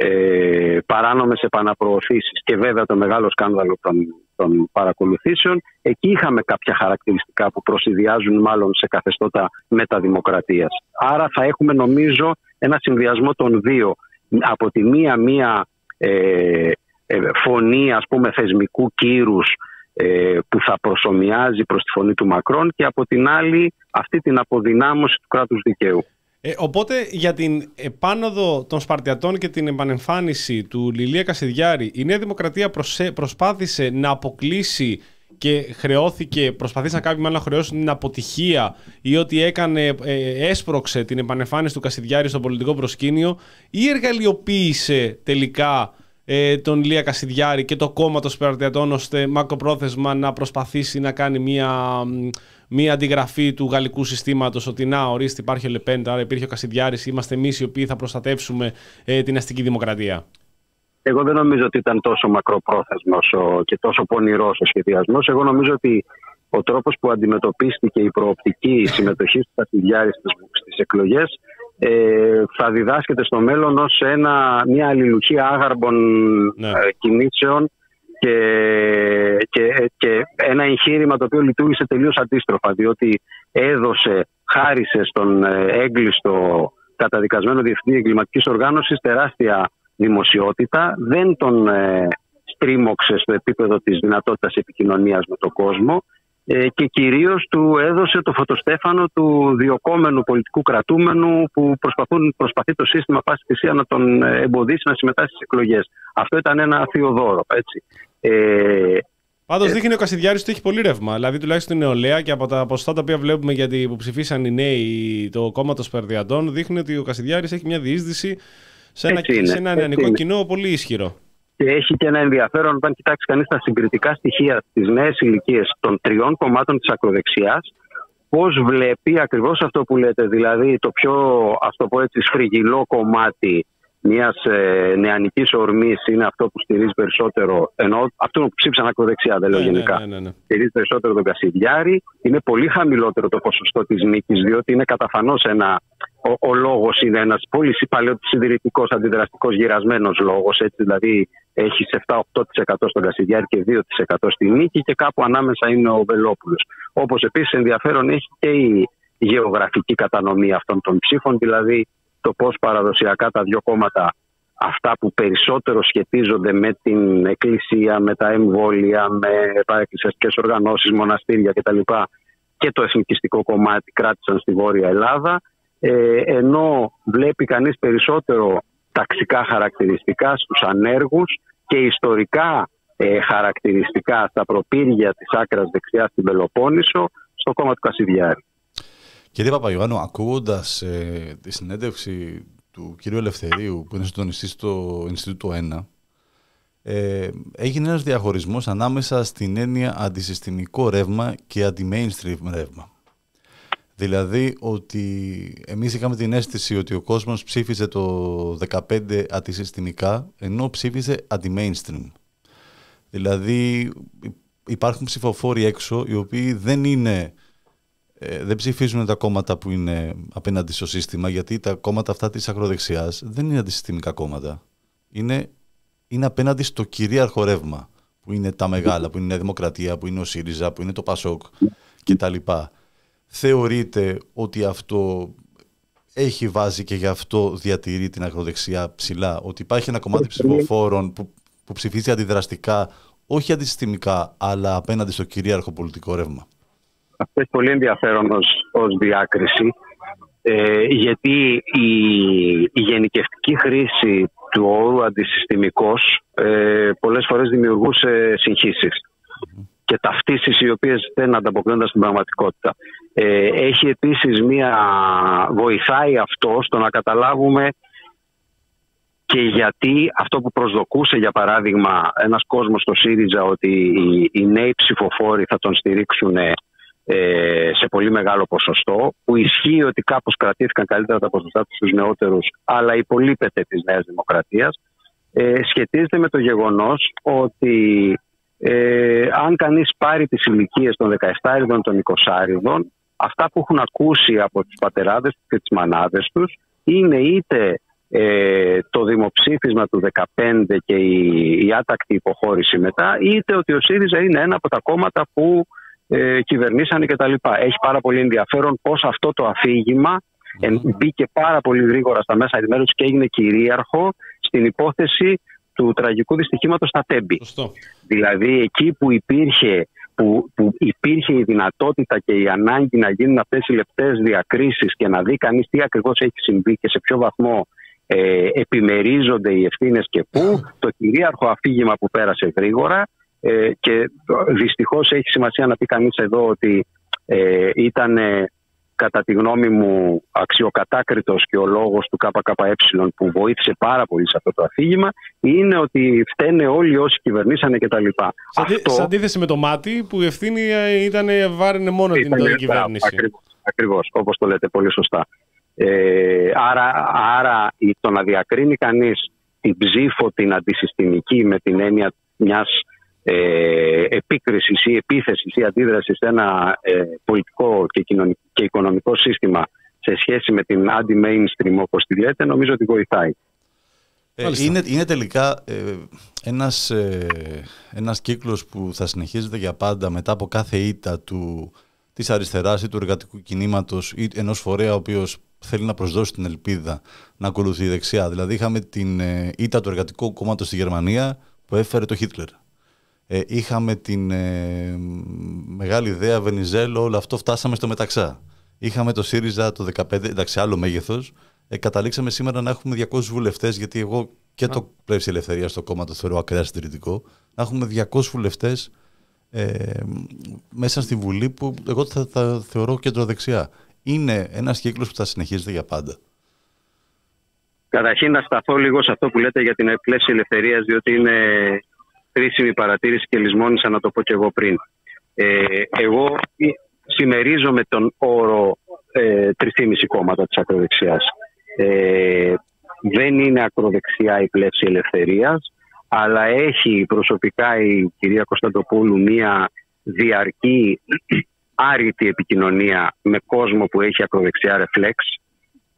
ε, παράνομες επαναπροωθήσεις και βέβαια το μεγάλο σκάνδαλο των, των παρακολουθήσεων, εκεί είχαμε κάποια χαρακτηριστικά που προσυδειάζουν μάλλον σε καθεστώτα μεταδημοκρατίας. Άρα θα έχουμε νομίζω ένα συνδυασμό των δύο. Από τη μία μία ε, ε, φωνή, ας πούμε, θεσμικού κύρους ε, που θα προσομοιάζει προς τη φωνή του Μακρόν, και από την άλλη αυτή την αποδυνάμωση του κράτους δικαίου. Ε, οπότε για την επάνωδο των Σπαρτιατών και την επανεμφάνιση του Ληλία Κασιδιάρη, η Νέα Δημοκρατία προσε... προσπάθησε να αποκλείσει και χρεώθηκε, προσπαθήσει να κάνει μάλλον να χρεώσει την αποτυχία ή ότι έκανε, ε, έσπρωξε την επανεμφάνιση του Κασιδιάρη στο πολιτικό προσκήνιο, ή εργαλειοποίησε τελικά ε, τον Ληλία Κασιδιάρη και το κόμμα των Σπαρτιατών ώστε μακροπρόθεσμα να προσπαθήσει να κάνει μια... μία αντιγραφή του γαλλικού συστήματος, ότι να, ορίστε, υπάρχει ο Λεπέν, άρα υπήρχε ο Κασιδιάρης, είμαστε εμείς οι οποίοι θα προστατεύσουμε ε, την αστική δημοκρατία. Εγώ δεν νομίζω ότι ήταν τόσο μακροπρόθεσμος ο, και τόσο πονηρός ο σχεδιασμός. Εγώ νομίζω ότι ο τρόπος που αντιμετωπίστηκε η προοπτική συμμετοχή του Κασιδιάρη στις εκλογές ε, θα διδάσκεται στο μέλλον ως ένα, μια αλληλουχία άγαρμπων ναι. ε, κινήσεων Και, και, και ένα εγχείρημα το οποίο λειτουργήσε τελείως αντίστροφα, διότι έδωσε, χάρισε στον έγκλειστο καταδικασμένο διευθυντή εγκληματικής οργάνωσης τεράστια δημοσιότητα, δεν τον ε, στρίμωξε στο επίπεδο της δυνατότητας επικοινωνίας με τον κόσμο ε, και κυρίως του έδωσε το φωτοστέφανο του διοκόμενου πολιτικού κρατούμενου που προσπαθούν, προσπαθεί το σύστημα πάση θυσία να τον εμποδίσει να συμμετάσχει στις εκλογές. Αυτό ήταν ένα θείο δώρο, έτσι. Ε, Πάντως δείχνει ο Κασιδιάρης ότι έχει πολύ ρεύμα. Δηλαδή, τουλάχιστον η νεολαία και από τα ποσοστά τα οποία βλέπουμε γιατί που ψηφίσαν οι νέοι το κόμμα των Σπαρτιατών, δείχνει ότι ο Κασιδιάρης έχει μια διείσδυση σε ένα, σε ένα νεανικό κοινό πολύ ισχυρό. Και έχει και ένα ενδιαφέρον όταν κοιτάξει κανείς τα συγκριτικά στοιχεία στις νέες ηλικίες των τριών κομμάτων της ακροδεξιάς, πώς βλέπει ακριβώς αυτό που λέτε, δηλαδή το πιο, ας το πω έτσι, σφριγγυλό κομμάτι μιας ε, νεανικής ορμής είναι αυτό που στηρίζει περισσότερο, ενώ αυτό που ψήφισαν ακροδεξιά, δεν λέω ναι, γενικά, ναι, ναι, ναι. στηρίζει περισσότερο τον Κασιδιάρη. Είναι πολύ χαμηλότερο το ποσοστό της νίκης, διότι είναι καταφανώς ένα ο, ο λόγος είναι ένας πολύ παλαιοσυντηρητικός αντιδραστικός γυρασμένος λόγος, έτσι, δηλαδή έχει επτά με οκτώ τοις εκατό στον Κασιδιάρη και δύο τοις εκατό στη Νίκη και κάπου ανάμεσα είναι ο Βελόπουλος. Όπως επίσης ενδιαφέρον έχει και η γεωγραφική κατανομή αυτών των ψήφων, δηλαδή το πώς παραδοσιακά τα δύο κόμματα, αυτά που περισσότερο σχετίζονται με την εκκλησία, με τα εμβόλια, με παραεκκλησιαστικές οργανώσεις, μοναστήρια κτλ. Και το εθνικιστικό κομμάτι κράτησαν στη Βόρεια Ελλάδα, ε, ενώ βλέπει κανείς περισσότερο ταξικά χαρακτηριστικά στους ανέργους και ιστορικά ε, χαρακτηριστικά στα προπύργια της άκρας δεξιάς στην Πελοπόννησο στο κόμμα του Κασιδιάρη. Κύριε Παπαϊωάννου, ακούγοντας ε, τη συνέντευξη του κύριου Ελευθερίου που είναι συντονιστή στο Ινστιτούτο ένα, ε, έγινε ένας διαχωρισμός ανάμεσα στην έννοια αντισυστημικό ρεύμα και αντι-mainstream ρεύμα. Δηλαδή ότι εμείς είχαμε την αίσθηση ότι ο κόσμος ψήφιζε το δεκαπέντε αντισυστημικά, ενώ ψήφιζε αντι-mainstream. Δηλαδή υπάρχουν ψηφοφόροι έξω οι οποίοι δεν είναι... Ε, δεν ψηφίζουν τα κόμματα που είναι απέναντι στο σύστημα, γιατί τα κόμματα αυτά της ακροδεξιάς δεν είναι αντισυστημικά κόμματα. Είναι, είναι απέναντι στο κυρίαρχο ρεύμα, που είναι τα μεγάλα, που είναι η Δημοκρατία, που είναι ο ΣΥΡΙΖΑ, που είναι το ΠΑΣΟΚ κτλ. Θεωρείτε ότι αυτό έχει βάση και γι' αυτό διατηρεί την ακροδεξιά ψηλά, ότι υπάρχει ένα κομμάτι ψηφοφόρων που, που ψηφίζει αντιδραστικά, όχι αντισυστημικά, αλλά απέναντι στο κυρίαρχο πολιτικό ρεύμα? Αυτό έχει πολύ ενδιαφέρον ως, ως διάκριση, ε, γιατί η, η γενικευτική χρήση του όρου αντισυστημικός ε, πολλές φορές δημιουργούσε συγχύσεις mm-hmm. και ταυτίσεις οι οποίες δεν ανταποκρίνονταν στην πραγματικότητα. Ε, έχει επίσης μία, βοηθάει αυτό στο να καταλάβουμε και γιατί αυτό που προσδοκούσε, για παράδειγμα, ένας κόσμος στο ΣΥΡΙΖΑ, ότι οι, οι νέοι ψηφοφόροι θα τον στηρίξουν σε πολύ μεγάλο ποσοστό, που ισχύει ότι κάπως κρατήθηκαν καλύτερα τα ποσοστά τους στους νεότερους, αλλά υπολείπεται της Νέας Δημοκρατίας, ε, σχετίζεται με το γεγονός ότι ε, αν κανείς πάρει τις ηλικίες των δεκαεπτάριδων, των εικοσάριδων, αυτά που έχουν ακούσει από τους πατεράδες και τις μανάδες τους είναι είτε ε, το δημοψήφισμα του δεκαπέντε και η, η άτακτη υποχώρηση μετά, είτε ότι ο ΣΥΡΙΖΑ είναι ένα από τα κόμματα που Ε, κυβερνήσανε και τα λοιπά. Έχει πάρα πολύ ενδιαφέρον πώς αυτό το αφήγημα mm-hmm. μπήκε πάρα πολύ γρήγορα στα μέσα ενημέρωσης και έγινε κυρίαρχο στην υπόθεση του τραγικού δυστυχήματος στα Τέμπη. Σωστό. Δηλαδή εκεί που υπήρχε, που, που υπήρχε η δυνατότητα και η ανάγκη να γίνουν αυτές οι λεπτές διακρίσεις και να δει κανείς τι ακριβώς έχει συμβεί και σε ποιο βαθμό ε, επιμερίζονται οι ευθύνες και πού, το κυρίαρχο αφήγημα που πέρασε γρήγορα. Ε, και δυστυχώς έχει σημασία να πει κανείς εδώ ότι ε, ήταν ε, κατά τη γνώμη μου αξιοκατάκριτος και ο λόγος του ΚΚΕ που βοήθησε πάρα πολύ σε αυτό το αφήγημα είναι ότι φταίνε όλοι όσοι κυβερνήσανε κτλ. Σε αυτό... αντίθεση με το Μάτι που η ευθύνη ήταν, βάραινε μόνο την τότε κυβέρνηση. Ακριβώς, ακριβώς, όπως το λέτε πολύ σωστά. Ε, άρα, άρα το να διακρίνει κανείς την ψήφο την αντισυστημική με την έννοια μιας Ε, επίκρισης ή επίθεσης ή αντίδρασης σε ένα ε, πολιτικό και, κοινωνικό και οικονομικό σύστημα σε σχέση με την anti-mainstream, όπως τη λέτε, νομίζω ότι βοηθάει. Ε, είναι, είναι τελικά ε, ένας, ε, ένας κύκλος που θα συνεχίζεται για πάντα μετά από κάθε ήττα του, της αριστεράς ή του εργατικού κινήματος ή ενός φορέα ο οποίος θέλει να προσδώσει την ελπίδα να ακολουθεί δεξιά. Δηλαδή είχαμε την ε, ήττα του εργατικού κόμματος στη Γερμανία που έφερε το Χίτλερ. Ε, είχαμε την ε, μεγάλη ιδέα Βενιζέλο, όλο αυτό φτάσαμε στο μεταξά. Είχαμε το ΣΥΡΙΖΑ το δεκαπέντε, εντάξει, άλλο μέγεθος. Ε, καταλήξαμε σήμερα να έχουμε διακόσιους βουλευτές, γιατί εγώ και Α. το Πλεύση Ελευθερία στο κόμμα το θεωρώ ακραία συντηρητικό. Να έχουμε διακόσιους βουλευτές ε, μέσα στη Βουλή που εγώ θα, θα θεωρώ κεντροδεξιά. Είναι ένας κύκλος που θα συνεχίζεται για πάντα. Καταρχήν να σταθώ λίγο σε αυτό που λέτε για την Πλεύση Ελευθερίας, διότι είναι χρήσιμη παρατήρηση και λησμόνησα να το πω και εγώ πριν. Ε, εγώ συμμερίζομαι τον όρο ε, τρία και μισό κόμματα της ακροδεξιάς. Ε, δεν είναι ακροδεξιά η Πλεύση Ελευθερίας, αλλά έχει προσωπικά η κυρία Κωνσταντοπούλου μία διαρκή άρρητη επικοινωνία με κόσμο που έχει ακροδεξιά ρεφλέξ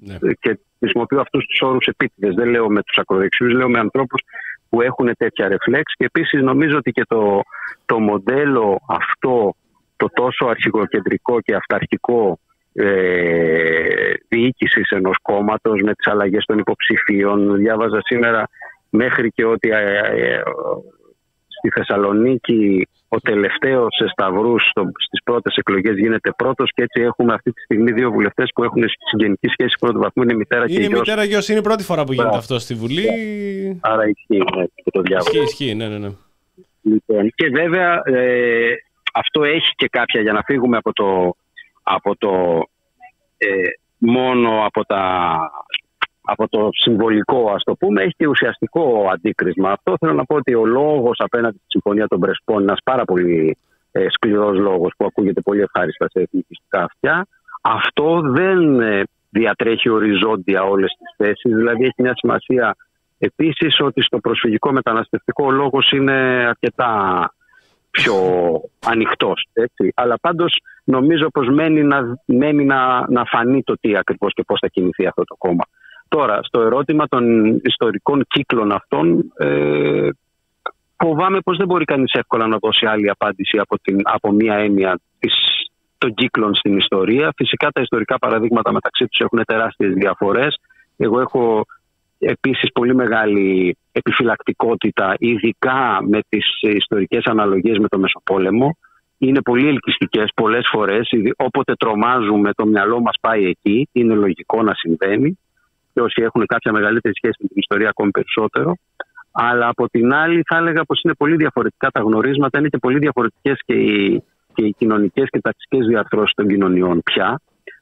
Ναι. Και χρησιμοποιώ αυτούς τους όρους επίτηδες. Δεν λέω με τους ακροδεξιούς, λέω με ανθρώπους που έχουν τέτοια ρεφλέξ. Και επίσης νομίζω ότι και το, το μοντέλο αυτό, το τόσο αρχικοκεντρικό και αυταρχικό ε, διοίκησης ενός κόμματος με τις αλλαγές των υποψηφίων. Διάβαζα σήμερα μέχρι και ότι ε, ε, στη Θεσσαλονίκη ο τελευταίος σε σταυρούς στις πρώτες εκλογές γίνεται πρώτος, και έτσι έχουμε αυτή τη στιγμή δύο βουλευτές που έχουν συγγενική σχέση πρώτου βαθμού. Είναι μητέρα είναι και γιος. Είναι μητέρα γιος, είναι η πρώτη φορά που γίνεται Μπράβο. αυτό στη Βουλή. Άρα ισχύει, ναι, και το διάβασα. Ισχύει, ισχύει, ναι, ναι, ναι. Λοιπόν, και βέβαια ε, αυτό έχει και κάποια, για να φύγουμε από το, από το ε, μόνο από τα... από το συμβολικό, ας το πούμε, έχει και ουσιαστικό αντίκρισμα. Αυτό θέλω να πω ότι ο λόγος απέναντι στη Συμφωνία των Πρεσπών, ένας πάρα πολύ ε, σκληρός λόγος που ακούγεται πολύ ευχάριστα σε εθνικιστικά αυτιά, αυτό δεν ε, διατρέχει οριζόντια όλες τις θέσεις. Δηλαδή έχει μια σημασία επίσης ότι στο προσφυγικό μεταναστευτικό ο λόγος είναι αρκετά πιο ανοιχτός. Έτσι. Αλλά πάντως νομίζω πως μένει, να, μένει να, να φανεί το τι ακριβώς και πώς θα κινηθεί αυτό το κόμμα. Τώρα, στο ερώτημα των ιστορικών κύκλων αυτών, ε, φοβάμαι πως δεν μπορεί κανείς εύκολα να δώσει άλλη απάντηση από, την, από μία έννοια της, των κύκλων στην ιστορία. Φυσικά τα ιστορικά παραδείγματα μεταξύ τους έχουν τεράστιες διαφορές. Εγώ έχω επίσης πολύ μεγάλη επιφυλακτικότητα, ειδικά με τις ιστορικές αναλογίες με το Μεσοπόλεμο. Είναι πολύ ελκυστικές πολλές φορές, όποτε τρομάζουμε το μυαλό μας πάει εκεί, είναι λογικό να συμβαίνει. Και όσοι έχουν κάποια μεγαλύτερη σχέση με την ιστορία ακόμη περισσότερο. Αλλά από την άλλη θα έλεγα πως είναι πολύ διαφορετικά τα γνωρίσματα, είναι και πολύ διαφορετικές και οι, και οι κοινωνικές και ταξικές διαρθρώσεις των κοινωνιών πια.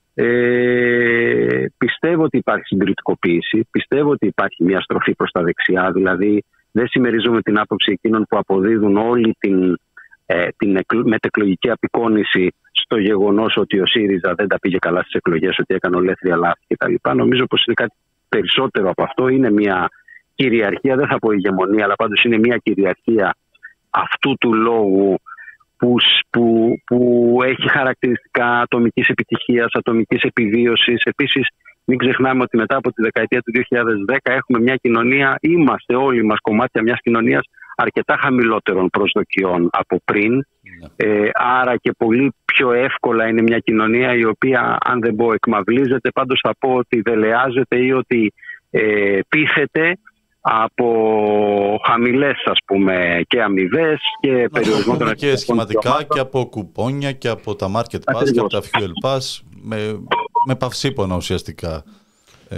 Ε, πιστεύω ότι υπάρχει συντηρητικοποίηση, πιστεύω ότι υπάρχει μια στροφή προς τα δεξιά, δηλαδή δεν συμμερίζομαι την άποψη εκείνων που αποδίδουν όλη την, ε, την μετεκλογική απεικόνηση στο γεγονός ότι ο ΣΥΡΙΖΑ δεν τα πήγε καλά στις εκλογές, ότι έκανε ολέθρια λάθη κτλ. Νομίζω πως είναι κάτι περισσότερο από αυτό. Είναι μια κυριαρχία, δεν θα πω ηγεμονία, αλλά πάντως είναι μια κυριαρχία αυτού του λόγου που, που, που έχει χαρακτηριστικά ατομικής επιτυχίας, ατομικής επιβίωσης. Επίσης, μην ξεχνάμε ότι μετά από τη δεκαετία του δύο χιλιάδες δέκα έχουμε μια κοινωνία, είμαστε όλοι μας κομμάτια μιας κοινωνίας αρκετά χαμηλότερων προσδοκιών από πριν. Yeah. Ε, άρα και πολύ πιο εύκολα είναι μια κοινωνία η οποία, αν δεν πω εκμαυλίζεται, πάντως θα πω ότι δελεάζεται ή ότι ε, πείθεται από χαμηλές, ας πούμε, και αμοιβές και περιορισμό των και σχηματικά και από κουπόνια και από τα market pass Ακριβώς. και από τα fuel pass με, με παυσίπονα ουσιαστικά ε,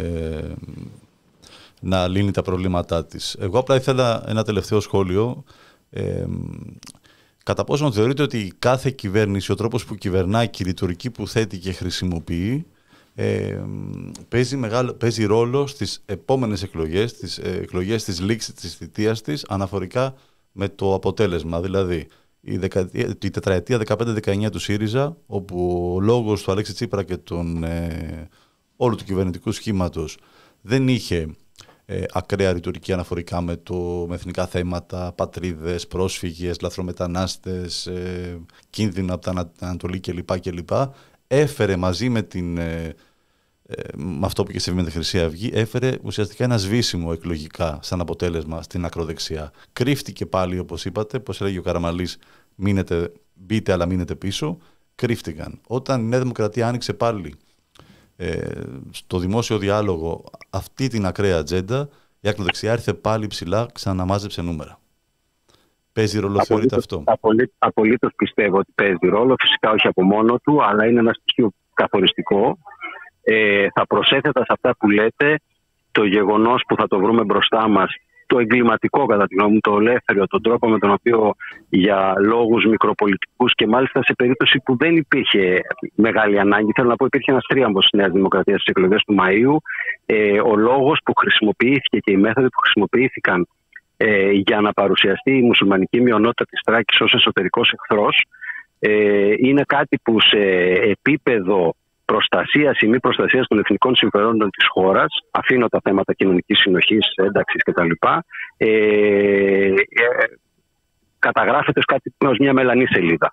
να λύνει τα προβλήματά της. Εγώ απλά ήθελα ένα τελευταίο σχόλιο. Ε, κατά πόσον θεωρείτε ότι κάθε κυβέρνηση, ο τρόπος που κυβερνάει και η ρητορική που θέτει και χρησιμοποιεί ε, παίζει, μεγάλο, παίζει ρόλο στις επόμενες εκλογές, τις ε, εκλογές της λήξης της θητείας της, αναφορικά με το αποτέλεσμα. Δηλαδή η, δεκαετία, η τετραετία δεκαπέντε δεκαεννιά του ΣΥΡΙΖΑ, όπου ο λόγος του Αλέξη Τσίπρα και τον, ε, όλου του κυβερνητικού σχήματος δεν είχε Ε, ακραία ρητορική αναφορικά με, το, με εθνικά θέματα, πατρίδες, πρόσφυγες, λαθρομετανάστες, ε, κίνδυνα από την Ανατολή κλπ. κλπ. Έφερε μαζί με, την, ε, ε, με αυτό που είχε συμβεί με τη Χρυσή Αυγή, έφερε ουσιαστικά ένα σβήσιμο εκλογικά σαν αποτέλεσμα στην ακροδεξιά. Κρύφτηκε πάλι, όπως είπατε, όπως έλεγε ο Καραμαλής, μείνετε, μπείτε αλλά μείνετε πίσω. Κρύφτηκαν. Όταν η Νέα Δημοκρατία άνοιξε πάλι Ε, στο δημόσιο διάλογο αυτή την ακραία ατζέντα, η ακροδεξιά ήρθε πάλι ψηλά, ξαναμάζεψε νούμερα. Παίζει ρόλο, θεωρείτε αυτό? Απολύτως πιστεύω ότι παίζει ρόλο, φυσικά όχι από μόνο του, αλλά είναι ένα στοιχείο καθοριστικό. Ε, θα προσέθετα σε αυτά που λέτε το γεγονός που θα το βρούμε μπροστά μας, το εγκληματικό κατά τη γνώμη μου, το ολέθριο, τον τρόπο με τον οποίο για λόγους μικροπολιτικούς και μάλιστα σε περίπτωση που δεν υπήρχε μεγάλη ανάγκη, θέλω να πω υπήρχε ένας τρίαμβος της Νέας Δημοκρατίας στις εκλογές του Μαΐου, ε, ο λόγος που χρησιμοποιήθηκε και οι μέθοδοι που χρησιμοποιήθηκαν ε, για να παρουσιαστεί η μουσουλμανική μειονότητα της Θράκης ως εσωτερικός εχθρός ε, είναι κάτι που σε επίπεδο προστασίας ή μη προστασίας των εθνικών συμφερόντων της χώρας, αφήνω τα θέματα κοινωνικής συνοχής, ένταξης κτλ., ε, ε, καταγράφεται ως κάτι ως μια μελανή σελίδα.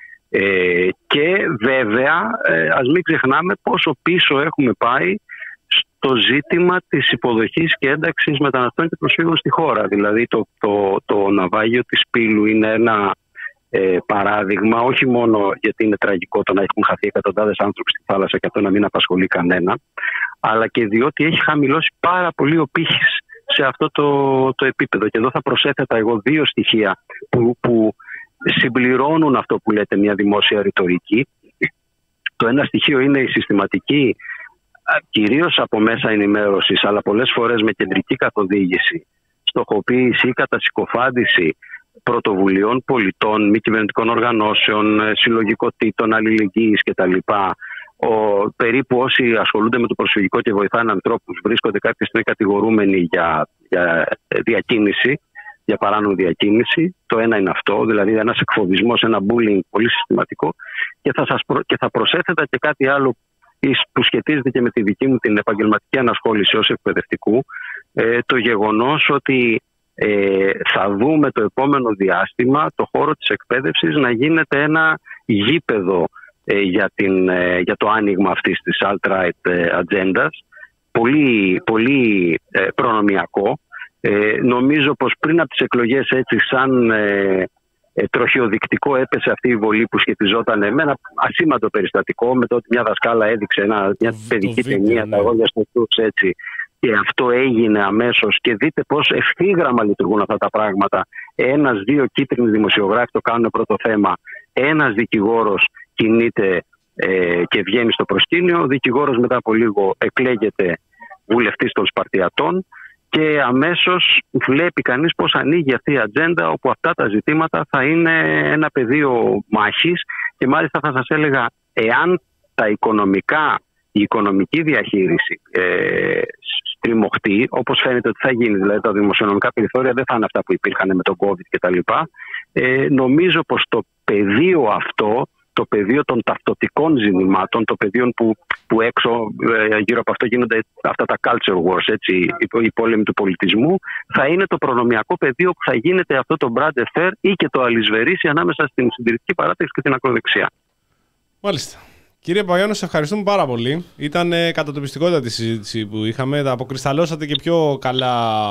Ε, και βέβαια, ε, ας μην ξεχνάμε πόσο πίσω έχουμε πάει το ζήτημα της υποδοχής και ένταξης μεταναστών και προσφύγων στη χώρα. Δηλαδή το, το, το ναυάγιο της Πύλου είναι ένα ε, παράδειγμα, όχι μόνο γιατί είναι τραγικό το να έχουν χαθεί εκατοντάδες άνθρωποι στη θάλασσα και αυτό να μην απασχολεί κανένα, αλλά και διότι έχει χαμηλώσει πάρα πολύ ο πύχης σε αυτό το, το επίπεδο. Και εδώ θα προσέθετα εγώ δύο στοιχεία που, που συμπληρώνουν αυτό που λέτε μια δημόσια ρητορική. Το ένα στοιχείο είναι η συστηματική, κυρίως από μέσα ενημέρωσης, αλλά πολλές φορές με κεντρική καθοδήγηση, στοχοποίηση ή κατασυκοφάντηση πρωτοβουλειών πολιτών, μη κυβερνητικών οργανώσεων, συλλογικοτήτων, αλληλεγγύης κτλ. Ο, περίπου όσοι ασχολούνται με το προσφυγικό και βοηθάνε ανθρώπους βρίσκονται κάποια στιγμή κατηγορούμενοι για, για διακίνηση, για παράνομη διακίνηση. Το ένα είναι αυτό, δηλαδή ένας εκφοβισμός, ένα bullying πολύ συστηματικό. Και θα, σας προ, και θα προσέθετα και κάτι άλλο που σχετίζεται και με τη δική μου την επαγγελματική ανασχόληση ως εκπαιδευτικού, ε, το γεγονός ότι ε, θα δούμε το επόμενο διάστημα το χώρο της εκπαίδευσης να γίνεται ένα γήπεδο ε, για, την, ε, για το άνοιγμα αυτής της alt-right ε, ατζέντας, πολύ, πολύ ε, προνομιακό. Ε, νομίζω πως πριν από τις εκλογές έτσι σαν ε, ε, τροχιοδεικτικό έπεσε αυτή η βολή που σχετιζόταν με ένα ασήμαντο περιστατικό, με το ότι μια δασκάλα έδειξε ένα, μια παιδική ταινία, τα αγώνια στους έτσι, και αυτό έγινε αμέσως. Και δείτε πως ευθύγραμμα λειτουργούν αυτά τα πράγματα. Ένας, δύο κίτρινοι δημοσιογράφοι το κάνουν πρώτο θέμα. Ένας δικηγόρος κινείται ε, και βγαίνει στο προσκήνιο. Ο δικηγόρος μετά από λίγο εκλέγεται βουλευτής των Σπαρτιατών. Και αμέσως βλέπει κανείς πως ανοίγει αυτή η ατζέντα, όπου αυτά τα ζητήματα θα είναι ένα πεδίο μάχης. Και μάλιστα θα σας έλεγα, εάν τα οικονομικά, η οικονομική διαχείριση ε, στριμωχτεί, όπως φαίνεται ότι θα γίνει, δηλαδή τα δημοσιονομικά περιθώρια δεν θα είναι αυτά που υπήρχαν με τον COVID κτλ. Ε, νομίζω πως το πεδίο αυτό, το πεδίο των ταυτοτικών ζητημάτων, το πεδίο που, που έξω ε, γύρω από αυτό γίνονται αυτά τα culture wars, έτσι, οι πόλεμοι του πολιτισμού, θα είναι το προνομιακό πεδίο που θα γίνεται αυτό το brand fair ή και το αλυσβερίσι ανάμεσα στην συντηρητική παράταξη και την ακροδεξιά. Μάλιστα. Κύριε Παπαγιάννου, σε ευχαριστούμε πάρα πολύ. Ήταν ε, κατατοπιστικότητα τη συζήτηση που είχαμε. Τα αποκρισταλώσατε και πιο καλά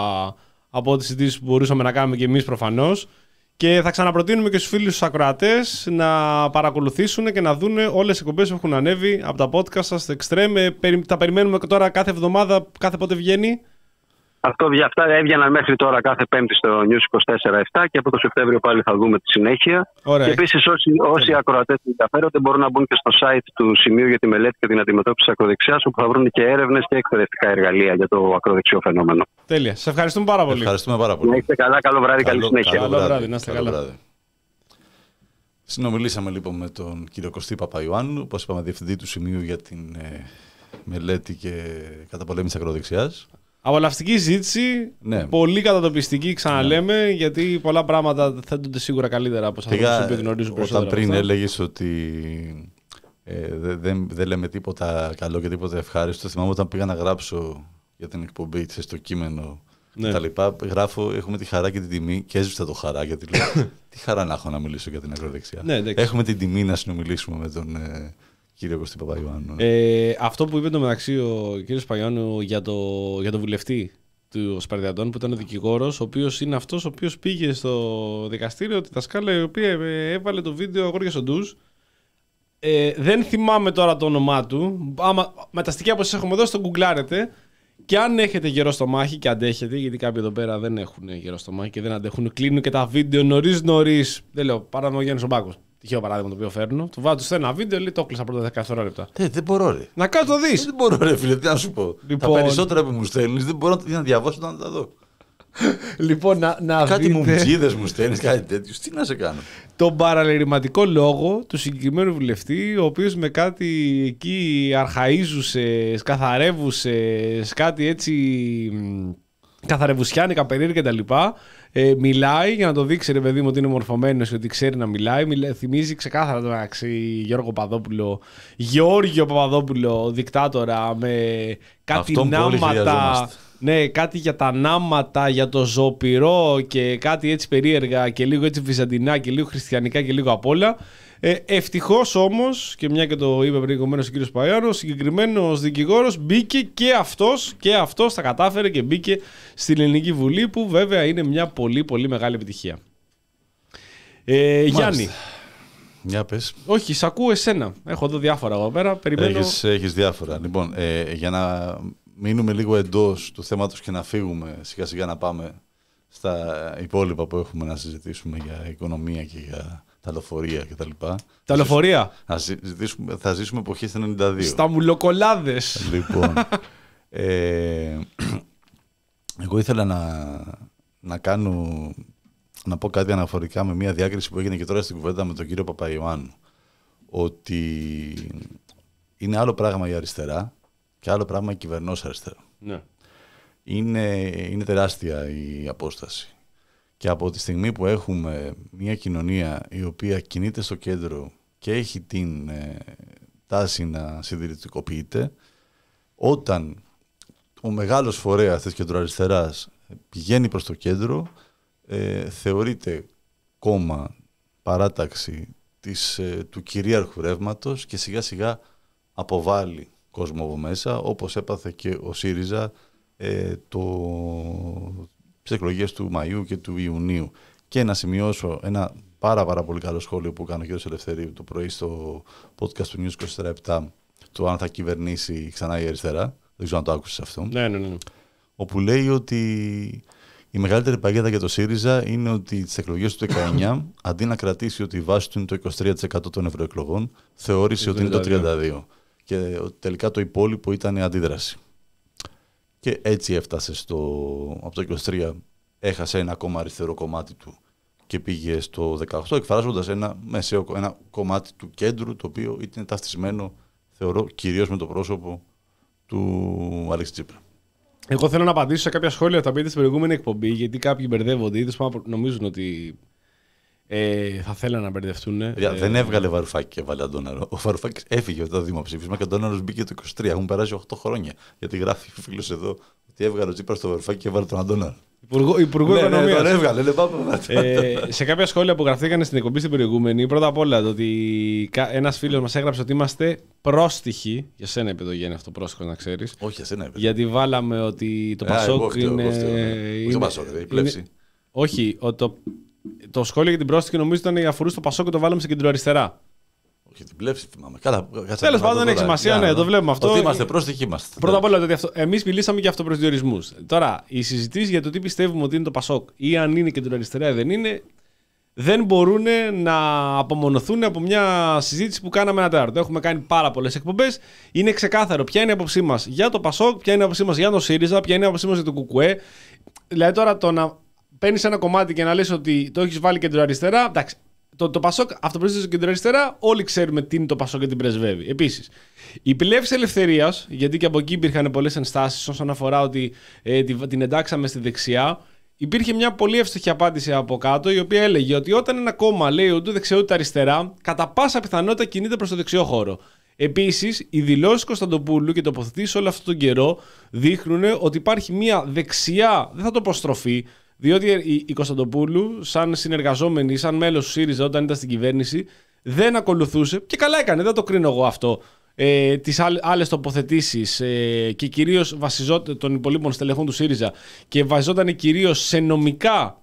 από τις συζητήσεις που μπορούσαμε να κάνουμε και εμείς προφανώς. Και θα ξαναπροτείνουμε και στους φίλους τους ακροατές να παρακολουθήσουν και να δουν όλες τις εκπομπές που έχουν ανέβει από τα podcast σας στο Extreme. Τα περιμένουμε τώρα κάθε εβδομάδα, κάθε πότε βγαίνει. Αυτό, αυτά έβγαιναν μέχρι τώρα κάθε Πέμπτη στο News είκοσι τέσσερα επτά και από το Σεπτέμβριο πάλι θα δούμε τη συνέχεια. Ωραία. Και επίσης όσοι, όσοι ακροατές ενδιαφέρονται μπορούν να μπουν και στο site του Σημείου για τη Μελέτη και την Αντιμετώπιση της Ακροδεξιάς, όπου θα βρουν και έρευνες και εκπαιδευτικά εργαλεία για το ακροδεξιό φαινόμενο. Τέλεια. Σας ευχαριστούμε πάρα πολύ. Ευχαριστούμε πάρα πολύ. Να είστε καλά, καλό βράδυ, καλό, καλή συνέχεια. Καλό, καλό βράδυ, να είστε καλά. Βράδυ. Συνομιλήσαμε λοιπόν με τον κύριο Κωστή Παπαϊωάννου, όπως είπαμε, διευθυντή του Σημείου για την ε, Μελέτη και Καταπολέμηση Ακροδεξιάς. Απολαυστική συζήτηση, ναι. Πολύ κατατοπιστική, ξαναλέμε, ναι. Γιατί πολλά πράγματα θέτονται σίγουρα καλύτερα από αυτούς που γνωρίζουν περισσότερο. Όταν πριν έλεγες ότι ε, δεν δε, δε λέμε τίποτα καλό και τίποτα ευχάριστο, θυμάμαι όταν πήγα να γράψω για την εκπομπή στο κείμενο, ναι. Τα λοιπά, γράφω, έχουμε τη χαρά και την τιμή και έσβησα το χαρά, γιατί λέω, τι χαρά να έχω να μιλήσω για την ακροδεξιά. Ναι, έχουμε την τιμή να συνομιλήσουμε με τον... Ε, Κύριε Κωστή Παπαϊωάννου. Ε, αυτό που είπε το μεταξύ ο κύριος Παπαϊωάννου για το, για το βουλευτή του Σπαρτιατών, που ήταν ο δικηγόρος, ο οποίος είναι αυτός ο οποίος πήγε στο δικαστήριο, τη δασκάλα η οποία έβαλε το βίντεο αγόρια στο ντουζ. Ε, δεν θυμάμαι τώρα το όνομά του. Άμα, με τα στοιχεία που σας έχουμε δώσει, το γκουγκλάρετε. Και αν έχετε γερό στο μάχη και αντέχετε, γιατί κάποιοι εδώ πέρα δεν έχουν γερό στο μάχη και δεν αντέχουν, κλείνουν και τα βίντεο νωρίς-νωρίς. Δεν λέω, παράδειγμα ο Γιάννης ο Μπάκος. Τυχαίο παράδειγμα το οποίο φέρνω. Του βάζω στο ένα βίντεο, λέει το έκλεισα πρώτα δεκαεπτά λεπτά. Ε, δεν μπορώ, ρε. Να κάνω το δεις. Δεν μπορώ, ρε φίλε, τι να σου πω. Λοιπόν... Τα περισσότερα που μου στέλνεις δεν μπορώ να διαβάσω να τα δω. Λοιπόν, να, να κάτι δείτε... μουμτζίδες μου στέλνεις, κάτι τέτοιο. Τι να σε κάνω. Τον παραλυρηματικό λόγο του συγκεκριμένου βουλευτή, ο οποίος με κάτι εκεί αρχαΐζουσε, σκαθαρεύουσε, κάτι έτσι καθαρευουσιάνικα περίεργα κτλ. Ε, μιλάει για να το δείξει, ρε παιδί μου, ότι είναι μορφωμένος και ότι ξέρει να μιλάει. Μιλά, θυμίζει ξεκάθαρα το μεταξύ Γιώργο Παπαδόπουλο, Γεώργιο Παπαδόπουλο, δικτάτορα, με κάτι αυτόν νάματα. Ναι, κάτι για τα νάματα, για το ζωοπυρό και κάτι έτσι περίεργα και λίγο έτσι βυζαντινά και λίγο χριστιανικά και λίγο απ' όλα. Ε, ευτυχώς όμως, και μια και το είπε προηγουμένως ο κύριος Παγιάννος, ο συγκεκριμένος δικηγόρος μπήκε και αυτός, και αυτός τα κατάφερε και μπήκε στην Ελληνική Βουλή, που βέβαια είναι μια πολύ πολύ μεγάλη επιτυχία. Ε, Γιάννη. Για πες. Όχι, σ' ακούω εσένα. Έχω εδώ διάφορα εδώ πέρα. Περιμένω... Έχεις, έχεις διάφορα. Λοιπόν, ε, για να μείνουμε λίγο εντός του θέματος και να φύγουμε σιγά σιγά να πάμε στα υπόλοιπα που έχουμε να συζητήσουμε για οικονομία και για τα λεωφορεία κτλ. Τα λεωφορεία. Θα ζήσουμε εποχή στα ενενήντα δύο. Στα μουλοκολάδες. Λοιπόν, ε, εγώ ήθελα να, να κάνω... να πω κάτι αναφορικά με μια διάκριση που έγινε και τώρα στην κουβέντα με τον κύριο Παπαϊωάννου. Ότι είναι άλλο πράγμα η αριστερά και άλλο πράγμα η κυβερνός αριστερά. Ναι. Είναι, είναι τεράστια η απόσταση. Και από τη στιγμή που έχουμε μια κοινωνία η οποία κινείται στο κέντρο και έχει την ε, τάση να συντηρητικοποιείται, όταν ο μεγάλος φορέας της κεντροαριστεράς πηγαίνει προς το κέντρο, Ε, θεωρείται κόμμα, παράταξη της, ε, του κυρίαρχου ρεύματος και σιγά σιγά αποβάλλει κόσμο από μέσα, όπως έπαθε και ο ΣΥΡΙΖΑ ε, το, τις εκλογές του Μαΐου και του Ιουνίου. Και να σημειώσω ένα πάρα, πάρα πολύ καλό σχόλιο που έκανε ο κ. Ελευθερίου το πρωί στο podcast του News είκοσι τέσσερα επτά, το αν θα κυβερνήσει ξανά η αριστερά. Δεν ξέρω αν το άκουσες αυτό. Ναι, ναι, ναι. Όπου λέει ότι η μεγαλύτερη παγίδα για το ΣΥΡΙΖΑ είναι ότι τις εκλογές του δεκαεννιά, αντί να κρατήσει ότι η βάση του είναι το είκοσι τρία τοις εκατό των ευρωεκλογών, θεώρησε ότι είναι το τριάντα δύο τοις εκατό. Και τελικά το υπόλοιπο ήταν η αντίδραση. Και έτσι έφτασε στο, από το είκοσι τρία, έχασε ένα ακόμα αριστερό κομμάτι του και πήγε στο δεκαοκτώ, εκφράζοντας ένα, μεσαίο, ένα κομμάτι του κέντρου, το οποίο ήταν ταυτισμένο, θεωρώ, κυρίως με το πρόσωπο του Αλέξη Τσίπρα. Εγώ θέλω να απαντήσω σε κάποια σχόλια τα οποία στην προηγούμενη εκπομπή, γιατί κάποιοι μπερδεύονται ή νομίζουν ότι ε, θα θέλανε να μπερδευτούν. Ε, δεν έβγαλε Βαρουφάκη και έβαλε Αντώναρο. Ο Βαρουφάκης έφυγε από το δημοψήφισμα και ο Αντώναρος μπήκε το είκοσι τρία. Έχουν περάσει οκτώ χρόνια. Γιατί γράφει ο φίλος εδώ ότι έβγαλε ο Τσίπρας στο Βαρουφάκη και έβαλε τον Αντώναρο. Υπουργό, Υπουργό ναι, Οικονομίας. Ναι, τον έβγαλε, ναι, πάμε, ε, σε κάποια σχόλια που γραφτήκαν στην εκπομπή στην προηγούμενη, πρώτα απ' όλα το ότι ένας φίλος μας έγραψε ότι είμαστε πρόστιχοι. Για σένα είπε το Γέννη αυτό, πρόστιχος να ξέρεις. Όχι, για σένα είπε. Γιατί βάλαμε ότι το Πασόκ είναι. Όχι το Πασόκ, η πλεύση. Όχι, το, το σχόλιο για την πρόστιχη νομίζω ήταν αφορούσε το Πασόκ και το βάλαμε σε κεντροαριστερά. Όχι, την πλεύση θυμάμαι. Τέλος πάντων, δεν έχει σημασία, ναι, το βλέπουμε αυτό. Ότι είμαστε πρόστιχοι, είμαστε. Πρώτα απ' όλα, εμείς μιλήσαμε για αυτοπροσδιορισμούς. Τώρα, οι συζητήσεις για το τι πιστεύουμε ότι είναι το Πασόκ ή αν είναι κεντροαριστερά ή δεν είναι, δεν μπορούν να απομονωθούν από μια συζήτηση που κάναμε ένα τέταρτο. Έχουμε κάνει πάρα πολλές εκπομπές. Είναι ξεκάθαρο ποια είναι η άποψή μας για το Πασόκ, ποια είναι η άποψή μας για τον ΣΥΡΙΖΑ, ποια είναι η άποψή μας για το ΚΚΕ. Δηλαδή, τώρα το να παίρνεις ένα κομμάτι και να λες ότι το έχεις βάλει κεντροαριστερά, εντάξει. Το, το Πασόκ αυτοπροσδιορίζεται κεντροαριστερά, όλοι ξέρουμε τι είναι το Πασόκ και την πρεσβεύει. Επίσης, η πλεύση ελευθερίας, γιατί και από εκεί υπήρχαν πολλές ενστάσεις όσον αφορά ότι ε, την, την εντάξαμε στη δεξιά, υπήρχε μια πολύ εύστοχη απάντηση από κάτω, η οποία έλεγε ότι όταν ένα κόμμα λέει ούτε δεξιά ούτε αριστερά, κατά πάσα πιθανότητα κινείται προς το δεξιό χώρο. Επίσης, οι δηλώσεις Κωνσταντοπούλου και τοποθετήσεις όλο αυτόν τον καιρό δείχνουν ότι υπάρχει μια δεξιά, δεν θα το πω στροφή, διότι η Κωνσταντοπούλου, σαν συνεργαζόμενη, σαν μέλος του ΣΥΡΙΖΑ όταν ήταν στην κυβέρνηση, δεν ακολουθούσε, και καλά έκανε, δεν το κρίνω εγώ αυτό, ε, τις άλλες τοποθετήσεις ε, και κυρίως βασιζόταν των υπολείπων στελεχών του ΣΥΡΙΖΑ και βασιζόταν κυρίως σε, νομικά,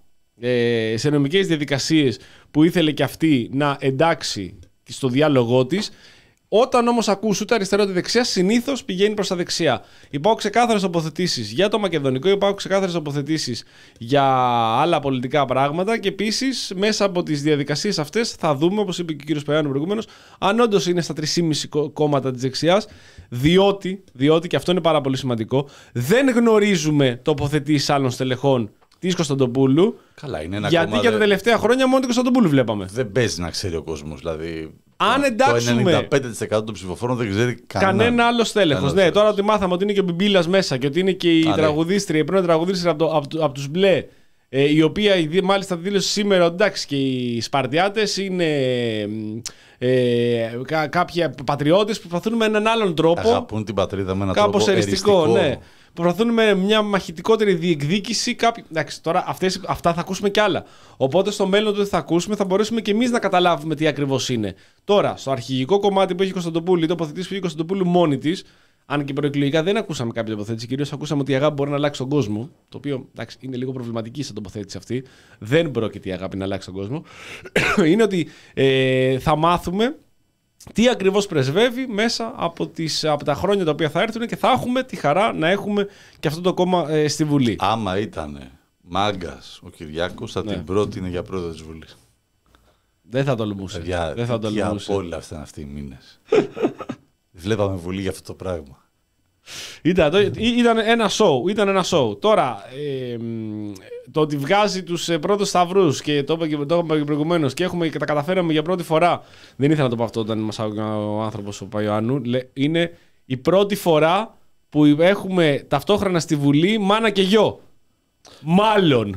ε, σε νομικές διαδικασίες που ήθελε και αυτή να εντάξει στο διάλογό της. Όταν όμως ακούς ούτε αριστερά ούτε δεξιά, συνήθως πηγαίνει προς τα δεξιά. Υπάρχουν ξεκάθαρες τοποθετήσεις για το μακεδονικό, υπάρχουν ξεκάθαρες τοποθετήσεις για άλλα πολιτικά πράγματα και επίσης μέσα από τις διαδικασίες αυτές θα δούμε, όπως είπε και ο κ. Παγιάννου προηγουμένως, αν όντως είναι στα τρία κόμμα πέντε κόμματα της δεξιάς, διότι, διότι, και αυτό είναι πάρα πολύ σημαντικό, δεν γνωρίζουμε τοποθετήσεις άλλων στελεχών της Κωνσταντοπούλου. Καλά, είναι ένα γιατί κόμμα, για τα τελευταία χρόνια μόνο την Κωνσταντοπούλου βλέπαμε. Δεν παίζει να ξέρει ο κόσμος. Δηλαδή, αν εντάξουμε. Το ενενήντα πέντε τοις εκατό των ψηφοφόρων δεν ξέρει κανένα, κανένα άλλο στέλεχος. Ναι, τώρα ότι μάθαμε ότι είναι και ο Μπιμπίλας μέσα και ότι είναι και η Α, τραγουδίστρια, η πρώην τραγουδίστρια από, το, από, από τους Μπλε, ε, η οποία μάλιστα δήλωσε σήμερα ότι εντάξει και οι Σπαρτιάτες είναι ε, κά, κάποιοι πατριώτες που προσπαθούν με έναν άλλον τρόπο. Αγαπούν την πατρίδα με έναν κάπως τρόπο εριστικό. Ναι. προσπαθούν με μια μαχητικότερη διεκδίκηση. Κάποιοι... Εντάξει, τώρα αυτές, αυτά θα ακούσουμε κι άλλα. Οπότε στο μέλλον του θα ακούσουμε, θα μπορέσουμε κι εμείς να καταλάβουμε τι ακριβώς είναι. Τώρα, στο αρχηγικό κομμάτι που έχει η Κωνσταντοπούλου, η τοποθετήση που έχει η Κωνσταντοπούλου μόνη της, αν και προεκλογικά δεν ακούσαμε κάποια τοποθέτηση, κυρίως ακούσαμε ότι η αγάπη μπορεί να αλλάξει τον κόσμο. Το οποίο εντάξει, είναι λίγο προβληματική σαν τοποθέτηση αυτή. Δεν πρόκειται η αγάπη να αλλάξει τον κόσμο. Είναι ότι ε, θα μάθουμε τι ακριβώς πρεσβεύει μέσα από, τις, από τα χρόνια τα οποία θα έρθουν και θα έχουμε τη χαρά να έχουμε και αυτό το κόμμα ε, στη Βουλή. Άμα ήταν μάγκας ο Κυριάκος, θα ναι. την πρότεινε για πρόεδρο της Βουλής. Δεν θα τολμούσε. Για, δεν θα τολμούσε. Για απόλυτα αυτά αυτοί οι μήνες. Βλέπαμε Βουλή για αυτό το πράγμα. Ήταν, ήταν ένα show, ήταν ένα show. Τώρα, ε, το ότι βγάζει τους πρώτους σταυρούς και το είπα και προηγουμένως και, έχουμε, και τα καταφέραμε για πρώτη φορά. Δεν ήθελα να το πω αυτό όταν μας άκουγε ο άνθρωπος ο Παϊωάννου. Είναι η πρώτη φορά που έχουμε ταυτόχρονα στη Βουλή μάνα και γιο. Μάλλον.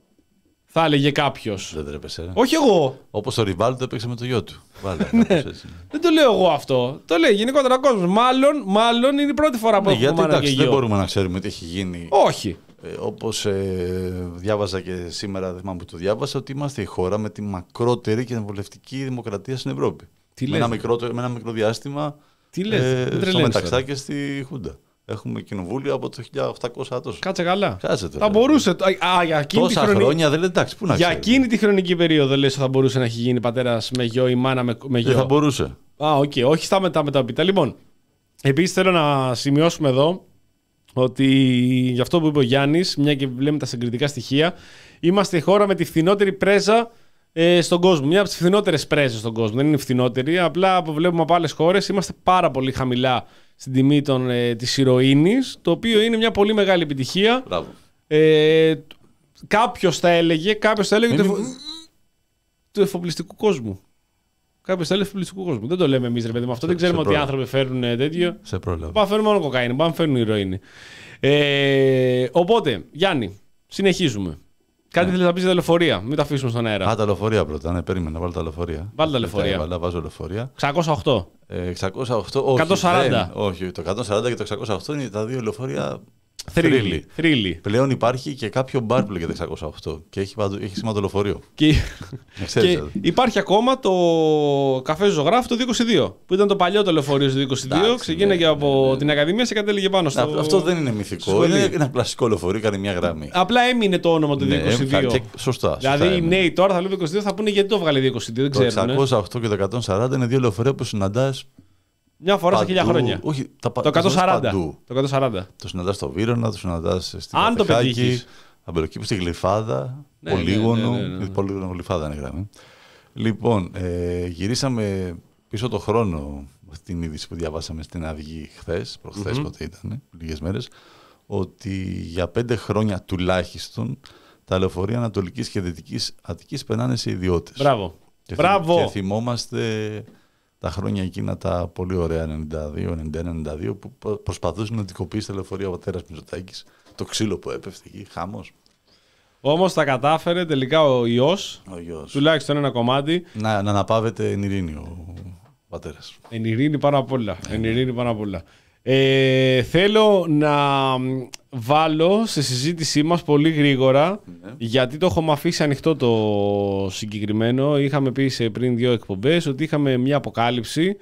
Θα έλεγε κάποιος. Δεν τρέπεσαι. Όχι εγώ. Όπως ο Ριβάλντο έπαιξε με το γιο του. Βάλε, ναι. Δεν το λέω εγώ αυτό. Το λέει γενικότερα ο κόσμος. Μάλλον, μάλλον είναι η πρώτη φορά που ναι, έχουμε γιατί, μάνα εντάξει, και γιο. Δεν μπορούμε να ξέρουμε τι έχει γίνει. Όχι. Ε, όπως ε, διάβαζα και σήμερα, δεν θυμάμαι που το διάβασα, ότι είμαστε η χώρα με τη μακρότερη και εμβολευτική δημοκρατία στην Ευρώπη. Τι με, ένα μικρό, με ένα μικρό διάστημα τι λες, ε, στο μεταξά και στη Χούντα. Έχουμε κοινοβούλιο από το χίλια οκτακόσια τόσο. Κάτσε καλά. Κάτσε τώρα. Θα μπορούσε. Α, για εκείνη τόσα τη χρονική... χρόνια δεν λέει εντάξει, πού να για ξέρει. εκείνη τη χρονική περίοδο λες ότι θα μπορούσε να έχει γίνει πατέρας με γιο ή μάνα με, με γιο. Δεν θα μπορούσε. Α, οκ. Okay. Όχι στα μετά μεταπίτα. Λοιπόν, επίσης θέλω να σημειώσουμε εδώ ότι για αυτό που είπε ο Γιάννης, μια και λέμε τα συγκριτικά στοιχεία, είμαστε η χώρα με τη φθηνότερη πρέζα ε, στον κόσμο. Μια από τις φθηνότερες πρέζες στον κόσμο. Δεν είναι φθηνότερη. Απλά που βλέπουμε από άλλες χώρες είμαστε πάρα πολύ χαμηλά στην τιμή των, ε, της ηρωίνης, το οποίο είναι μια πολύ μεγάλη επιτυχία. Μπράβο. Ε, κάποιος θα έλεγε, κάποιος θα έλεγε του εφο... εφοπλιστικού κόσμου. Κάποιος θα έλεγε του εφοπλιστικού κόσμου. Δεν το λέμε εμείς, ρε παιδί μου, αυτό. Σε, δεν ξέρουμε ότι οι άνθρωποι φέρνουν τέτοιο. Σε πρόλαβα. Πάμε φέρνουν μόνο κοκαίνη, πάμε φέρνουν ηρωίνη. Ε, οπότε, Γιάννη, συνεχίζουμε. Κάτι ναι. θέλεις να πεις για τα λεωφορεία, μην τα αφήσουμε στον αέρα. Α, τα λεωφορεία πρώτα, ναι, περίμενα, βάλω τα λεωφορεία. Βάλω τα λεωφορεία. Βάλω, βάζω λεωφορεία. εξακόσια οκτώ. Ε, εξακόσια οκτώ, όχι. εκατόν σαράντα. Δεν, όχι, το εκατόν σαράντα και το εξακόσια οκτώ είναι τα δύο λεωφορεία. Θρύλοι. Θρύλοι. Πλέον υπάρχει και κάποιο μπαρ που λέγεται εξακόσια οκτώ και έχει, έχει σήμα το λεωφορείο. Και, και υπάρχει ακόμα το καφέ ζωγράφου το δύο είκοσι δύο, που ήταν το παλιό το λεωφορείο του δύο είκοσι δύο. Ξεκίνησε ναι, από ναι, ναι. την Ακαδημία και κατέληγε πάνω στο. Να, αυτό δεν είναι μυθικό. Είναι ένα κλασικό λεωφορείο, κάνει μια γραμμή. Απλά έμεινε το όνομα του ναι, δύο είκοσι δύο. Και, σωστά. Δηλαδή σωστά οι νέοι τώρα θα λένε δύο είκοσι δύο, θα πούνε γιατί το βγάλε δύο είκοσι δύο. Δεν το ξέρουν. Το εξακόσια οκτώ και το εκατόν σαράντα είναι δύο λεωφορεία που συναντά. Μια φορά στα χίλια χρόνια. Όχι, τα, το εκατόν σαράντα. Το εκατόν σαράντα. Το συναντάς στο Βύρωνα, το συναντάς στην Αν το πετύχεις. Αμπελοκήπου, στη Γλυφάδα, ναι, Πολύγωνο. Ναι, ναι, ναι, ναι. Πολύγωνο Γλυφάδα είναι γραμμή. Λοιπόν, ε, γυρίσαμε πίσω το χρόνο με την είδηση που διαβάσαμε στην Αυγή χθες, προχθές mm-hmm. πότε ήταν, λίγες μέρες, ότι για πέντε χρόνια τουλάχιστον τα λεωφορεία Ανατολικής και Δυτικής Αττικής περνάνε σε ιδιώτες. Μπράβο. Και, Μπράβο. και θυμόμαστε τα χρόνια εκείνα τα πολύ ωραία ενενήντα δύο ενενήντα ένα ενενήντα δύο που προσπαθούσαν να αντικοποιήσει τα λεωφορεία ο πατέρας Μητσοτάκης. Το ξύλο που έπεφτε εκεί, χαμός. Όμως τα κατάφερε τελικά ο ιός, ο ιός. Τουλάχιστον ένα κομμάτι. Να, να αναπαύεται εν ειρήνη ο πατέρας. Εν ειρήνη πάνω απ' όλα. Εν ειρήνη πάνω απ' όλα. Ε, θέλω να βάλω σε συζήτησή μας πολύ γρήγορα, ναι. γιατί το έχουμε αφήσει ανοιχτό το συγκεκριμένο. Είχαμε πει σε πριν δύο εκπομπές ότι είχαμε μια αποκάλυψη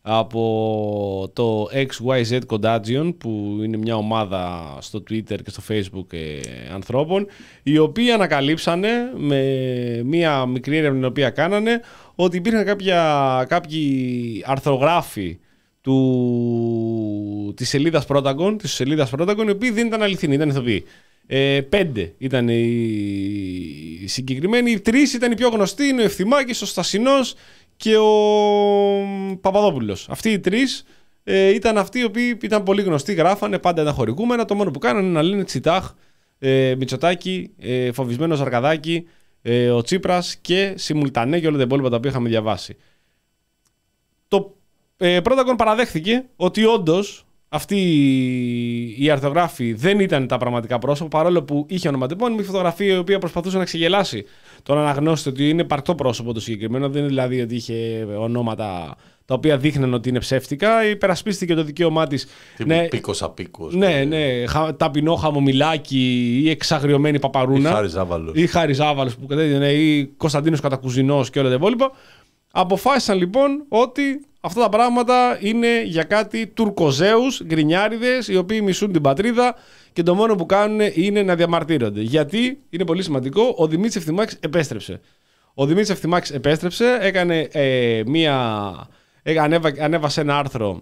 από το εξ γουάι ζετ Contagion, που είναι μια ομάδα στο Twitter και στο Facebook ε, ανθρώπων, οι οποίοι ανακαλύψανε με μια μικρή έρευνα την οποία κάνανε ότι υπήρχαν κάποια, κάποιοι αρθρογράφοι του, της σελίδας Protagon, της σελίδας Protagon, οι οποίοι δεν ήταν αληθινοί, ήταν ηθοποιοί. Ε, πέντε ήταν οι συγκεκριμένοι, οι τρεις ήταν οι πιο γνωστοί, είναι ο Ευθυμάκης, ο Στασινός και ο Παπαδόπουλος. Αυτοί οι τρεις ε, ήταν αυτοί οι οποίοι ήταν πολύ γνωστοί, γράφανε, πάντα ήταν χωρικούμενα. Το μόνο που κάνανε είναι να λένε Τσιτάχ, ε, Μητσοτάκη, ε, φοβισμένο Ζαρκαδάκη, ε, ο Τσίπρας και Σιμουλτανέ και όλα τα υπόλοιπα τα οποία είχαμε διαβάσει. Το ε, Protagon παραδέχθηκε ότι όντως αυτοί οι αρθογράφοι δεν ήταν τα πραγματικά πρόσωπα, παρόλο που είχε ονοματεπώνυμη φωτογραφία η οποία προσπαθούσε να ξεγελάσει τον αναγνώστη ότι είναι υπαρκτό πρόσωπο το συγκεκριμένο. Δεν είναι δηλαδή ότι είχε ονόματα τα οποία δείχναν ότι είναι ψεύτικα. Υπερασπίστηκε το δικαίωμά της. Ναι, πίκος απίκος. Ναι, ναι, ταπεινό χαμομηλάκι ή εξαγριωμένη παπαρούνα. Ή Χάρης Ζάβαλος. Ή Χάρης Ζάβαλος που κατέδινε, ή Κωνσταντίνος Κατακουζινός και όλα τα υπόλοιπα. Αποφάσισαν λοιπόν ότι αυτά τα πράγματα είναι για κάτι Τουρκοζέους, γκρινιάριδες, οι οποίοι μισούν την πατρίδα και το μόνο που κάνουν είναι να διαμαρτύρονται. Γιατί, είναι πολύ σημαντικό, ο Δημήτρης Ευθυμάκης επέστρεψε. Ο Δημήτρης Ευθυμάκης επέστρεψε, έκανε ε, μία, ε, ανέβα, ανέβασε ένα άρθρο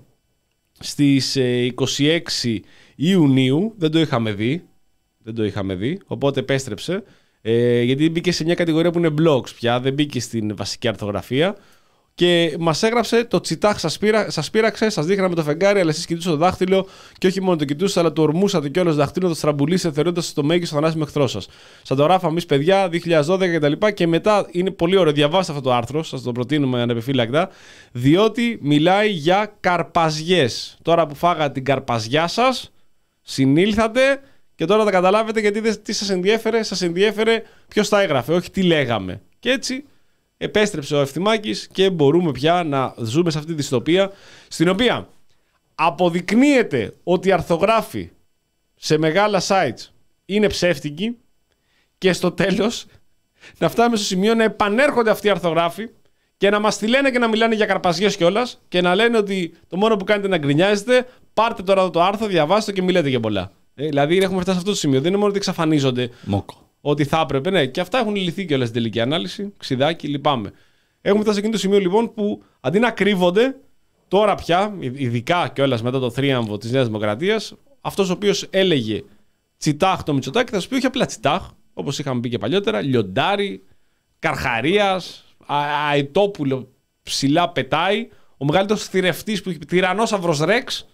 στις ε, είκοσι έξι Ιουνίου, δεν το είχαμε δει, δεν το είχαμε δει, οπότε επέστρεψε. Ε, γιατί μπήκε σε μια κατηγορία που είναι blogs πια, δεν μπήκε στην βασική αρθογραφία. Και μας έγραψε το τσιτάχ σας, πήρα, σας πείραξε, σας δείχναμε το φεγγάρι, αλλά εσείς κοιτούσατε το δάχτυλο και όχι μόνο το κοιτούσατε, αλλά το ορμούσατε κιόλας το δάχτυλο, το στραμπουλήσετε θεωρώντας το μέγιστο θανάσιμο εχθρό σας. Σαν το γράφαμε εμείς παιδιά δύο χιλιάδες δώδεκα κτλ. Και, και μετά είναι πολύ ωραίο, διαβάστε αυτό το άρθρο, σας το προτείνουμε ανεπιφύλακτα, διότι μιλάει για καρπαζιές. Τώρα που φάγατε την καρπαζιά σας, συνήλθατε. Και τώρα θα καταλάβετε γιατί τι σας ενδιέφερε, σας ενδιέφερε ποιος τα έγραφε, όχι τι λέγαμε. Και έτσι επέστρεψε ο Ευθυμάκης και μπορούμε πια να ζούμε σε αυτή τη δυστοπία, στην οποία αποδεικνύεται ότι οι αρθογράφοι σε μεγάλα sites είναι ψεύτικοι και στο τέλος να φτάνουμε στο σημείο να επανέρχονται αυτοί οι αρθογράφοι και να μας τη λένε και να μιλάνε για καρπαζιές κιόλας και να λένε ότι το μόνο που κάνετε είναι να γκρινιάζετε, πάρτε τώρα το άρθρο, διαβάστε το και μιλάτε για πολλά. Ε, δηλαδή έχουμε φτάσει σε αυτό το σημείο. Δεν είναι μόνο ότι εξαφανίζονται. Μόκο. Ότι θα έπρεπε. Ναι, και αυτά έχουν λυθεί κιόλας στην τελική ανάλυση. Ξιδάκι, λυπάμαι. Έχουμε φτάσει σε εκείνο το σημείο λοιπόν που αντί να κρύβονται, τώρα πια, ειδικά κιόλας μετά το θρίαμβο της Νέας Δημοκρατίας, αυτός ο οποίος έλεγε τσιτάχ το Μητσοτάκη θα σου πει όχι απλά τσιτάχ, όπως είχαμε πει και παλιότερα, λιοντάρι, Καρχαρίας, Αετόπουλο ψηλά πετάει, ο μεγαλύτερος θηρευτής που έχει πει, τυρανόσαυρος Ρεξ,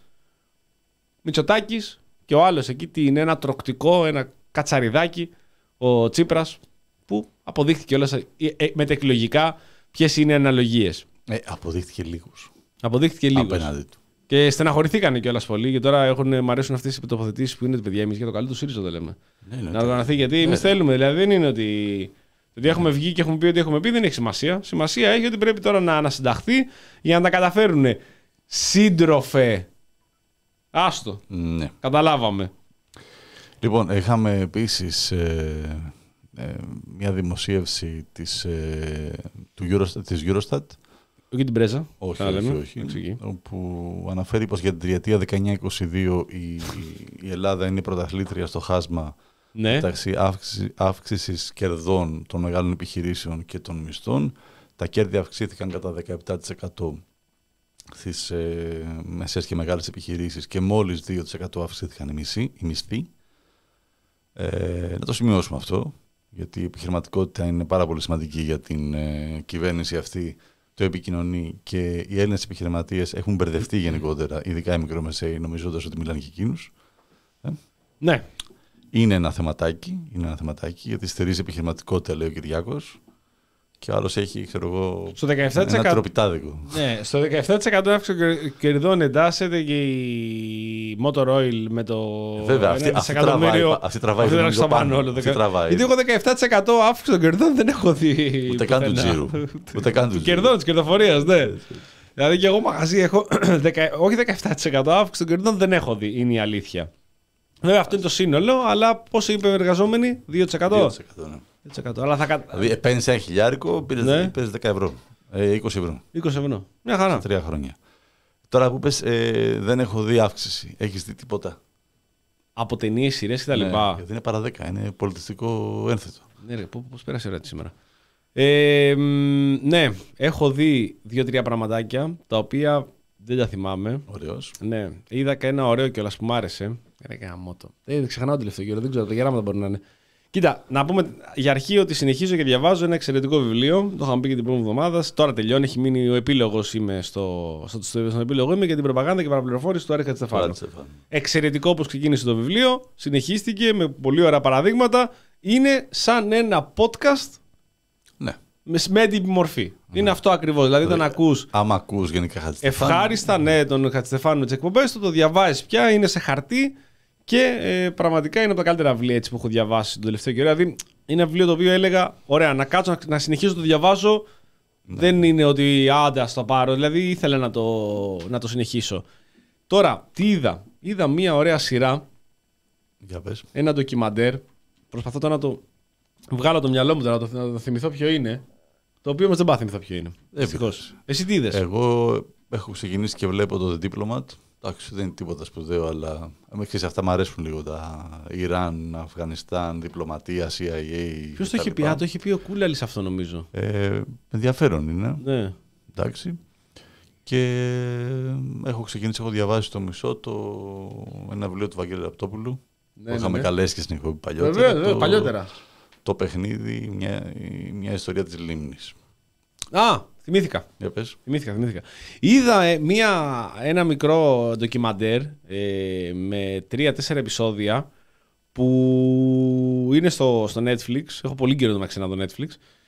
Μητσοτάκης. Και ο άλλος εκεί τι είναι, ένα τροκτικό, ένα κατσαριδάκι, ο Τσίπρας, που αποδείχθηκε όλες μετεκλογικά ποιες είναι οι αναλογίες. Ε, αποδείχθηκε λίγος. Αποδείχθηκε λίγος. Απέναντι του. Και στεναχωρηθήκανε κιόλας πολύ, γιατί τώρα έχουν, μ' αρέσουν αυτές οι τοποθετήσεις που είναι παιδιά. Εμείς για το καλό του ΣΥΡΙΖΑ το λέμε. Ναι, ναι, να οργανωθεί, γιατί ναι, εμείς θέλουμε. Δηλαδή δεν είναι ότι. Ότι έχουμε βγει και έχουμε πει ότι έχουμε πει, δεν έχει σημασία. Σημασία έχει ότι πρέπει τώρα να ανασυνταχθεί για να τα καταφέρουν. Σύντροφε. Άστο. Ναι. Καταλάβαμε. Λοιπόν, είχαμε επίσης ε, ε, μια δημοσίευση της, ε, του Eurostat, της Eurostat. Όχι την πρέζα. Όχι, όχι, όχι, όχι. Όπου αναφέρει πως για την τριετία δεκαεννιά είκοσι δύο η, η Ελλάδα είναι πρωταθλήτρια στο χάσμα ναι. μεταξύ αύξηση, αύξησης κερδών των μεγάλων επιχειρήσεων και των μισθών. Τα κέρδη αυξήθηκαν κατά δεκαεπτά τοις εκατό στις ε, μεσαίες και μεγάλες επιχειρήσεις και μόλις δύο τοις εκατό αυξήθηκαν οι, μισοί, οι μισθοί. Ε, να το σημειώσουμε αυτό, γιατί η επιχειρηματικότητα είναι πάρα πολύ σημαντική για την ε, κυβέρνηση αυτή, το επικοινωνεί και οι Έλληνες επιχειρηματίες έχουν μπερδευτεί γενικότερα, ειδικά οι μικρομεσαίοι, νομίζοντας ότι μιλάνε και εκείνους. Ε. Ναι. Είναι ένα θεματάκι, είναι ένα θεματάκι, γιατί στηρίζει επιχειρηματικότητα, λέει ο Κυριάκος. Και ο άλλος έχει, ξέρω εγώ, στο δεκαεπτά τοις εκατό... ένα τροπιτάδικο. Ναι, στο δεκαεπτά τοις εκατό αύξηση κερδών εντάσσεται και η Motor Oil με το βέβαια, αυτή, αυτή τραβάει, αυτή τραβάει, αυτή αυτή πάνω, όλο, αυτή τραβάει. Γιατί εγώ δεκαεπτά τοις εκατό αύξηση των κερδών δεν έχω δει. Ούτε καν του τζίρου. Ούτε καν του τζίρου. Κερδών, της κερδοφορίας, ναι. Δηλαδή και εγώ μαγαζί έχω, όχι δεκαεπτά τοις εκατό αύξηση των κερδών δεν έχω δει, είναι η αλήθεια. Βέβαια αυτό είναι το σύνολο, αλλά πόσο είπε εργαζόμενοι, δύο τοις εκατό. δύο τοις εκατό, ναι. Αλλά θα... Δηλαδή παίρνεις ένα χιλιάρικο, πήρες ναι. δέκα ευρώ, ε, είκοσι ευρώ. είκοσι ευρώ, μια χαρά. Σε τρία χρόνια. Τώρα που πες ε, δεν έχω δει αύξηση, έχεις δει τίποτα? Από ταινίες, σειρές και τα λοιπά. Ναι, γιατί είναι παρά δέκα, είναι πολιτιστικό ένθετο. Ναι ρε, πώς πέρασε η ώρα σήμερα. Ε, ναι, έχω δει δύο-τρία πραγματάκια, τα οποία δεν τα θυμάμαι. Ωραίος. Ναι, είδα και ένα ωραίο κιόλας που μ' άρεσε. Ρε γαμώτο. Ε, ξεχνάω το τελευταίο καιρό, δεν ξέρω, τα γεράματα μπορεί να είναι. Κοίτα, να πούμε για αρχή ότι συνεχίζω και διαβάζω ένα εξαιρετικό βιβλίο. Το είχαμε πει και την προηγούμενη εβδομάδα. Τώρα τελειώνει, έχει μείνει ο επίλογος. Είμαι στο, στο, στο, στον επίλογο είμαι για την προπαγάνδα και παραπληροφόρηση του Άρη Χατζηστεφάνου. Εξαιρετικό όπως ξεκίνησε το βιβλίο. Συνεχίστηκε με πολύ ωραία παραδείγματα. Είναι σαν ένα podcast. Ναι. Με έντυπη μορφή. Mm. Είναι αυτό ακριβώς. Δηλαδή, όταν ακούς. Άμα ακούς γενικά Χατζηστεφάνου. Ευχάριστα, ναι, τον Χατζηστεφάνου με τις εκπομπές του, το διαβάζεις πια, είναι σε χαρτί. Και ε, πραγματικά είναι από τα καλύτερα βιβλία έτσι, που έχω διαβάσει τον τελευταίο καιρό. Δηλαδή, είναι ένα βιβλίο το οποίο έλεγα: ωραία, να κάτσω να, να συνεχίσω να το διαβάζω Ναι. Δεν είναι ότι άντε ας το πάρω, δηλαδή ήθελα να το, να το συνεχίσω. Τώρα, τι είδα. Είδα μια ωραία σειρά. Για πες. Ένα ντοκιμαντέρ. Προσπαθώ τώρα να το βγάλω το μυαλό μου τώρα, να το, να το θυμηθώ ποιο είναι. Το οποίο όμως δεν πάω να θυμηθώ ποιο είναι. Ευτυχώς. Εσύ τι είδες? Εγώ έχω ξεκινήσει και βλέπω το The Diplomat. Εντάξει, δεν είναι τίποτα σπουδαίο, αλλά σε αυτά μου αρέσουν λίγο τα Ιράν, Αφγανιστάν, διπλωματία, σι άι έι. Ποιος το έχει πει? Α, το έχει πει ο Κούλαλης αυτό νομίζω. Ε, ενδιαφέρον είναι. Ναι. Εντάξει. Και έχω ξεκινήσει, έχω διαβάσει το μισό το ένα βιβλίο του Βαγγέλη Ραπτόπουλου. Ναι, που είχαμε ναι. καλέσει και στην εκπομπή παλιότερα. Βέβαια, το, παλιότερα. Το παιχνίδι, μια, μια ιστορία της λίμνης. Α, θυμήθηκα. Για πες. Θυμήθηκα, θυμήθηκα. Είδα ε, μια, ένα μικρό ντοκιμαντέρ ε, με τρία-τέσσερα επεισόδια που είναι στο, στο Netflix. Έχω πολύ καιρό να ξαναδώ Netflix.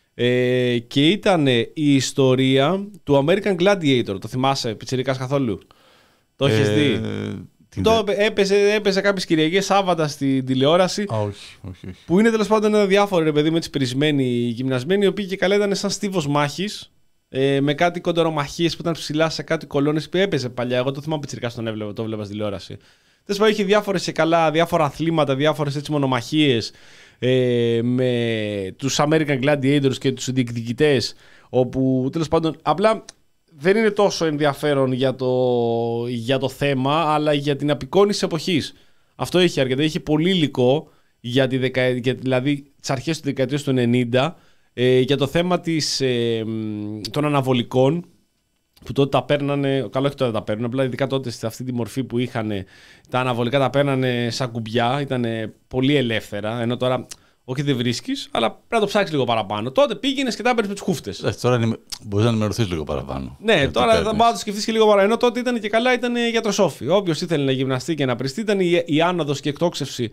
Ε, και ήταν η ιστορία του American Gladiator. Το θυμάσαι, πιτσιρικάς καθόλου? Το έχεις ε, δει? Το δε... έπαιζε, έπαιζε κάποιες Κυριακές Σάββατα στην τηλεόραση. Α, όχι, όχι, όχι. Που είναι τέλος πάντων ένα διάφορο ρε παιδί με έτσι πρισμένοι γυμνασμένοι, οι οποίοι και καλά ήταν σαν στίβος μάχης. Ε, με κάτι κοντορομαχίες που ήταν ψηλά σε κάτι κολόνες που έπαιζε παλιά. Εγώ το θυμάμαι πιτσιρικάς, τον έβλεπα, το έβλεπα στη τηλεόραση. Τέλος πάντων είχε διάφορες και καλά, διάφορα αθλήματα, διάφορες έτσι μονομαχίες ε, με τους American Gladiators και τους διεκδικητές. Όπου τέλος πάντων απλά δεν είναι τόσο ενδιαφέρον για το, για το θέμα, αλλά για την απεικόνιση εποχής. Αυτό είχε αρκετά. Είχε πολύ υλικό για τη δεκα, για, δηλαδή τις αρχές του δεκαετίας του ενενήντα ε, για το θέμα της, ε, των αναβολικών, που τότε τα παίρνανε, καλό όχι τότε τα παίρνουν, απλά ειδικά τότε σε αυτή τη μορφή που είχαν, τα αναβολικά τα παίρνανε σαν κουμπιά, ήταν πολύ ελεύθερα, ενώ τώρα όχι δεν βρίσκεις, αλλά πρέπει να το ψάξεις λίγο παραπάνω. Τότε πήγαινες και τα έπαιρνες με τις χούφτες. Ε, τώρα μπορείς να ενημερωθείς λίγο παραπάνω. Ναι, τώρα θα πάω να το σκεφτείς και λίγο παραπάνω. Ενώ τότε ήταν και καλά, ήταν γιατροσόφι. Όποιος ήθελε να γυμναστεί και να πριστεί, ήταν η, η άνοδος και εκτόξευση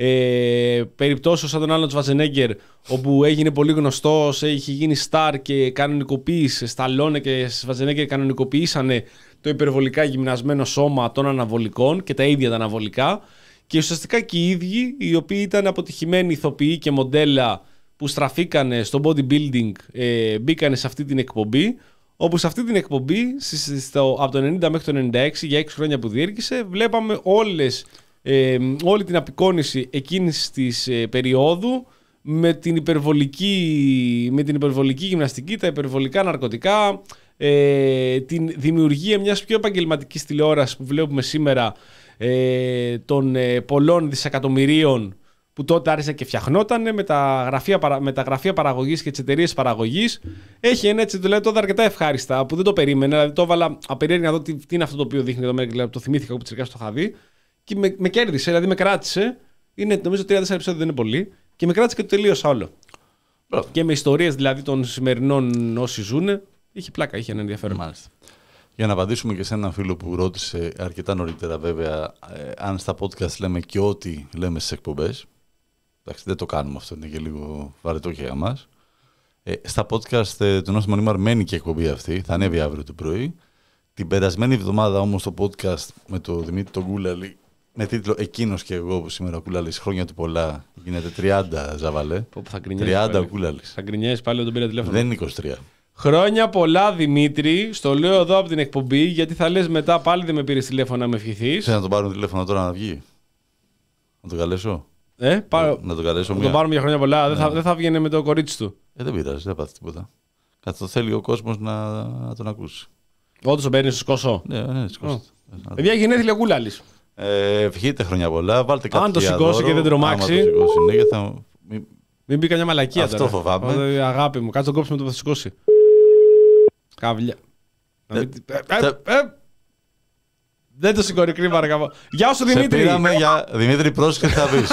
ε, περιπτώσεως σαν τον Άρνολντ Σβατζενέγκερ, όπου έγινε πολύ γνωστός, είχε γίνει στάρ και κανονικοποίησε. Σταλόνε και Σβατζενέγκερ κανονικοποίησανε το υπερβολικά γυμνασμένο σώμα των αναβολικών και τα ίδια τα αναβολικά. Και ουσιαστικά και οι ίδιοι, οι οποίοι ήταν αποτυχημένοι ηθοποιοί και μοντέλα που στραφήκανε στο bodybuilding, ε, μπήκανε σε αυτή την εκπομπή. Όπου σε αυτή την εκπομπή, στο, από το ενενήντα μέχρι το ενενήντα έξι, για έξι χρόνια που διήρκησε, βλέπαμε όλες, ε, όλη την απεικόνιση εκείνης της ε, περίοδου με την, υπερβολική, με την υπερβολική γυμναστική, τα υπερβολικά ναρκωτικά, ε, την δημιουργία μιας πιο επαγγελματικής τηλεόρασης που βλέπουμε σήμερα, Ε, των ε, πολλών δισεκατομμυρίων που τότε άρχισε και φτιαχνόταν με τα γραφεία, με τα γραφεία παραγωγής και τις εταιρείες παραγωγής. Έχει ένα έτσι, δηλαδή τότε αρκετά ευχάριστα που δεν το περίμενα. Δηλαδή το έβαλα απερίεργα να δω τι, τι είναι αυτό το οποίο δείχνει εδώ μέρα. Δηλαδή, το θυμήθηκα που τσιρικά το είχα δει και με, με κέρδισε, δηλαδή με κράτησε. Είναι νομίζω τρία τέσσερα επεισόδια, δεν είναι πολύ. Και με κράτησε και το τελείωσα όλο. Oh. Και με ιστορίες δηλαδή των σημερινών όσοι ζουν. Είχε πλάκα, είχε ένα ενδιαφέρον. Μάλιστα. Για να απαντήσουμε και σε έναν φίλο που ρώτησε αρκετά νωρίτερα, βέβαια, ε, αν στα podcast λέμε και ό,τι λέμε στις εκπομπές. Εντάξει, δεν το κάνουμε αυτό, είναι και λίγο βαρετό και για μας. Ε, στα podcast ε, του Νόστιμο Νίμαρ μένει και η εκπομπή αυτή, θα ανέβει αύριο το πρωί. Την περασμένη εβδομάδα όμως το podcast με τον Δημήτρη τον Κούλαλη, με τίτλο «Εκείνος και εγώ» που σήμερα ο Κούλαλης χρόνια του πολλά, γίνεται τριάντα ζαβαλέ. τριάντα ο Κούλαλης. Θα γκρινιάζεις πάλι όταν πήρα τηλέφωνο. Δεν είναι είκοσι τρία. Χρόνια πολλά Δημήτρη, στο λέω εδώ από την εκπομπή, γιατί θα λες μετά πάλι δεν με πήρες τηλέφωνο να με ευχηθείς. Θες να τον πάρουν τηλέφωνο τώρα να βγει? Να τον καλέσω? Ε, πάρω... Να τον καλέσω να μια... τον πάρουμε για χρόνια πολλά, ναι. δεν, θα, δεν θα βγαίνει με το κορίτσι του. Ε, δεν πειράζει, δεν πάθει τίποτα. Κάτι το θέλει ο κόσμος να, να τον ακούσει. Όντως τον παίρνει στο σκόσο. Ναι, ναι, σκόσο. Oh. Παιδιά, γενέθλια Κούλαλης. Ε, ευχηθείτε χρόνια πολλά, βάλτε κάτι. Αν το σηκώσει και δεν τρομάξει. Άμα το σηκώσει, ναι, θα... Μην... Μην μπει καμιά μαλακία. Αυτό τώρα. φοβάμαι. Ο, αγάπη μου, κάτσε τον κόψουμε το θα σηκώσει. Καβλιά. Ε, ε, ε, ε, δεν το σηκώνει κρίμα, ρε καβό. Γεια σου Δημήτρη. Σε πήραμε για... Δημήτρη, πρόσεχε θα πεις.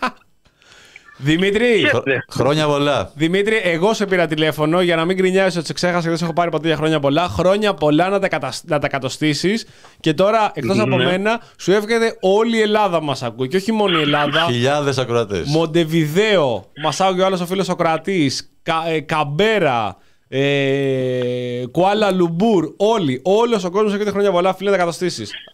Δημήτρη, Χ... χρόνια πολλά. Δημήτρη, εγώ σε πήρα τηλέφωνο για να μην γκρινιάζεις ότι σε ξέχασα και δεν σε έχω πάρει ποτέ για χρόνια πολλά. Χρόνια πολλά να τα, κατα... να τα κατοστήσεις. Και τώρα, εκτός ναι. από μένα, σου εύχεται όλη η Ελλάδα μας ακούει. Και όχι μόνο η Ελλάδα. Χιλιάδες ακροατές. Μοντεβιδέο, μας άκουγε ο άλλος ο φίλος ο Κροατής, Κα... ε, Καμπέρα, ε... Κουάλα Λουμπούρ, όλοι. Όλος ο κόσμος έχετε χρόνια πολλά, φίλε, να τα κατοστήσεις.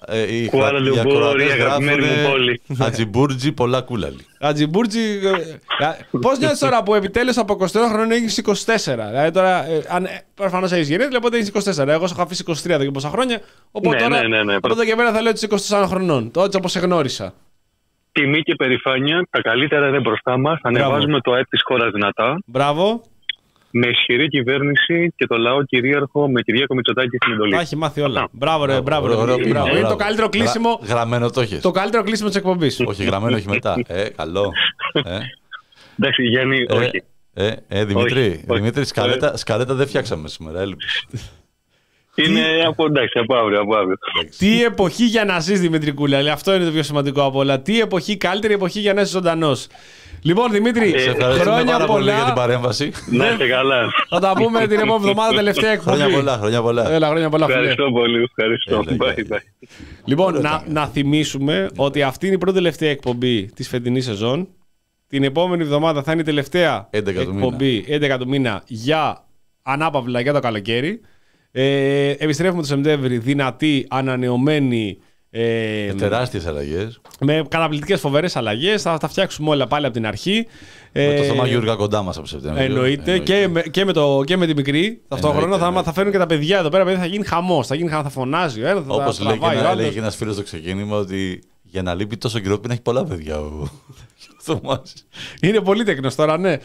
Ε, οι Κουάλα Λουμπόρ, η αγαπημένη μου πόλη. Ατζιμπούρτζι, πολλά κούλαλι. Ατζιμπούρτζι. Πώς νιώθεις τώρα που επιτέλους από είκοσι τρία χρονών έχεις είκοσι τέσσερα? Δηλαδή τώρα, προφανώς έχεις γενέθλια, οπότε έχεις είκοσι τέσσερα. Εγώ σου έχω αφήσει είκοσι τρία εδώ και πόσα χρόνια. Οπότε Ναι, τώρα, ναι, ναι, ναι. από εδώ και πέρα θα λέω ότι είσαι είκοσι τέσσερα χρονών. Το έτσι όπως σε γνώρισα. Τιμή και περηφάνεια, τα καλύτερα είναι μπροστά μας. Ανεβάζουμε το ΑΕΠ της χώρας δυνατά. Μπράβο. Με ισχυρή κυβέρνηση και το λαό κυρίαρχο με Κυριάκο Μητσοτάκη στην εντολή. Τα έχει μάθει όλα. Μπράβο, ρε, μπράβο. Ωραίο, ρε, ωραίο, μπράβο. ωραίο. Είναι το καλύτερο κλείσιμο. Γρα- Γραμμένο το έχεις. Το καλύτερο κλείσιμο της εκπομπής. Όχι, γραμμένο, όχι μετά. Ε, καλό. Ε, Εντάξει, Γιάννη, ε, όχι. ε, ε, Δημήτρη, Όχι, Δημήτρη, όχι. σκαλέτα, σκαλέτα δεν φτιάξαμε σήμερα. Έλειπες. Είναι από εντάξει, από αύριο. Από αύριο. Τι εποχή για να ζεις, Δημητρικούλα. Αυτό είναι το πιο σημαντικό από όλα. Τι εποχή, καλύτερη εποχή για να είσαι ζωντανός. Λοιπόν, Δημήτρη, Ε, Σε ευχαριστούμε χρόνια πάρα πολύ για την πολλά. παρέμβαση. Να είστε καλά. Θα τα πούμε την επόμενη εβδομάδα, τελευταία εκπομπή. Χρόνια πολλά, χρόνια πολλά. Έλα, χρόνια πολλά, φίλε. Ευχαριστώ πολύ. Ευχαριστώ. Έλα, Bye, γεια. bye. Λοιπόν, να, να θυμίσουμε ότι αυτή είναι η πρώτη τελευταία εκπομπή της φετινής σεζόν. Την επόμενη εβδομάδα θα είναι η τελευταία έντεκα του εκπομπή έντεκα του μήνα για ανάπαυλα για το καλοκαίρι. Ε, επιστρέφουμε το Σεπτέμβρη δυνατή, ανανεωμένη. Ε, Τεράστιες αλλαγές. με καταπληκτικές φοβερές αλλαγές. Θα τα φτιάξουμε όλα πάλι από την αρχή. Με το Ε, Θωμά Γιώργα κοντά μας από Σεπτέμβριο. Εννοείται. Και με, και, με το, και με τη μικρή. Ταυτόχρονα Εννοείται, θα, εννοείται. θα φέρουν και τα παιδιά εδώ πέρα. Παιδιά, θα γίνει χαμός. Θα γίνει χαμός, θα φωνάζει ο ένας, θα Όπως τα λέει και τραβάει ο ένα, άλλος. έλεγε ένας φίλος στο ξεκίνημα ότι για να λείπει τόσο καιρό πρέπει να έχει πολλά παιδιά ο Θωμάς. Είναι πολύ τέκνος τώρα, ναι.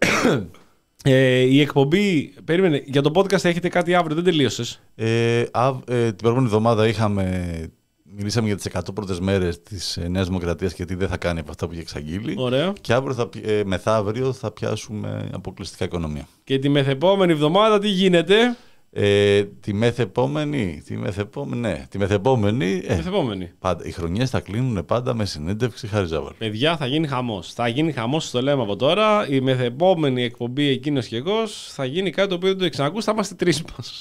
ε, η εκπομπή. Περίμενε. Για το podcast έχετε κάτι αύριο, δεν τελείωσες. Ε, α, ε, την προηγούμενη εβδομάδα είχαμε, μιλήσαμε για τις εκατό πρώτες μέρες της ε, Νέας Δημοκρατίας και τι δεν θα κάνει από αυτά που είχε εξαγγείλει. Ωραία. Και αύριο, θα, πι- ε, μεθαύριο, θα πιάσουμε αποκλειστικά οικονομία. Και τη μεθεπόμενη εβδομάδα τι γίνεται. Ε, τη μεθεπόμενη, τη μεθεπόμενη, ναι, τη μεθεπόμενη, ε, Μεθεπόμενη. πάντα, οι χρονιές θα κλείνουν πάντα με συνέντευξη Χαριζάβαλου. Παιδιά, θα γίνει χαμός. Θα γίνει χαμός, το λέμε από τώρα. Η μεθεπόμενη εκπομπή, εκείνος και εγώ, θα γίνει κάτι το οποίο δεν το έχει ξανακούσει. Θα είμαστε τρεις μας.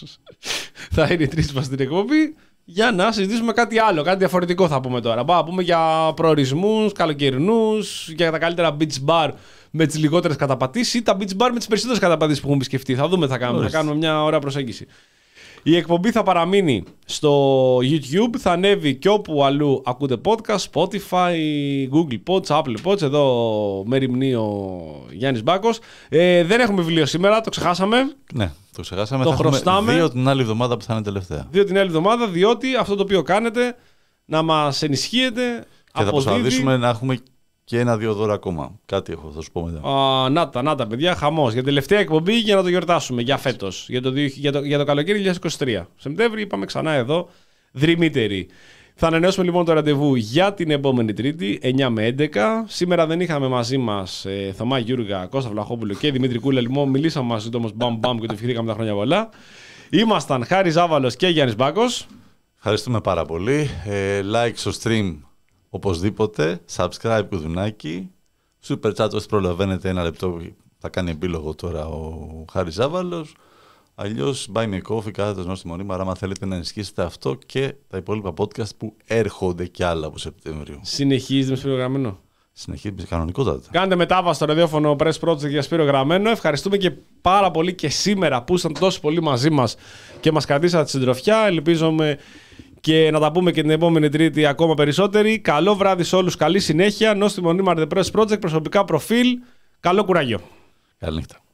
θα είναι οι τρεις μας στην εκπομπή για να συζητήσουμε κάτι άλλο, κάτι διαφορετικό θα πούμε τώρα. Πάμε να πούμε για προορισμούς, καλοκαιρινούς, για τα καλύτερα beach bar με τις λιγότερες καταπατήσεις ή τα beach bar με τις περισσότερες καταπατήσεις που έχουμε επισκεφτεί. Θα δούμε, θα κάνουμε, θα κάνουμε μια ωραία προσέγγιση. Η εκπομπή θα παραμείνει στο YouTube, θα ανέβει και όπου αλλού ακούτε podcast, Spotify, Google Pods, Apple Pods, εδώ με ρημνεί ο Γιάννης Μπάκος. Ε, δεν έχουμε βιβλίο σήμερα, το ξεχάσαμε. Ναι, το ξεχάσαμε. Το θα έχουμε χρωστάμε. δύο την άλλη εβδομάδα που θα είναι τελευταία. Δύο την άλλη εβδομάδα, διότι αυτό το οποίο κάνετε να μας ενισχύετε, Και θα προσπαθήσουμε να έχουμε και ένα-δύο δώρα ακόμα. Κάτι έχω, θα σου πω μετά. Α, να τα, να τα παιδιά, χαμός. Για την τελευταία εκπομπή για να το γιορτάσουμε για φέτος. Για το, δύο- για το, για το καλοκαίρι δύο χιλιάδες είκοσι τρία. Σεπτέμβρη είπαμε ξανά εδώ, δρυμύτεροι. Θα ανανεώσουμε λοιπόν το ραντεβού για την επόμενη Τρίτη, εννιά με έντεκα. Σήμερα δεν είχαμε μαζί μας ε, Θωμά Γιούργα, Κώστα Βλαχόπουλο και Δημήτρη Κούλα. Λοιπόν, μιλήσαμε μαζί του όμως μπαμ μπαμ και το ευχηθήκαμε τα χρόνια πολλά. Ήμασταν Χάρης Ζάβαλος και Γιάννης Μπάκος. Ευχαριστούμε πάρα πολύ. Ε, like στο stream οπωσδήποτε. Subscribe κουδουνάκι. Super chat όσοι προλαβαίνετε ένα λεπτό. Θα κάνει επίλογο τώρα ο Χάρης Ζάβαλος. Αλλιώς buy me coffee κάθετος νόστιμο νήμα. Άμα θέλετε να ενισχύσετε αυτό και τα υπόλοιπα podcast που έρχονται κι άλλα από Σεπτέμβριο. Συνεχίζετε με Σπύρο Γραμμένο. Συνεχίζουμε κανονικότατα. Κάντε μετάβαση στο ραδιόφωνο Press Project για Σπύρο Γραμμένο. Ευχαριστούμε και πάρα πολύ και σήμερα που ήσαν τόσο πολύ μαζί μας και μας κρατήσατε τη συντροφιά. Ελπίζουμε και να τα πούμε και την επόμενη Τρίτη ακόμα περισσότεροι. Καλό βράδυ σε όλους, καλή συνέχεια. Νόστιμο νήμα The Press Project, προσωπικά προφίλ. Καλό κουράγιο. Καλή νύχτα.